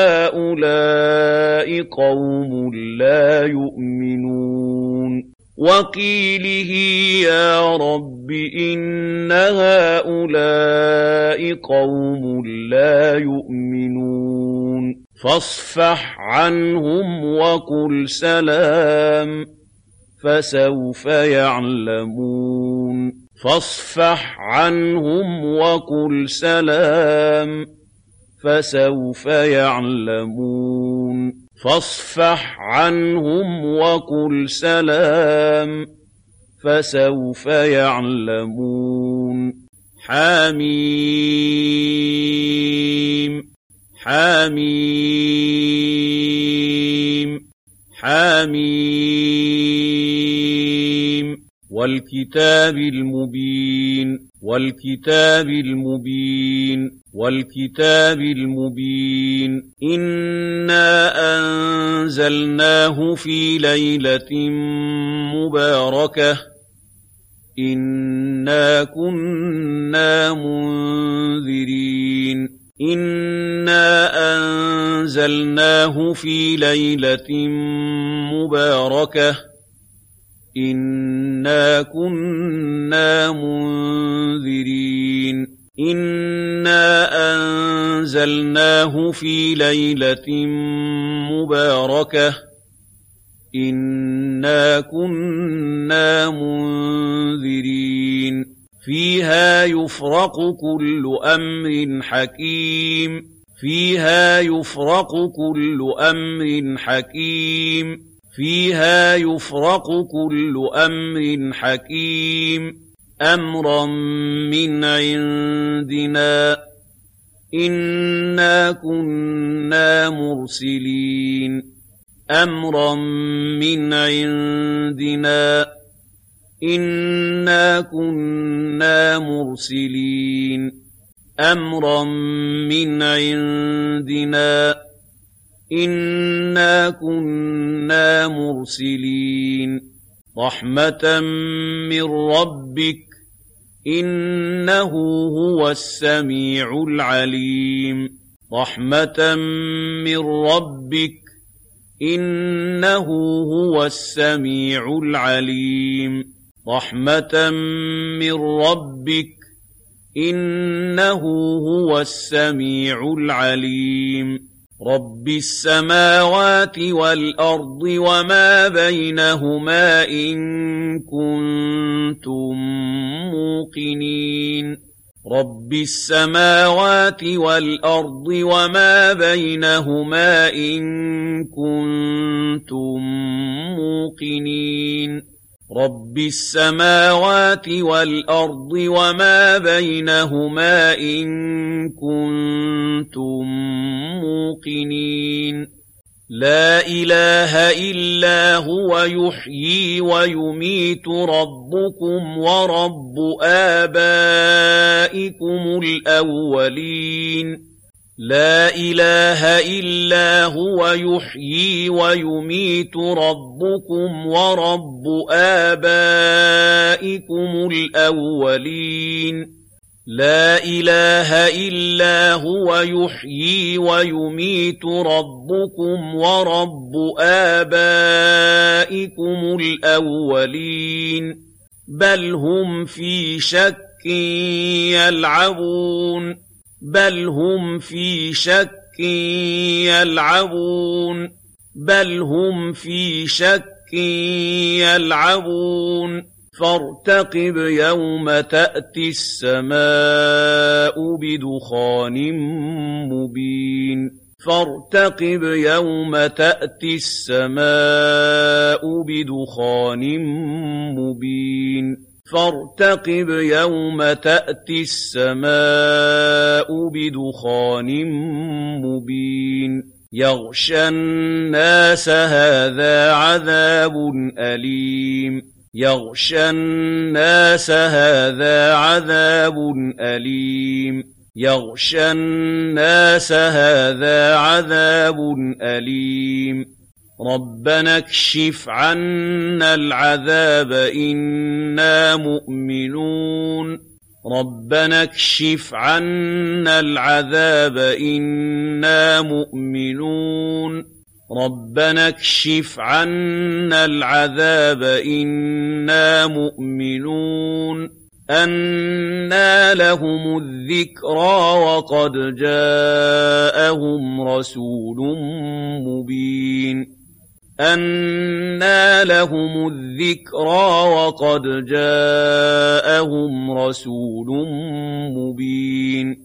هؤلاء قوم لا يؤمنون وقيله يا رب إن هؤلاء قوم لا يؤمنون فاصفح عنهم وقل سلام فسوف يعلمون فاصفح عنهم وقل سلام فسوف يعلمون فاصفح عنهم وقل سلام فسوف يعلمون حميم حميم حميم والكتاب المبين والكتاب المبين والكتاب المبين إنا أنزلناه في ليلة مباركة إنا كنا منذرين إنا أنزلناه في ليلة مباركة إنا كنا منذرين إنا أنزلناه في ليلة مباركة إنا كنا منذرين فيها يفرق كل أمر حكيم فيها يفرق كل أمر حكيم فيها يفرق كل أمر حكيم أمرا من عندنا إنا كنا مرسلين أمرا من عندنا إنا كنا مرسلين أمرا من عندنا إنا كنا مرسلين رحمة من ربك إنه هو السميع العليم رحمة من ربك إنه هو السميع العليم رحمة من ربك إنه هو السميع العليم رب السماوات والأرض وما بينهما إن كنتم موقنين رب السماوات والأرض وما بينهما إن كنتم موقنين رب السماوات والأرض وما بينهما إن كنتم موقنين لا إله إلا هو يحيي ويميت ربكم ورب آبائكم الأولين لا إله إلا هو يحيي ويميت ربكم ورب آبائكم الأولين لا إله إلا هو يحيي ويميت ربكم ورب آبائكم الأولين بل هم في شك يلعبون بل هم في شك يلعبون بل هم في شك يلعبون فارتقب يوم تأتي السماء بدخان مبين فارتقب يوم تأتي السماء بدخان مبين فارتقب يوم تأتي السماء بدخان مبين يغشى الناس هذا عذاب أليم يغشى الناس هذا عذاب أليم يغشى الناس هذا عذاب أليم ربنا اكشف عنا العذاب إنا مؤمنون ربنا اكشف عنا العذاب إنا مؤمنون ربنا اكشف عنا العذاب إنا مؤمنون أنى لهم الذكرى وقد جاءهم رسول مبين أنى لهم الذكرى وقد جاءهم رسول مبين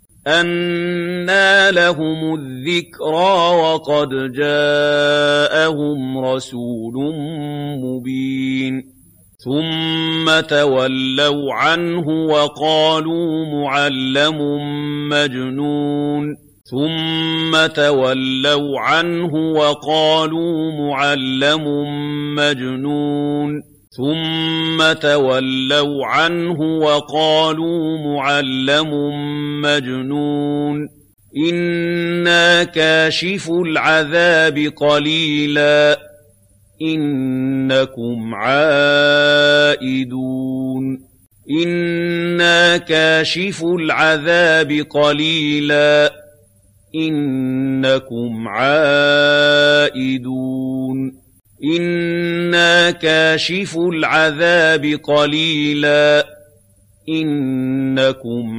أنى لهم الذكرى وقد جاءهم رسول مبين ثم تولوا عنه وقالوا معلم مجنون ثم تولوا عنه وقالوا معلم مجنون ثم تولوا عنه وقالوا معلم مجنون إنا كاشف العذاب قليلا إنكم عائدون إنا كاشف العذاب قليلا إنكم عائدون إنا كاشف العذاب قليلا إنكم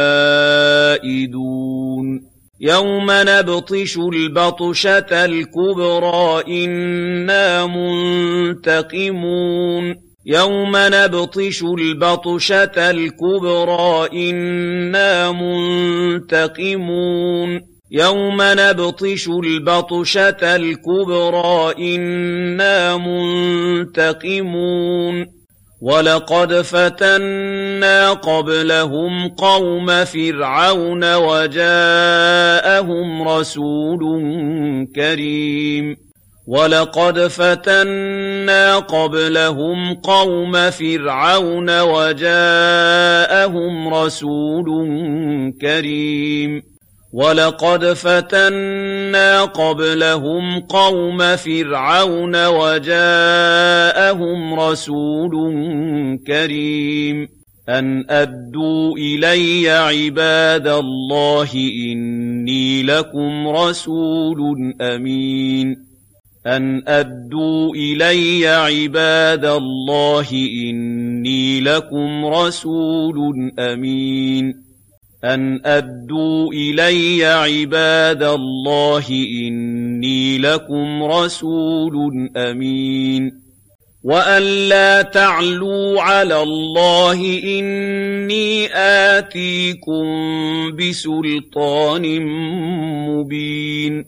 عائدون يوم نبطش البطشة الكبرى إنا منتقمون يوم نبطش البطشة الكبرى إنا منتقمون يوم نبطش البطشة الكبرى إنا منتقمون ولقد فتنا قبلهم قوم فرعون وجاءهم رسول كريم ولقد فتنا قبلهم قوم فرعون وجاءهم رسول كريم ولقد فتنا قبلهم قوم فرعون وجاءهم رسول كريم أن أدوا إلي عباد الله إني لكم رسول أمين أن أدوا إلي عباد الله إني لكم رسول أمين أن أدوا إلي عباد الله إني لكم رسول أمين وأن لا تعلوا على الله إني آتيكم بسلطان مبين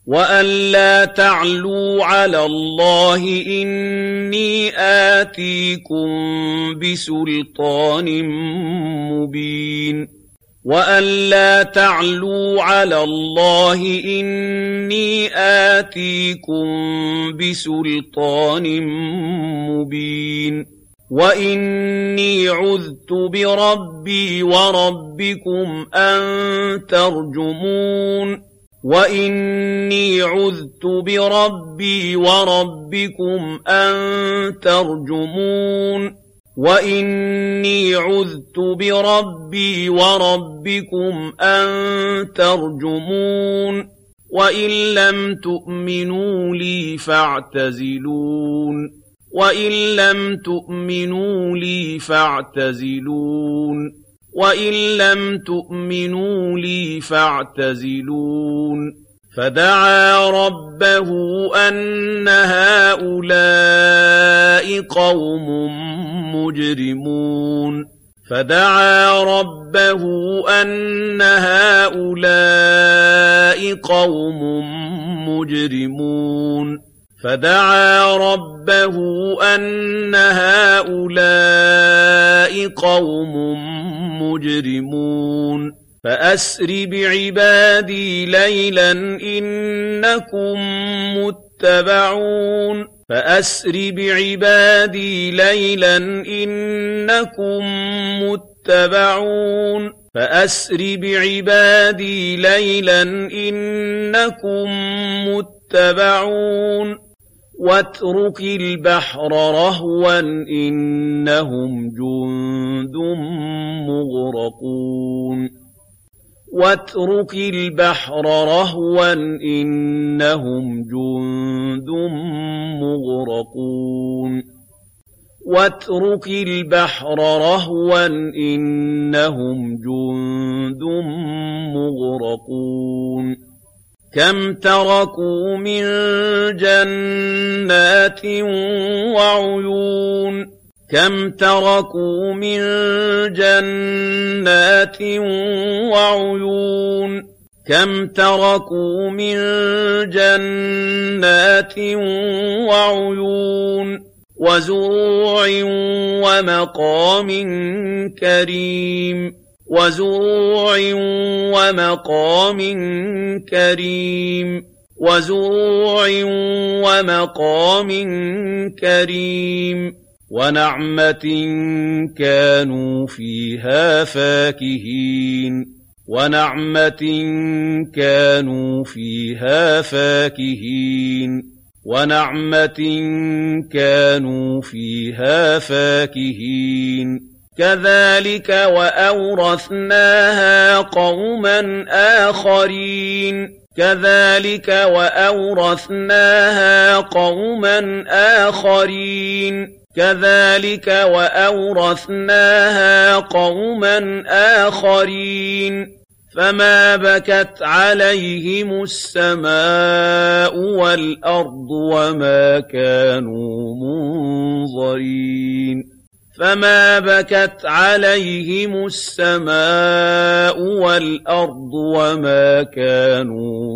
وَأَلَّا تَعْلُوا عَلَى اللَّهِ إِنِّي آتِيكُم بِسُلْطَانٍ مُّبِينٍ وَأَلَّا تَعْلُوا عَلَى اللَّهِ إِنِّي آتِيكُم بِسُلْطَانٍ مُّبِينٍ وَإِنِّي عُذْتُ بِرَبِّي وَرَبِّكُمْ أَن تَرْجُمُونِ وَإِنِّي عُذْتُ بِرَبِّي وَرَبِّكُمْ أَن تَرْجُمُونِ وَإِنِّي عُذْتُ بِرَبِّي وَرَبِّكُمْ أَن تَرْجُمُونِ وَإِن لَّمْ تُؤْمِنُوا لِي فَاعْتَزِلُونِ وَإِن لَّمْ تُؤْمِنُوا لِي فَاعْتَزِلُونِ وَإِن لَّمْ تُؤْمِنُوا لِي فَاعْتَزِلُونِ فَدَعَا رَبَّهُ أَنَّ هَٰؤُلَاءِ قَوْمٌ مُّجْرِمُونَ فَدَعَا رَبَّهُ أَنَّ هَٰؤُلَاءِ قَوْمٌ مُّجْرِمُونَ فَدَعَا رَبَّهُ أَنَّ هَٰؤُلَاءِ قَوْمٌ مُّجْرِمُونَ فَأَسْرِ بِعِبَادِي لَيْلًا إِنَّكُم مُّتَّبَعُونَ فَأَسْرِ بِعِبَادِي لَيْلًا إِنَّكُم مُّتَّبَعُونَ فَأَسْرِ بِعِبَادِي لَيْلًا إِنَّكُم مُّتَّبَعُونَ وَاتْرُكِ الْبَحْرَ رَهْوًا إِنَّهُمْ جُندٌ مُّغْرَقُونَ وَاتْرُكِ الْبَحْرَ رَهْوًا إِنَّهُمْ جُندٌ مُّغْرَقُونَ وَاتْرُكِ الْبَحْرَ رَهْوًا إِنَّهُمْ جُندٌ مُّغْرَقُونَ كَمْ تَرَكُوا مِن جَنَّاتٍ وَعُيُونٍ كَمْ تَرَكُوا مِن جَنَّاتٍ وَعُيُونٍ كَمْ تَرَكُوا مِن جَنَّاتٍ وَعُيُونٍ وَزُرُوعٍ وَمَقَامٍ كَرِيمٍ وَزُرُوعٍ وَمَقَامٍ كَرِيمٍ وَزُرُوعٍ وَمَقَامٍ كَرِيمٍ وَنَعْمَةٍ كَانُوا فِيهَا فَاكِهِينَ وَنَعْمَةٍ كَانُوا فِيهَا فَاكِهِينَ وَنَعْمَةٍ كَانُوا فِيهَا فَاكِهِينَ كَذَلِكَ وَأَوْرَثْنَاهَا قَوْمًا آخَرِينَ كَذَلِكَ وَأَوْرَثْنَاهَا قَوْمًا آخَرِينَ كَذَلِكَ وَأَوْرَثْنَاهَا قَوْمًا آخَرِينَ فَمَا بَكَتْ عَلَيْهِمُ السَّمَاءُ وَالْأَرْضُ وَمَا كَانُوا مُنظَرِينَ فَمَا بَكَتْ عَلَيْهِمُ السَّمَاءُ وَالْأَرْضُ وَمَا كَانُوا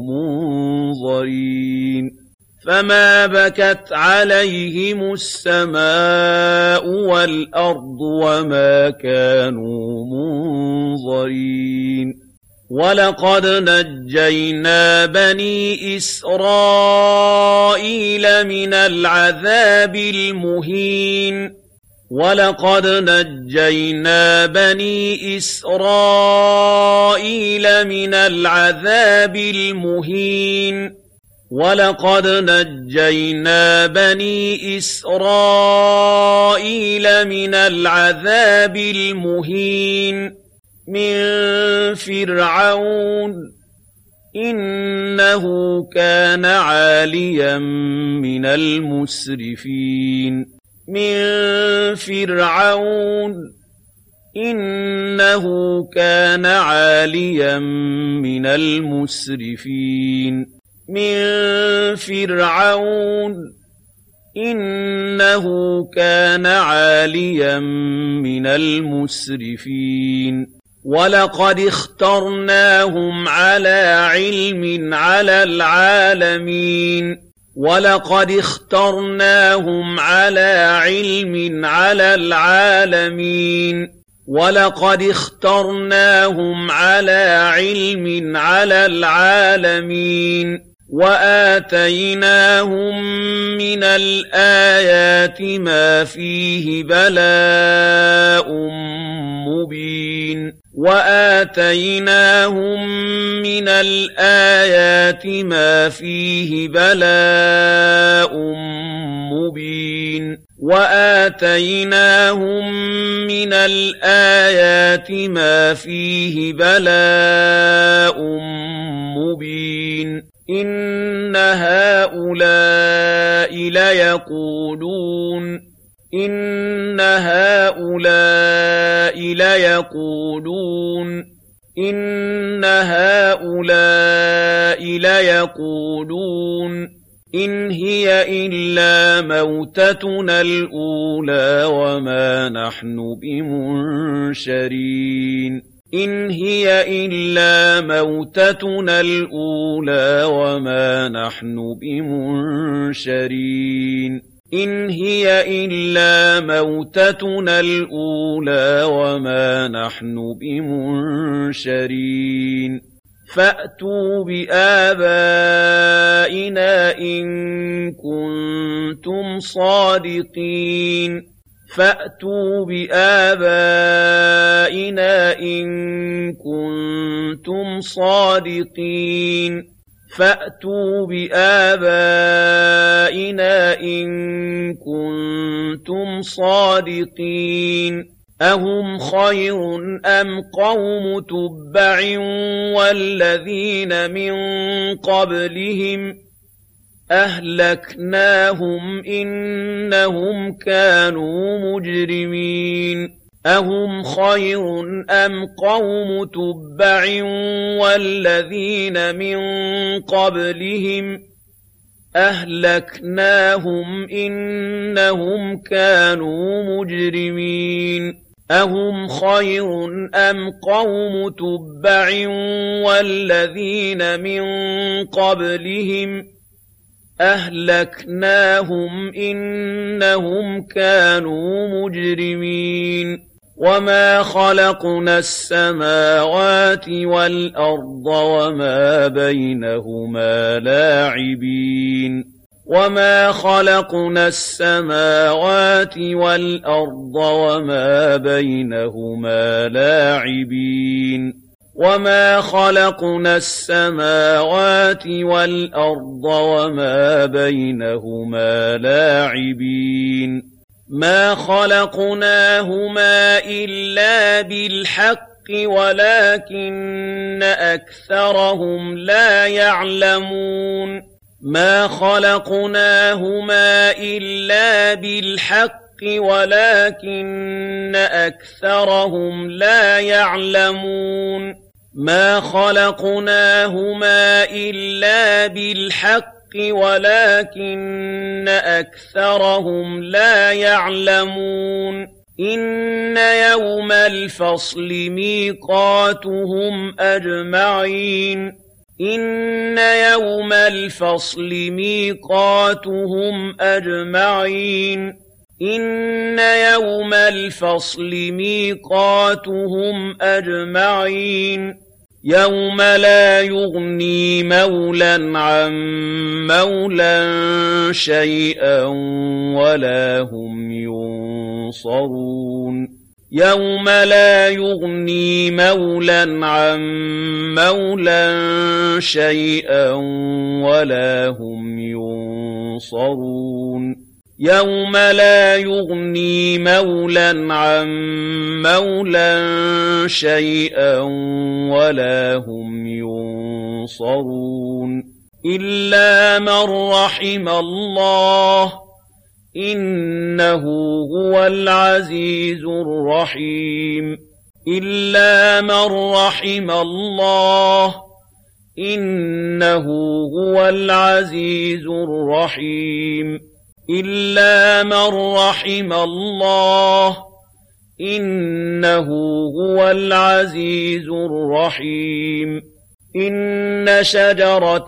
مُنظَرِينَ فَمَا بَكَتْ عَلَيْهِمُ السَّمَاءُ وَالْأَرْضُ وَمَا كَانُوا مُنظَرِينَ وَلَقَدْ نَجَّيْنَا بَنِي إِسْرَائِيلَ مِنَ الْعَذَابِ الْمُهِينِ وَلَقَدْ نَجَّيْنَا بَنِي إِسْرَائِيلَ مِنَ الْعَذَابِ الْمُهِينِ وَلَقَدْ نَجَّيْنَا بَنِي إِسْرَائِيلَ مِنَ الْعَذَابِ الْمُهِينِ مِن فِرْعَوْنَ إِنَّهُ كَانَ عَالِيًا مِنَ الْمُسْرِفِينَ مِن فِرْعَوْنَ إِنَّهُ كَانَ عَالِيًا مِنَ الْمُسْرِفِينَ مِن فِرْعَوْنَ إِنَّهُ كَانَ عَالِيًا مِنَ الْمُسْرِفِينَ وَلَقَدِ اخْتَرْنَاهُمْ عَلَىٰ عِلْمٍ عَلَى الْعَالَمِينَ وَلَقَدِ اخْتَرْنَاهُمْ عَلَىٰ عِلْمٍ عَلَى الْعَالَمِينَ وَلَقَدِ اخْتَرْنَاهُمْ عَلَىٰ عِلْمٍ عَلَى الْعَالَمِينَ وَآتَيْنَاهُم مِّنَ الْآيَاتِ مَا فِيهِ بَلَاءٌ مُّبِينٌ وَآتَيْنَاهُم مِّنَ الْآيَاتِ مَا فِيهِ بَلَاءٌ مُّبِينٌ وَآتَيْنَاهُم مِّنَ الْآيَاتِ مَا فِيهِ بَلَاءٌ مُّبِينٌ إِنَّ هَٰؤُلَاءِ لَيَقُولُونَ إِنَّ هَٰؤُلَاءِ لَيَقُولُونَ إِنَّ هَٰؤُلَاءِ لَيَقُولُونَ إِنْ هِيَ إِلَّا مَوْتَتُنَا الْأُولَىٰ وَمَا نَحْنُ بِمُنشَرِينَ إِنْ هِيَ إِلَّا مَوْتَتُنَا الْأُولَىٰ وَمَا نَحْنُ بِمُنشَرِينَ إِنْ هِيَ إِلَّا مَوْتَتُنَا الْأُولَىٰ وَمَا نَحْنُ بِمُنشَرِينَ فَأْتُوا بِآبَائِنَا إِن كُنتُمْ صَادِقِينَ فَأْتُوا بِآبَائِنَا إِن كُنتُمْ صَادِقِينَ فَأْتُوا بِآبَائِنَا إِن كُنتُمْ صَادِقِينَ أَهُمْ خَيْرٌ أَمْ قَوْمُ تُبَّعٍ وَالَّذِينَ مِن قَبْلِهِمْ أَهْلَكْنَاهُمْ إِنَّهُمْ كَانُوا مُجْرِمِينَ أَهُمْ خَيْرٌ أَمْ قَوْمُ تُبَّعٍ وَالَّذِينَ مِن قَبْلِهِمْ أَهْلَكْنَاهُمْ إِنَّهُمْ كَانُوا مُجْرِمِينَ أَهُمْ خَيْرٌ أَمْ قَوْمُ تُبَّعٍ وَالَّذِينَ مِن قَبْلِهِمْ أَهْلَكْنَاهُمْ إِنَّهُمْ كَانُوا مُجْرِمِينَ وَمَا خَلَقْنَا السَّمَاوَاتِ وَالْأَرْضَ وَمَا بَيْنَهُمَا لَاعِبِينَ وَمَا خَلَقْنَا السَّمَاوَاتِ وَالْأَرْضَ وَمَا بَيْنَهُمَا لَاعِبِينَ وَمَا خَلَقْنَا السَّمَاوَاتِ وَالْأَرْضَ وَمَا بَيْنَهُمَا لَاعِبِينَ مَا خَلَقْنَاهُمَا إِلَّا بِالْحَقِّ وَلَٰكِنَّ أَكْثَرَهُمْ لَا يَعْلَمُونَ مَا خَلَقْنَاهُمَا إِلَّا بِالْحَقِّ وَلَٰكِنَّ أَكْثَرَهُمْ لَا يَعْلَمُونَ مَا خَلَقْنَاهُمَا إِلَّا بِالْحَقِّ وَلَٰكِنَّ أَكْثَرَهُمْ لَا يَعْلَمُونَ إِنَّ يَوْمَ الْفَصْلِ مِيقَاتُهُمْ أَجْمَعِينَ إِنَّ يَوْمَ الْفَصْلِ مِيقَاتُهُمْ أَجْمَعِينَ إِنَّ يَوْمَ الْفَصْلِ مِيقَاتُهُمْ أَجْمَعِينَ يَوْمَ لَا يُغْنِي مَوْلًى عَن مَّوْلًى شَيْئًا وَلَا هُمْ يُنصَرُونَ يَوْمَ لَا يُغْنِي مَوْلًى عَن مَّوْلًى شَيْئًا وَلَا هُمْ يُنصَرُونَ يَوْمَ لَا يُغْنِي مَوْلًى عَن مَّوْلًى شَيْئًا وَلَا هُمْ يُنصَرُونَ إِلَّا مَن رَّحِمَ اللَّهُ إِنَّهُ هُوَ الْعَزِيزُ الرَّحِيمُ إِلَّا مَن رَّحِمَ اللَّهُ إِنَّهُ هُوَ الْعَزِيزُ الرَّحِيمُ إِلَّا مَن رَّحِمَ اللَّهُ إِنَّهُ هُوَ الْعَزِيزُ الرَّحِيمُ إِنَّ شَجَرَتَ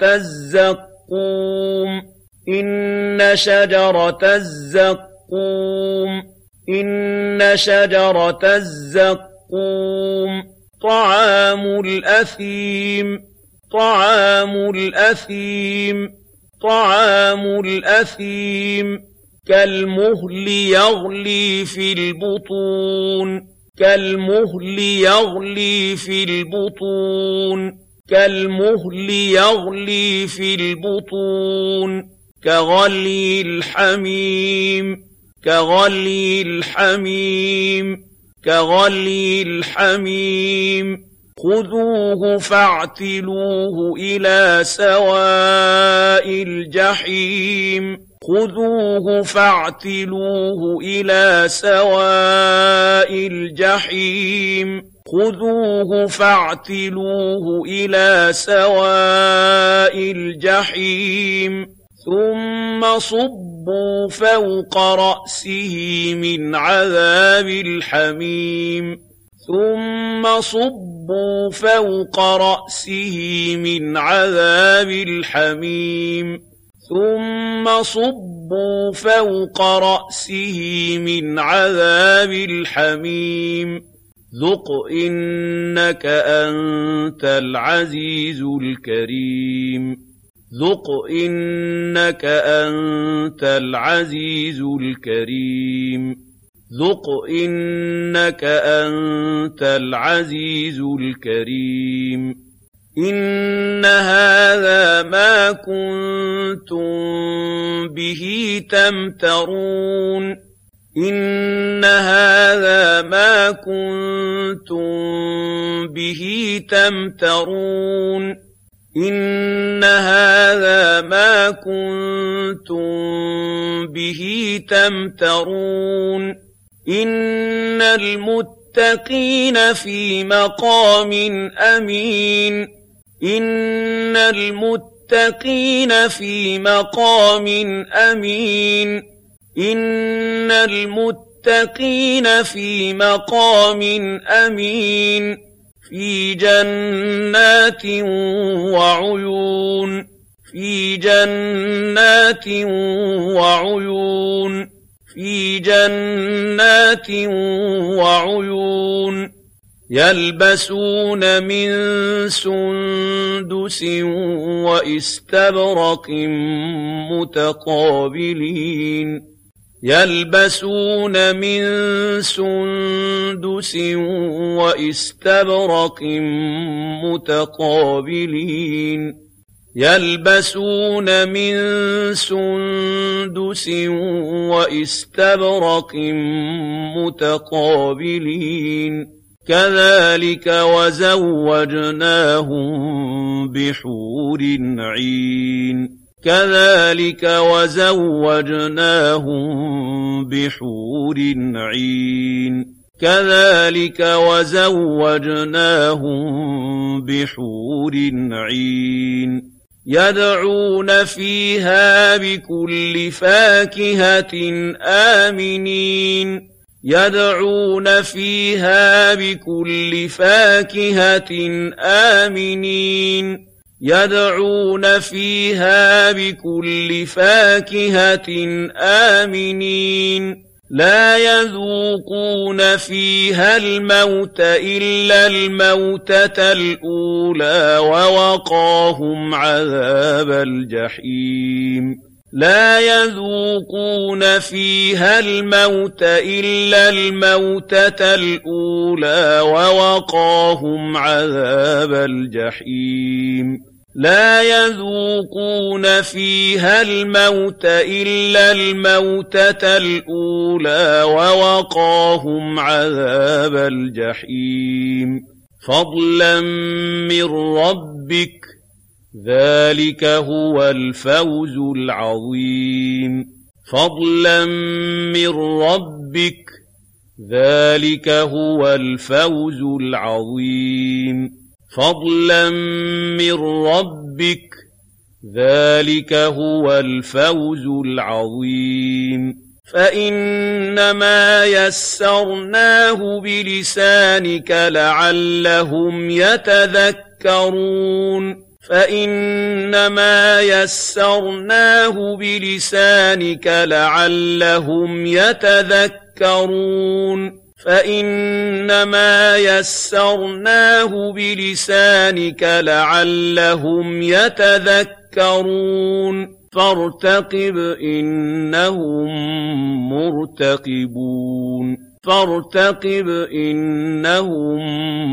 الزَّقُّومِ إِنَّ شَجَرَتَ الزَّقُّومِ إِنَّ شَجَرَتَ الزَّقُّومِ طَعَامُ الْأَثِيمِ طَعَامُ الْأَثِيمِ طَعَامُ الْأَثِيمِ كَالْمُهْلِ يَغْلِي فِي الْبُطُونِ كَالْمُهْلِ يَغْلِي في الْبُطُونِ كَالْمُهْلِ يَغْلِي في الْبُطُونِ كَغَلْيِ الْحَمِيمِ كَغَلْيِ الْحَمِيمِ كَغَلْيِ الْحَمِيمِ خُذُوهُ فَاعْتِلُوهُ إِلَى سَوَاءِ الْجَحِيمِ خُذُوهُ فَاعْتِلُوهُ إِلَى سَوَاءِ الْجَحِيمِ خُذُوهُ فَاعْتِلُوهُ إِلَى سَوَاءِ الْجَحِيمِ ثُمَّ صُبُّوا فَوْقَ رَأْسِهِ مِنْ عَذَابِ الْحَمِيمِ ثُمَّ صُبُّوا فَوْقَ رَأْسِهِ مِنْ عَذَابِ الْحَمِيمِ ثُمَّ صُبُّوا فَوْقَ رَأْسِهِ مِنْ عَذَابِ الْحَمِيمِ ذُقْ إِنَّكَ أَنْتَ الْعَزِيزُ الْكَرِيمُ ذُقْ إِنَّكَ أَنْتَ الْعَزِيزُ الْكَرِيمُ ذُقْ إِنَّكَ أَنْتَ الْعَزِيزُ الْكَرِيمُ إِنَّ هَذَا مَا كُنتُم بِهِ تَمْتَرُونَ إِنَّ هَذَا مَا كُنتُم بِهِ تَمْتَرُونَ إِنَّ هَذَا مَا كُنتُم بِهِ تَمْتَرُونَ إِنَّ الْمُتَّقِينَ فِي مَقَامٍ أَمِينٍ إِنَّ الْمُتَّقِينَ فِي مَقَامٍ أَمِينٍ إِنَّ الْمُتَّقِينَ فِي مَقَامٍ أَمِينٍ فِي جَنَّاتٍ وَعُيُونٍ فِي جَنَّاتٍ وَعُيُونٍ فِي جَنَّاتٍ وَعُيُونٍ يَلْبَسُونَ مِن سُندُسٍ وَإِسْتَبْرَقٍ مُتَقَابِلِينَ يَلْبَسُونَ مِن سُندُسٍ وَإِسْتَبْرَقٍ مُتَقَابِلِينَ يَلْبَسُونَ مِن سُندُسٍ وَإِسْتَبْرَقٍ مُتَقَابِلِينَ كَذَلِكَ وَزَوَّجْنَاهُم بِحُورٍ عِينٍ كَذَلِكَ وَزَوَّجْنَاهُم بِحُورٍ عِينٍ كَذَلِكَ وَزَوَّجْنَاهُم بِحُورٍ عِينٍ يَدْعُونَ فِيهَا بِكُلِّ فَاكِهَةٍ آمِنِينَ يَدْعُونَ فِيهَا بِكُلِّ فَاكِهَةٍ آمِنِينَ يَدْعُونَ فِيهَا بِكُلِّ فَاكِهَةٍ آمِنِينَ لَا يَذُوقُونَ فِيهَا الْمَوْتَ إِلَّا الْمَوْتَةَ الْأُولَىٰ وَوَقَاهُمْ عَذَابَ الْجَحِيمِ لَا يَذُوقُونَ فِيهَا الْمَوْتَ إِلَّا الْمَوْتَةَ الْأُولَىٰ وَوَقَاهُمْ عَذَابَ الْجَحِيمِ لَا يَذُوقُونَ فِيهَا الْمَوْتَ إِلَّا الْمَوْتَةَ الْأُولَىٰ وَوَقَاهُمْ عَذَابَ الْجَحِيمِ فَضْلًا مِّن رَّبِّكَ ذَٰلِكَ هُوَ الْفَوْزُ الْعَظِيمُ فَضْلًا مِّن رَّبِّكَ ذَٰلِكَ هُوَ الْفَوْزُ الْعَظِيمُ فَضْلًا مِّن رَّبِّكَ ذَٰلِكَ هُوَ الْفَوْزُ الْعَظِيمُ فإنما يسرناه بلسانك لعلهم يتذكرون فإنما يسرناه بلسانك لعلهم يتذكرون فإنما يسرناه بلسانك لعلهم يتذكرون فارتقب إنهم مرتقبون فارتقب إنهم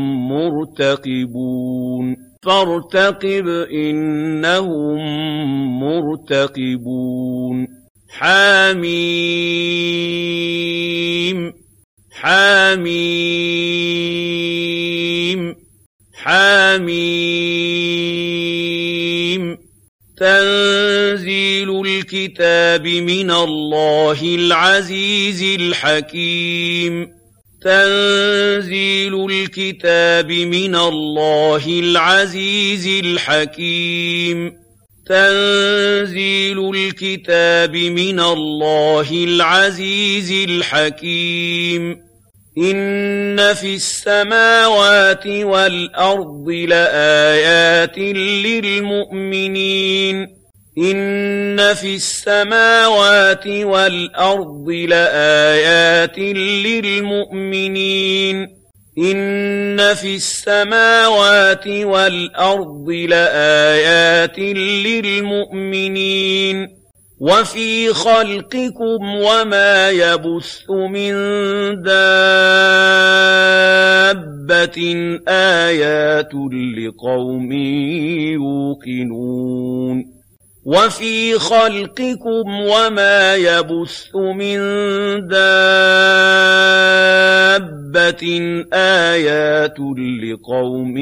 مرتقبون فارتقب إنهم مرتقبون حميم حميم حميم تنزيل الكتاب من الله العزيز الحكيم تنزيل الكتاب من الله العزيز الحكيم تنزيل الكتاب من الله العزيز الحكيم إن في السماوات والأرض لآيات للمؤمنين إن في السماوات والأرض لآيات للمؤمنين إن في السماوات والأرض لآيات للمؤمنين وفي خلقكم وما يبث من دابة آيات لقوم يوقنون وفي خلقكم وما يبث من دابة آيات لقوم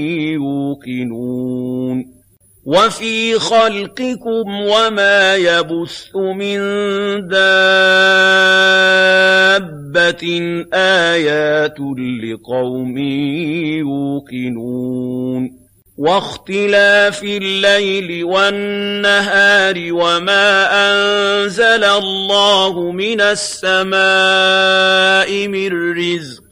يوقنون وفي خلقكم وما يبث من دابة آيات لقوم يوقنون واختلاف الليل والنهار وما أنزل الله من السماء من رزق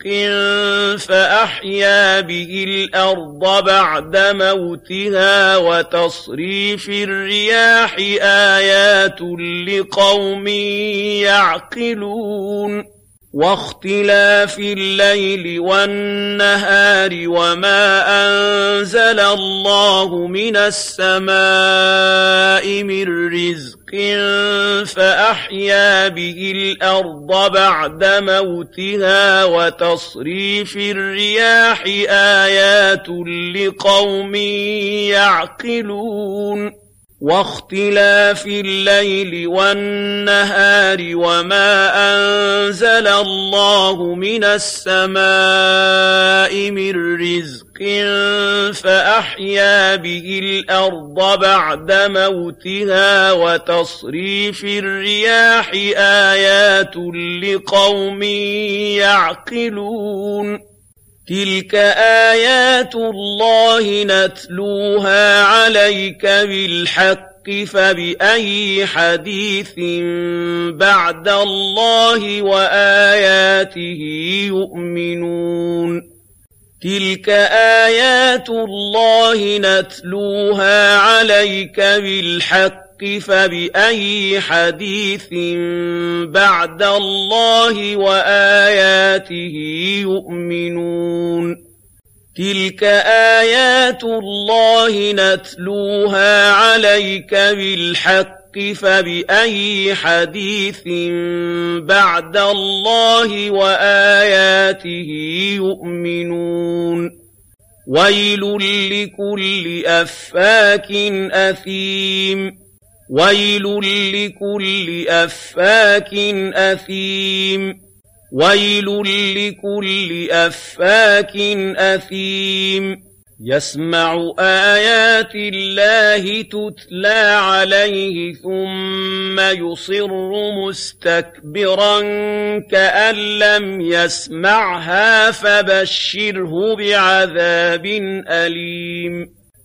فأحيا به الأرض بعد موتها وتصريف الرياح آيات لقوم يعقلون واختلاف الليل والنهار وما أنزل الله من السماء من رزق فأحيا به الأرض بعد موتها وتصريف الرياح آيات لقوم يعقلون واختلاف الليل والنهار وما أنزل الله من السماء من رزق فأحيا به الأرض بعد موتها وتصريف الرياح آيات لقوم يعقلون تلك آيات الله نتلوها عليك بالحق فبأي حديث بعد الله وآياته يؤمنون تلك آيات الله نتلوها عليك بالحق فبأي حديث بعد الله وآياته يؤمنون تلك آيات الله نتلوها عليك بالحق فبأي حديث بعد الله وآياته يؤمنون ويل لكل أفاك أثيم ويل لكل أفاك أثيم ويل لكل أفاك أثيم يسمع آيات الله تتلى عليه ثم يصر مستكبرا كأن لم يسمعها فبشره بعذاب أليم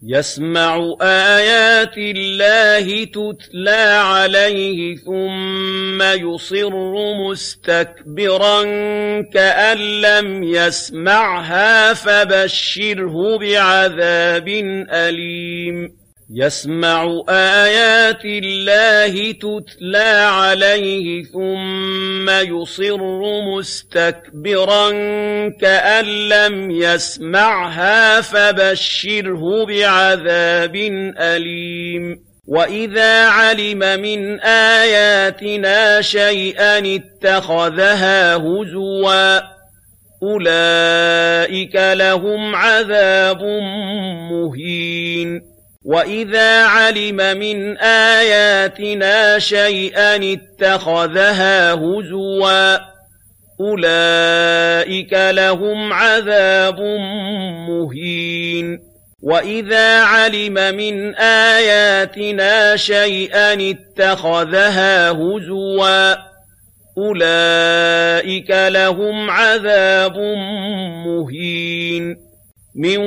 يسمع آيات الله تتلى عليه ثم يصر مستكبرا كأن لم يسمعها فبشره بعذاب أليم يسمع آيات الله تتلى عليه ثم يصر مستكبرا كأن لم يسمعها فبشره بعذاب أليم وإذا علم من آياتنا شيئا اتخذها هزوا أولئك لهم عذاب مهين وَإِذَا عَلِمَ مِنْ آيَاتِنَا شَيْئًا اتَّخَذَهَا هُزُوًا أُولَئِكَ لَهُمْ عَذَابٌ مُهِينٌ وَإِذَا عَلِمَ مِنْ آيَاتِنَا شَيْئًا اتَّخَذَهَا هُزُوًا أُولَئِكَ لَهُمْ عَذَابٌ مُهِينٌ من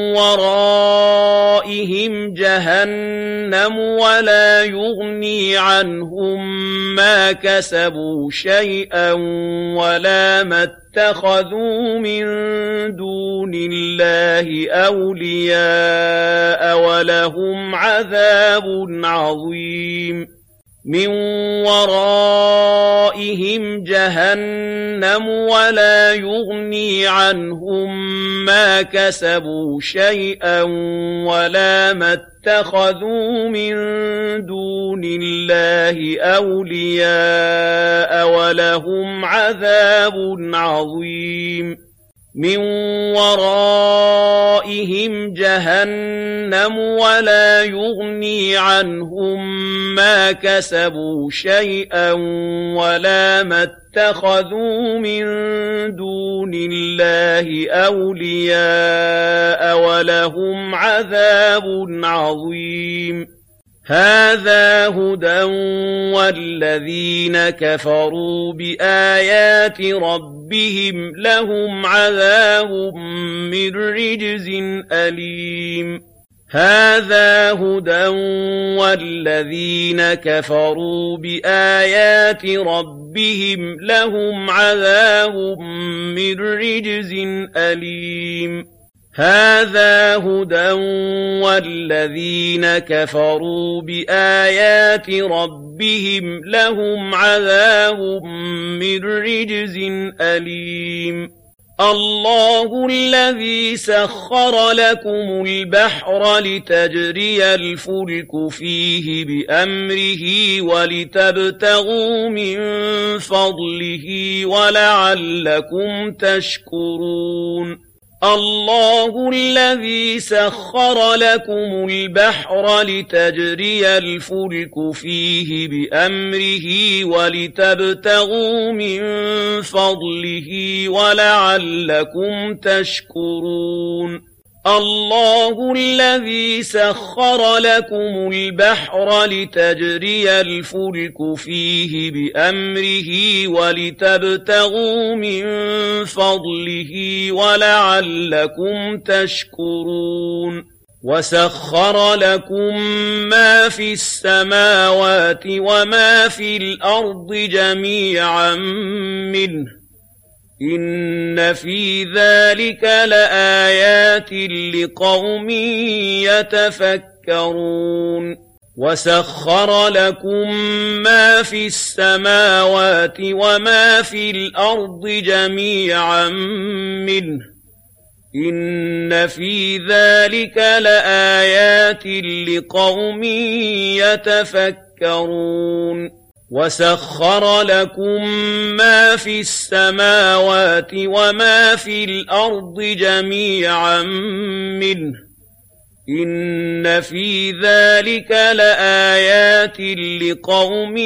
ورائهم جهنم ولا يغني عنهم ما كسبوا شيئا ولا ما اتخذوا من دون الله أولياء ولهم عذاب عظيم من ورائهم جهنم ولا يغني عنهم ما كسبوا شيئا ولا ما اتخذوا من دون الله أولياء ولهم عذاب عظيم من ورائهم جهنم ولا يغني عنهم ما كسبوا شيئا ولا ما اتخذوا من دون الله أولياء ولهم عذاب عظيم هذا هدى والذين كفروا بآيات ربهم لهم عذاب من رجز أليم هذا هدى والذين كفروا بآيات ربهم لهم عذاب من رجز أليم هذا هدى والذين كفروا بآيات ربهم لهم عذاب من رجز أليم الله الذي سخر لكم البحر لتجري الفلك فيه بأمره ولتبتغوا من فضله ولعلكم تشكرون الله الذي سخر لكم البحر لتجري الفلك فيه بأمره ولتبتغوا من فضله ولعلكم تشكرون الله الذي سخر لكم البحر لتجري الفلك فيه بأمره ولتبتغوا من فضله ولعلكم تشكرون وسخر لكم ما في السماوات وما في الأرض جميعا منه إن في ذلك لآيات لقوم يتفكرون وسخر لكم ما في السماوات وما في الأرض جميعا منه إن في ذلك لآيات لقوم يتفكرون وسخر لكم ما في السماوات وما في الأرض جميعا منه إن في ذلك لآيات لقوم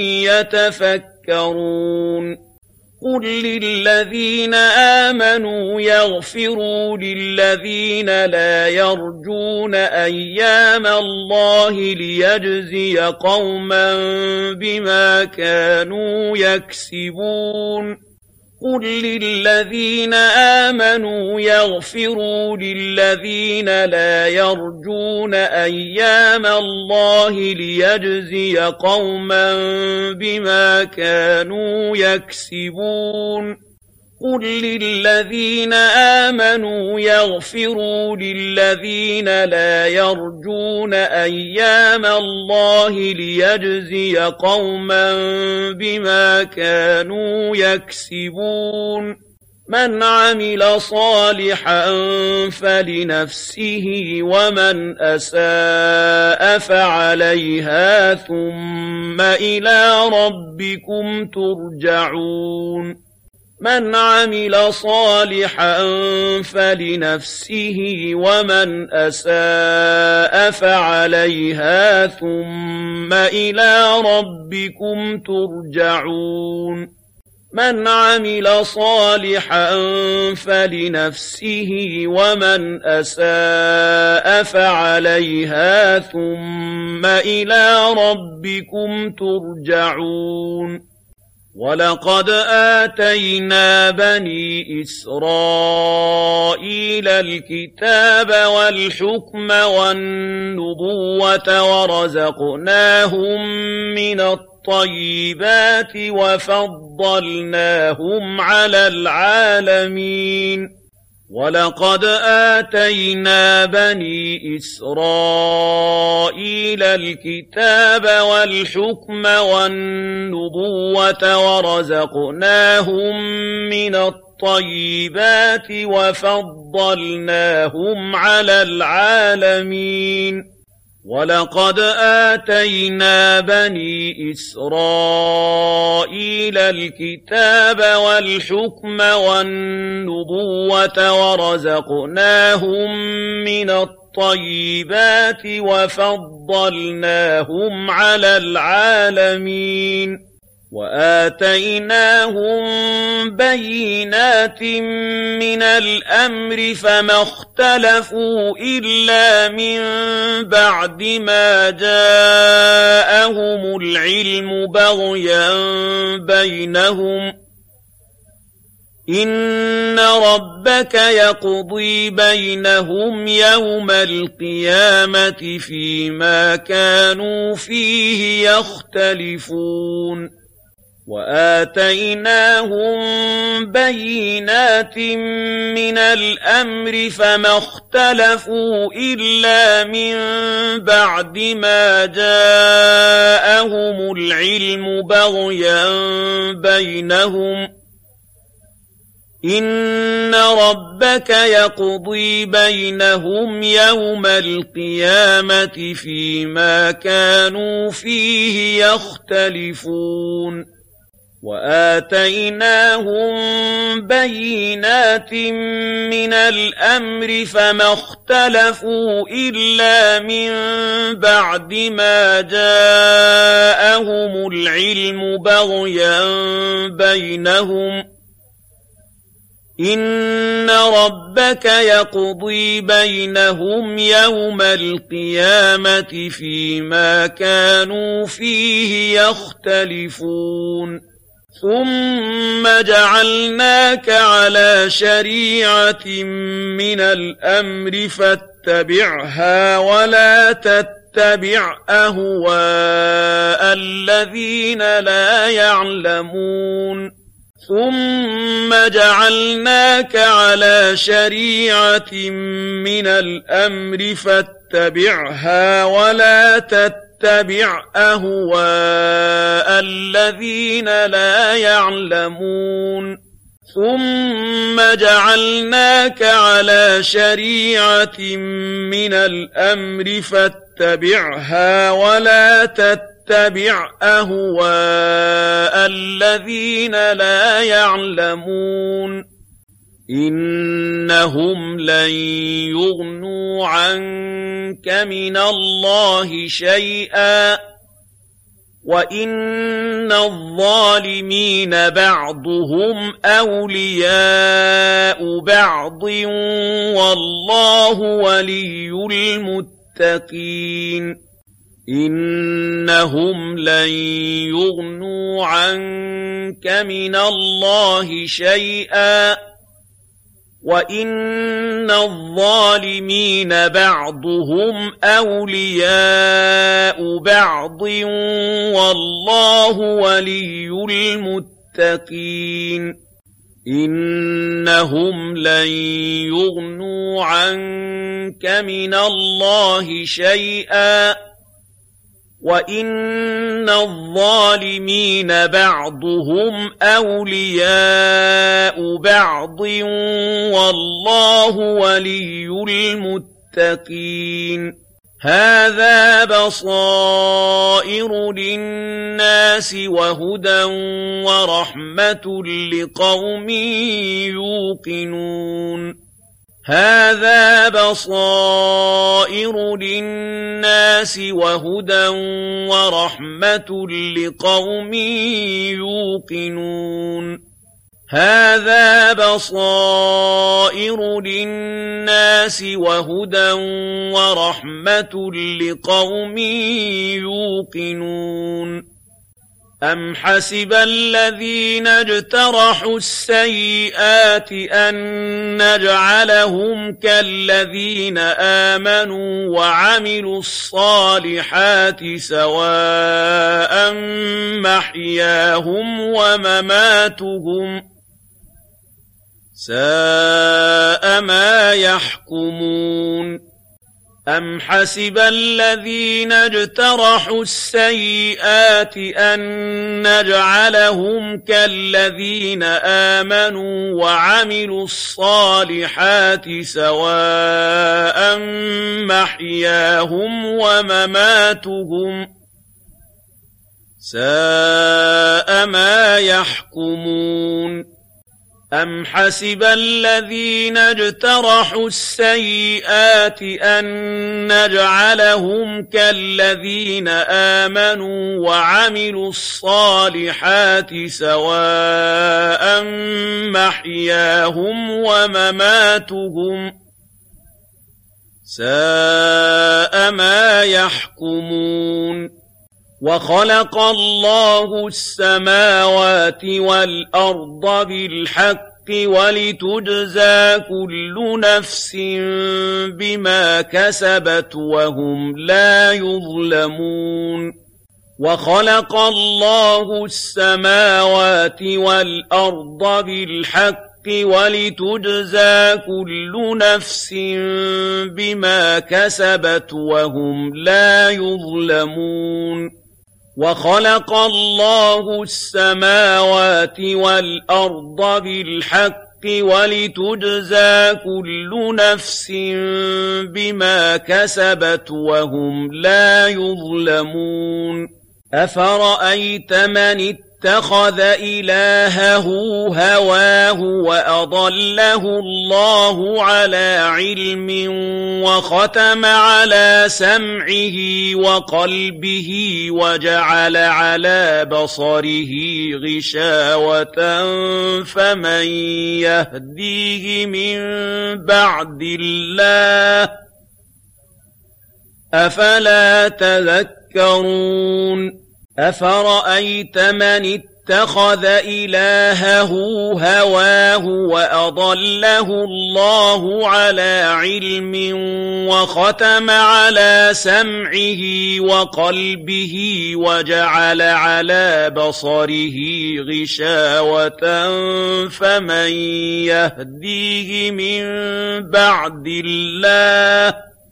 يتفكرون قل للذين آمنوا يغفروا للذين لا يرجون أيام الله ليجزي قوما بما كانوا يكسبون قل للذين آمنوا يغفروا للذين لا يرجون أيام الله ليجزي قوما بما كانوا يكسبون قل للذين آمنوا يغفروا للذين لا يرجون أيام الله ليجزي قوما بما كانوا يكسبون من عمل صالحا فلنفسه ومن أساء فعليها ثم إلى ربكم ترجعون من عمل صالحا فلنفسه ومن أساء فعليها ثم إلى ربكم ترجعون من عمل صالحا فلنفسه ومن أساء فعليها ثم إلى ربكم ترجعون ولقد آتينا بني إسرائيل الكتاب والحكم والنبوة ورزقناهم من الطيبات وفضلناهم على العالمين ولقد آتينا بني إسرائيل الكتاب والحكم والنبوة ورزقناهم من الطيبات وفضلناهم على العالمين ولقد آتينا بني إسرائيل الكتاب والحكم والنبوة ورزقناهم من الطيبات وفضلناهم على العالمين وآتيناهم بينات من الأمر فما اختلفوا إلا من بعد ما جاءهم العلم بغيا بينهم إن ربك يقضي بينهم يوم القيامة فيما كانوا فيه يختلفون وآتيناهم بينات من الأمر فما اختلفوا إلا من بعد ما جاءهم العلم بغيا بينهم إن ربك يقضي بينهم يوم القيامة فيما كانوا فيه يختلفون وآتيناهم بينات من الأمر فما اختلفوا إلا من بعد ما جاءهم العلم بغيا بينهم إن ربك يقضي بينهم يوم القيامة فيما كانوا فيه يختلفون ثم جعلناك على شريعة من الأمر فاتبعها ولا تتبع أهواء الذين لا يعلمون ثم جعلناك على شريعة من الأمر فاتبعها ولا تتبع أهواء الذين لا يعلمون ثم جعلناك على شريعة من الأمر فاتبعها ولا تتبع أهواء الذين لا يعلمون إنهم لن يغنوا عنك من الله شيئا وإن الظالمين بعضهم أولياء بعض والله ولي المتقين إنهم لن يغنوا عنك من الله شيئا وإن الظالمين بعضهم أولياء بعض والله ولي المتقين إنهم لن يغنوا عنك من الله شيئا وإن الظالمين بعضهم أولياء بعض والله ولي المتقين هذا بصائر للناس وهدى ورحمة لقوم يوقنون هذا بصائر للناس وهدى ورحمة لقوم يوقنون هذا بصائر للناس وهدى ورحمة لقوم يوقنون أم حسب الذين اجترحوا السيئات أن نجعلهم كالذين آمنوا وعملوا الصالحات سواء محياهم ومماتهم ساء ما يحكمون أم حسب الذين اجترحوا السيئات أن نجعلهم كالذين آمنوا وعملوا الصالحات سواء محياهم ومماتهم ساء ما يحكمون أم حسب الذين اجترحوا السيئات أن نجعلهم كالذين آمنوا وعملوا الصالحات سواء محياهم ومماتهم ساء ما يحكمون وخلق الله السماوات والأرض بالحق ولتجزى كل نفس بما كسبت وهم لا يظلمون وخلق الله السماوات والأرض بالحق ولتجزى كل نفس بما كسبت وهم لا يظلمون وخلق الله السماوات والأرض بالحق ولتجزى كل نفس بما كسبت وهم لا يظلمون أفرأيت من اتخذ إلهه هواه وأضله الله على علم وختم على سمعه وقلبه وجعل على بصره غشاوة فمن يهديه من بعد الله أفلا تذكرون أفرأيت من اتخذ إلهه هواه وأضله الله على علم وختم على سمعه وقلبه وجعل على بصره غشاوة فمن يهديه من بعد الله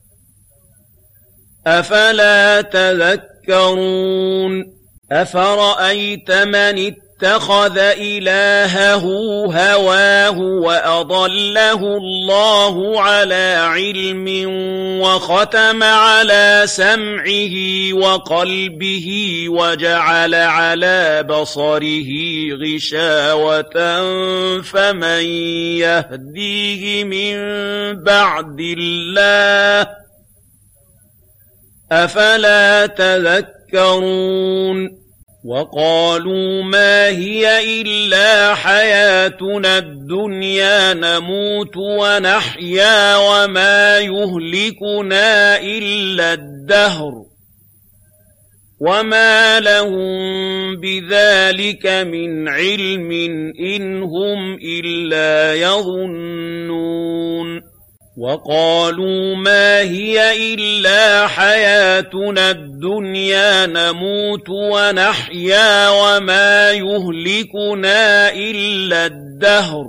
أفلا تذكرون أفرأيت من اتخذ إلهه هواه وأضله الله على علم وختم على سمعه وقلبه وجعل على بصره غشاوة فمن يهديه من بعد الله أفلا تذكرون وقالوا ما هي إلا حياتنا الدنيا نموت ونحيا وما يهلكنا إلا الدهر وما لهم بذلك من علم إن هم إلا يظنون وقالوا ما هي إلا حياتنا الدنيا نموت ونحيا وما يهلكنا إلا الدهر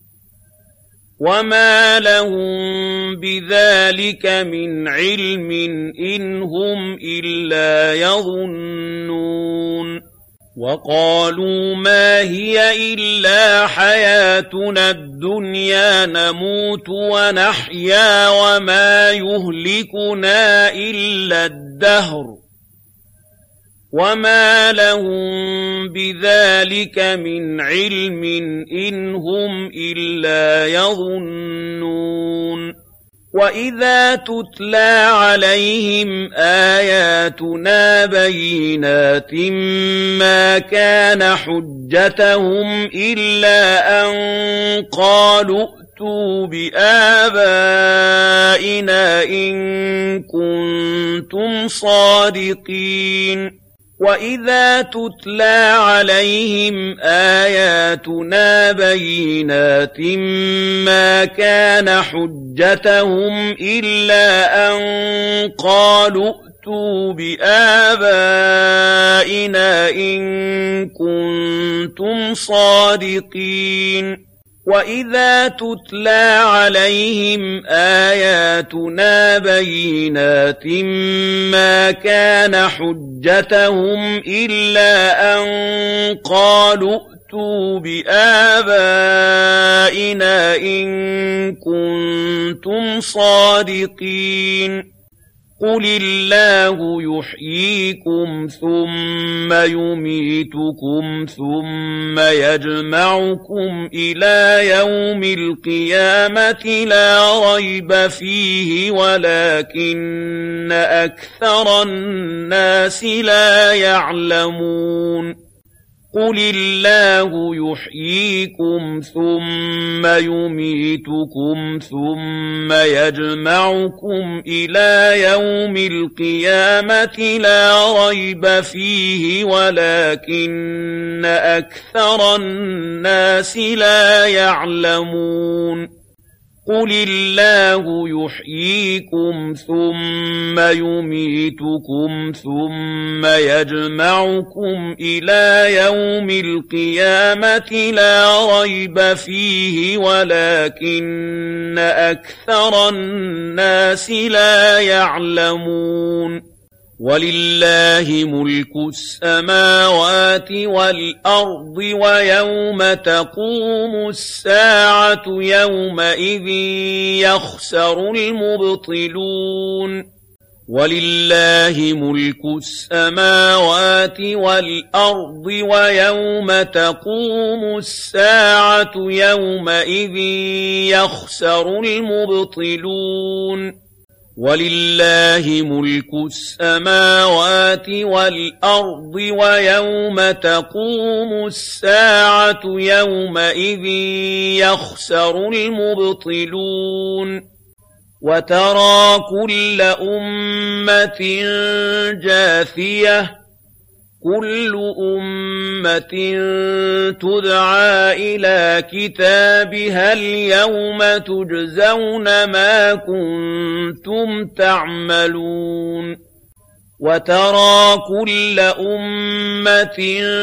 وما لهم بذلك من علم إن هم إلا يظنون وقالوا ما هي إلا حياتنا الدنيا نموت ونحيا وما يهلكنا إلا الدهر وما لهم بذلك من علم إن هم إلا يظنون وإذا تتلى عليهم آياتنا بينات ما كان حجتهم إلا أن قالوا ائتوا بآبائنا إن كنتم صادقين وإذا تتلى عليهم آياتنا بينات ما كان حجتهم إلا أن قالوا ائتوا بآبائنا إن كنتم صادقين وإذا تتلى عليهم آياتنا بينات ما كان حجتهم إلا أن قالوا ائتوا بآبائنا إن كنتم صادقين قل الله يحييكم ثم يميتكم ثم يجمعكم إلى يوم القيامة لا ريب فيه ولكن أكثر الناس لا يعلمون قل الله يحييكم ثم يميتكم ثم يجمعكم إلى يوم القيامة لا ريب فيه ولكن أكثر الناس لا يعلمون قل الله يحييكم ثم يميتكم ثم يجمعكم إلى يوم القيامة لا ريب فيه ولكن أكثر الناس لا يعلمون ولله ملك السماوات والأرض ويوم تقوم الساعة يومئذ يخسر المبطلون ولله ملك السماوات والأرض ويوم تقوم الساعة يومئذ يخسر المبطلون ولله ملك السماوات والأرض ويوم تقوم الساعة يومئذ يخسر المبطلون وترى كل أمة جاثية كل أمة تدعى إلى كتابها اليوم تجزون ما كنتم تعملون وترى كل أمة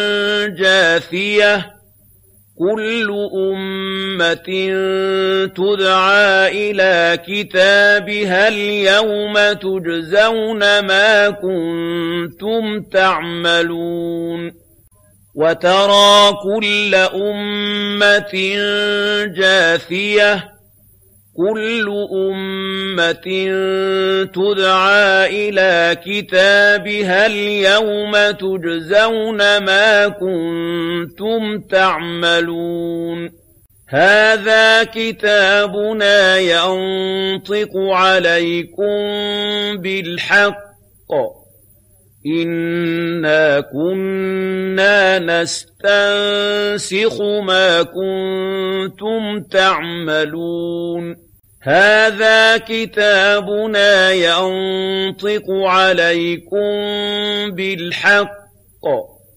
جاثية كل أمة تدعى إلى كتابها اليوم تجزون ما كنتم تعملون وترى كل أمة جاثية كل أمة تدعى إلى كتابها اليوم تجزون ما كنتم تعملون هذا كتابنا ينطق عليكم بالحق إنا كنا نستنسخ ما كنتم تعملون هَٰذَا كِتَابُنَا يَنطِقُ عَلَيْكُم بِالْحَقِّ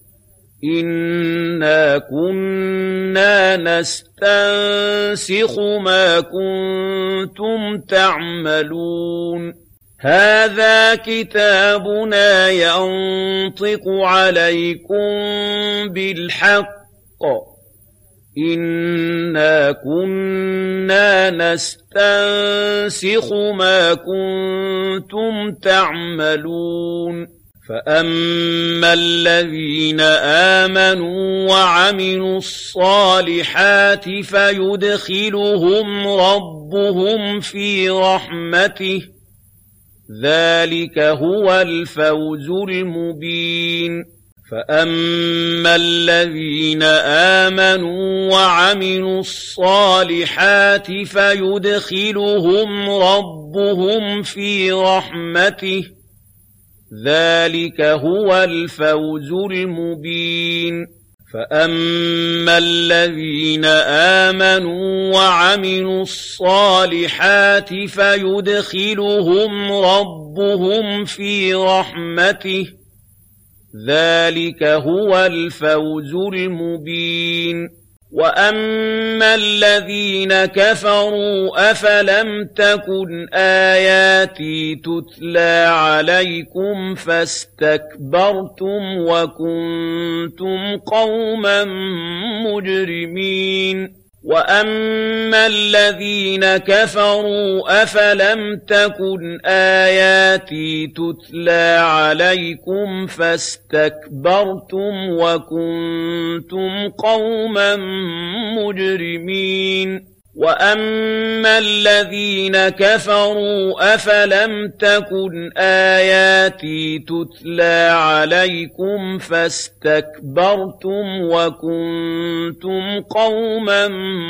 إِنَّا كُنَّا نَسْتَنسِخُ مَا كُنتُمْ تَعْمَلُونَ هَٰذَا كِتَابُنَا يَنطِقُ عَلَيْكُم بِالْحَقِّ إِنَّا كُنَّا نَسْتَنسِخُ مَا كُنتُمْ تَعْمَلُونَ فَأَمَّا الَّذِينَ آمَنُوا وَعَمِلُوا الصَّالِحَاتِ فَيُدْخِلُهُمْ رَبُّهُمْ فِي رَحْمَتِهِ ذَلِكَ هُوَ الْفَوْزُ الْمُبِينُ فَأَمَّا الَّذِينَ آمَنُوا وَعَمِلُوا الصَّالِحَاتِ فَيُدْخِلُهُمْ رَبُّهُمْ فِي رَحْمَتِهِ ذَلِكَ هُوَ الْفَوْزُ الْمُبِينُ فَأَمَّا الَّذِينَ آمَنُوا وَعَمِلُوا الصَّالِحَاتِ فَيُدْخِلُهُمْ رَبُّهُمْ فِي رَحْمَتِهِ ذَلِكَ هُوَ الْفَوْزُ الْمُبِينُ وَأَمَّا الَّذِينَ كَفَرُوا أَفَلَمْ تَكُنْ آيَاتِي تُتْلَىٰ عَلَيْكُمْ فَاسْتَكْبَرْتُمْ وَكُنتُمْ قَوْمًا مُجْرِمِينَ وَأَمَّا الَّذِينَ كَفَرُوا أَفَلَمْ تَكُنْ آيَاتِي تُتْلَىٰ عَلَيْكُمْ فَاسْتَكْبَرْتُمْ وَكُنتُمْ قَوْمًا مُجْرِمِينَ وَأَمَّا الَّذِينَ كَفَرُوا أَفَلَمْ تَكُنْ آيَاتِي تُتْلَىٰ عَلَيْكُمْ فَاسْتَكْبَرْتُمْ وَكُنتُمْ قَوْمًا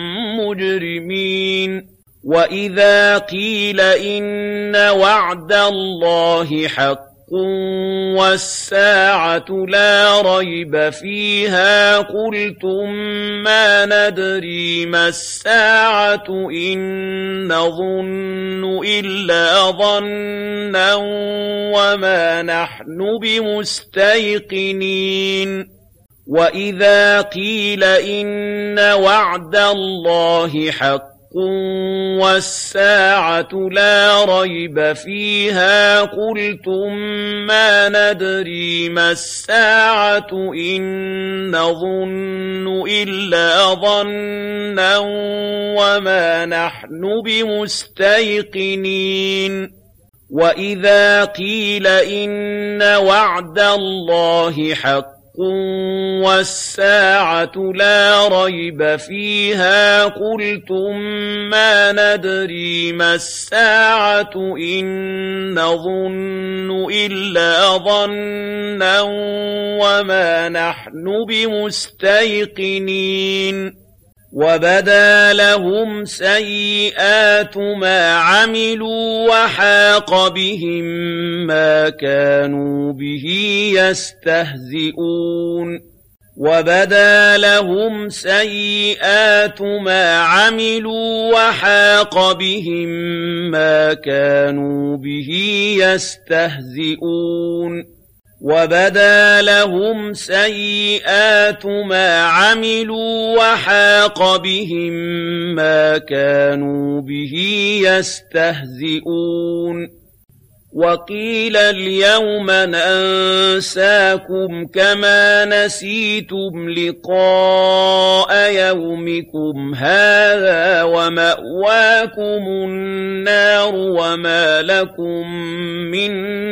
مُجْرِمِينَ وَإِذَا قِيلَ إِنَّ وَعْدَ اللَّهِ حَقٌّ وَالسَّاعَةُ لَا رَيْبَ فِيهَا قُلْتُم مَّا نَدْرِي مَا السَّاعَةُ إِن نَّظُنُّ إِلَّا ظَنًّا وَمَا نَحْنُ بِمُسْتَيْقِنِينَ وَإِذَا قِيلَ إِنَّ وَعْدَ اللَّهِ حَقٌّ وَالسَّاعَةُ لَا رَيْبَ فِيهَا قُلْتُم مَّا نَدْرِي مَا السَّاعَةُ إِن نَّظُنُّ إِلَّا ظَنًّا وَمَا نَحْنُ بِمُسْتَيْقِنِينَ وَإِذَا قِيلَ إِنَّ وَعْدَ اللَّهِ حَقٌّ وَالسَّاعَةُ لَا رَيْبَ فِيهَا قُلْتُم مَّا نَدْرِي مَا السَّاعَةُ إِن نَّظُنُّ إِلَّا ظَنًّا وَمَا نَحْنُ بِمُسْتَيْقِنِينَ وَبَدَا لَهُمْ سَيِّئَاتُ مَا عَمِلُوا وَحَاقَ بِهِم مَّا كَانُوا بِهِ يَسْتَهْزِئُونَ وَبَدَا لَهُمْ سَيِّئَاتُ مَا عَمِلُوا وَحَاقَ بِهِم مَّا كَانُوا بِهِ يَسْتَهْزِئُونَ وَبَدَا لَهُمْ سَيِّئَاتُ مَا عَمِلُوا وَحَاقَ بِهِم مَّا كَانُوا بِهِ يَسْتَهْزِئُونَ وَقِيلَ الْيَوْمَ نَنسَاكُمْ كَمَا نَسِيتُمْ لِقَاءَ يَوْمِكُمْ هَٰذَا وَمَأْوَاكُمُ النَّارُ وَمَا لَكُم مِّن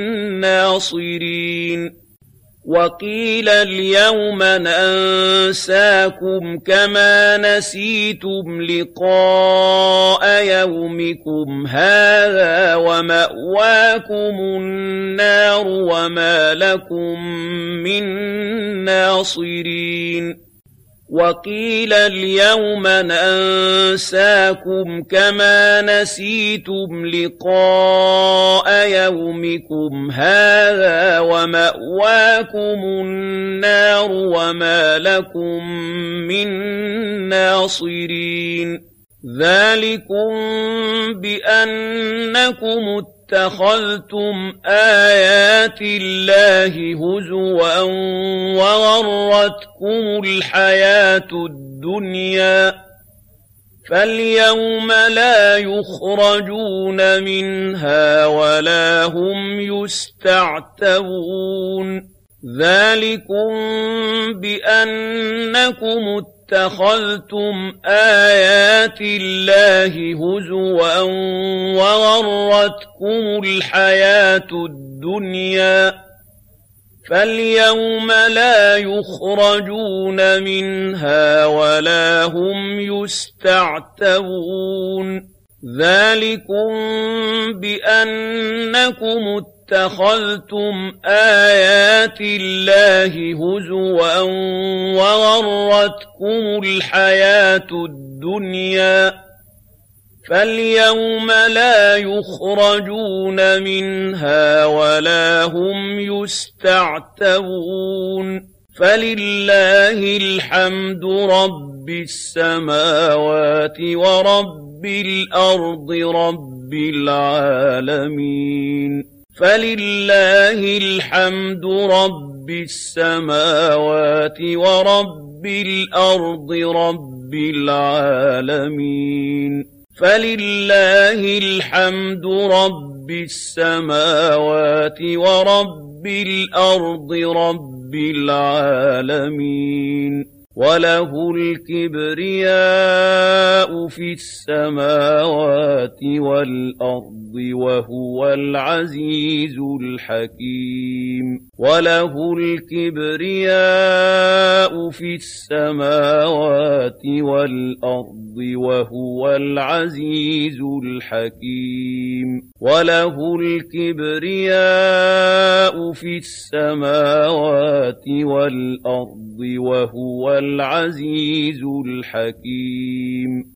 نَّاصِرِينَ وَقِيلَ الْيَوْمَ نَنسَاكُمْ كَمَا نَسِيتُمْ لِقَاءَ يَوْمِكُمْ هَٰذَا وَمَأْوَاكُمُ النَّارُ وَمَا لَكُم مِّن نَّاصِرِينَ وَقِيلَ الْيَوْمَ نَنسَاكُمْ كَمَا نَسِيتُمْ لِقَاءَ يَوْمِكُمْ هَٰذَا وَمَأْوَاكُمُ النَّارُ وَمَا لَكُم مِّن نَّاصِرِينَ ذَٰلِكُم بِأَنَّكُمُ اتَّخَذْتُمْ آيَاتِ اللَّهِ هُزُوًا وَغَرَّتْكُمُ الْحَيَاةُ الدُّنْيَا فَالْيَوْمَ لَا يُخْرَجُونَ مِنْهَا وَلَا هُمْ يُسْتَعْتَبُونَ ذَٰلِكُم بِأَنَّكُمُ اتَّخَذْتُمْ آيَاتِ اللَّهِ هُزُوًا وَغَرَّتْكُمُ الْحَيَاةُ الدُّنْيَا فَالْيَوْمَ لَا يُخْرَجُونَ مِنْهَا وَلَا هُمْ يُسْتَعْتَبُونَ ذَٰلِكُم بِأَنَّكُمُ اتَّخَذْتُمْ آيَاتِ اللَّهِ هُزُوًا وَغَرَّتْكُمُ الْحَيَاةُ الدُّنْيَا فَالْيَوْمَ لَا يُخْرَجُونَ مِنْهَا وَلَا هُمْ يُسْتَعْتَبُونَ فَلِلَّهِ الْحَمْدُ رَبِّ السَّمَاوَاتِ وَرَبِّ الْأَرْضِ رَبِّ الْعَالَمِينَ فَلِلَّهِ الْحَمْدُ رَبِّ السَّمَاوَاتِ وَرَبِّ الْأَرْضِ رَبِّ الْعَالَمِينَ فَلِلَّهِ الْحَمْدُ رَبِّ السَّمَاوَاتِ وَرَبِّ الْأَرْضِ رَبِّ الْعَالَمِينَ وَلَهُ الْكِبْرِيَاءُ فِي السَّمَاوَاتِ وَالْأَرْضِ وَهُوَ الْعَزِيزُ الْحَكِيمُ وَلَهُ الْكِبْرِيَاءُ فِي السَّمَاوَاتِ وَالْأَرْضِ وَهُوَ الْعَزِيزُ الْحَكِيمُ وَلَهُ الْكِبْرِيَاءُ فِي السَّمَاوَاتِ وَالْأَرْضِ وَهُوَ الْعَزِيزُ الْحَكِيمُ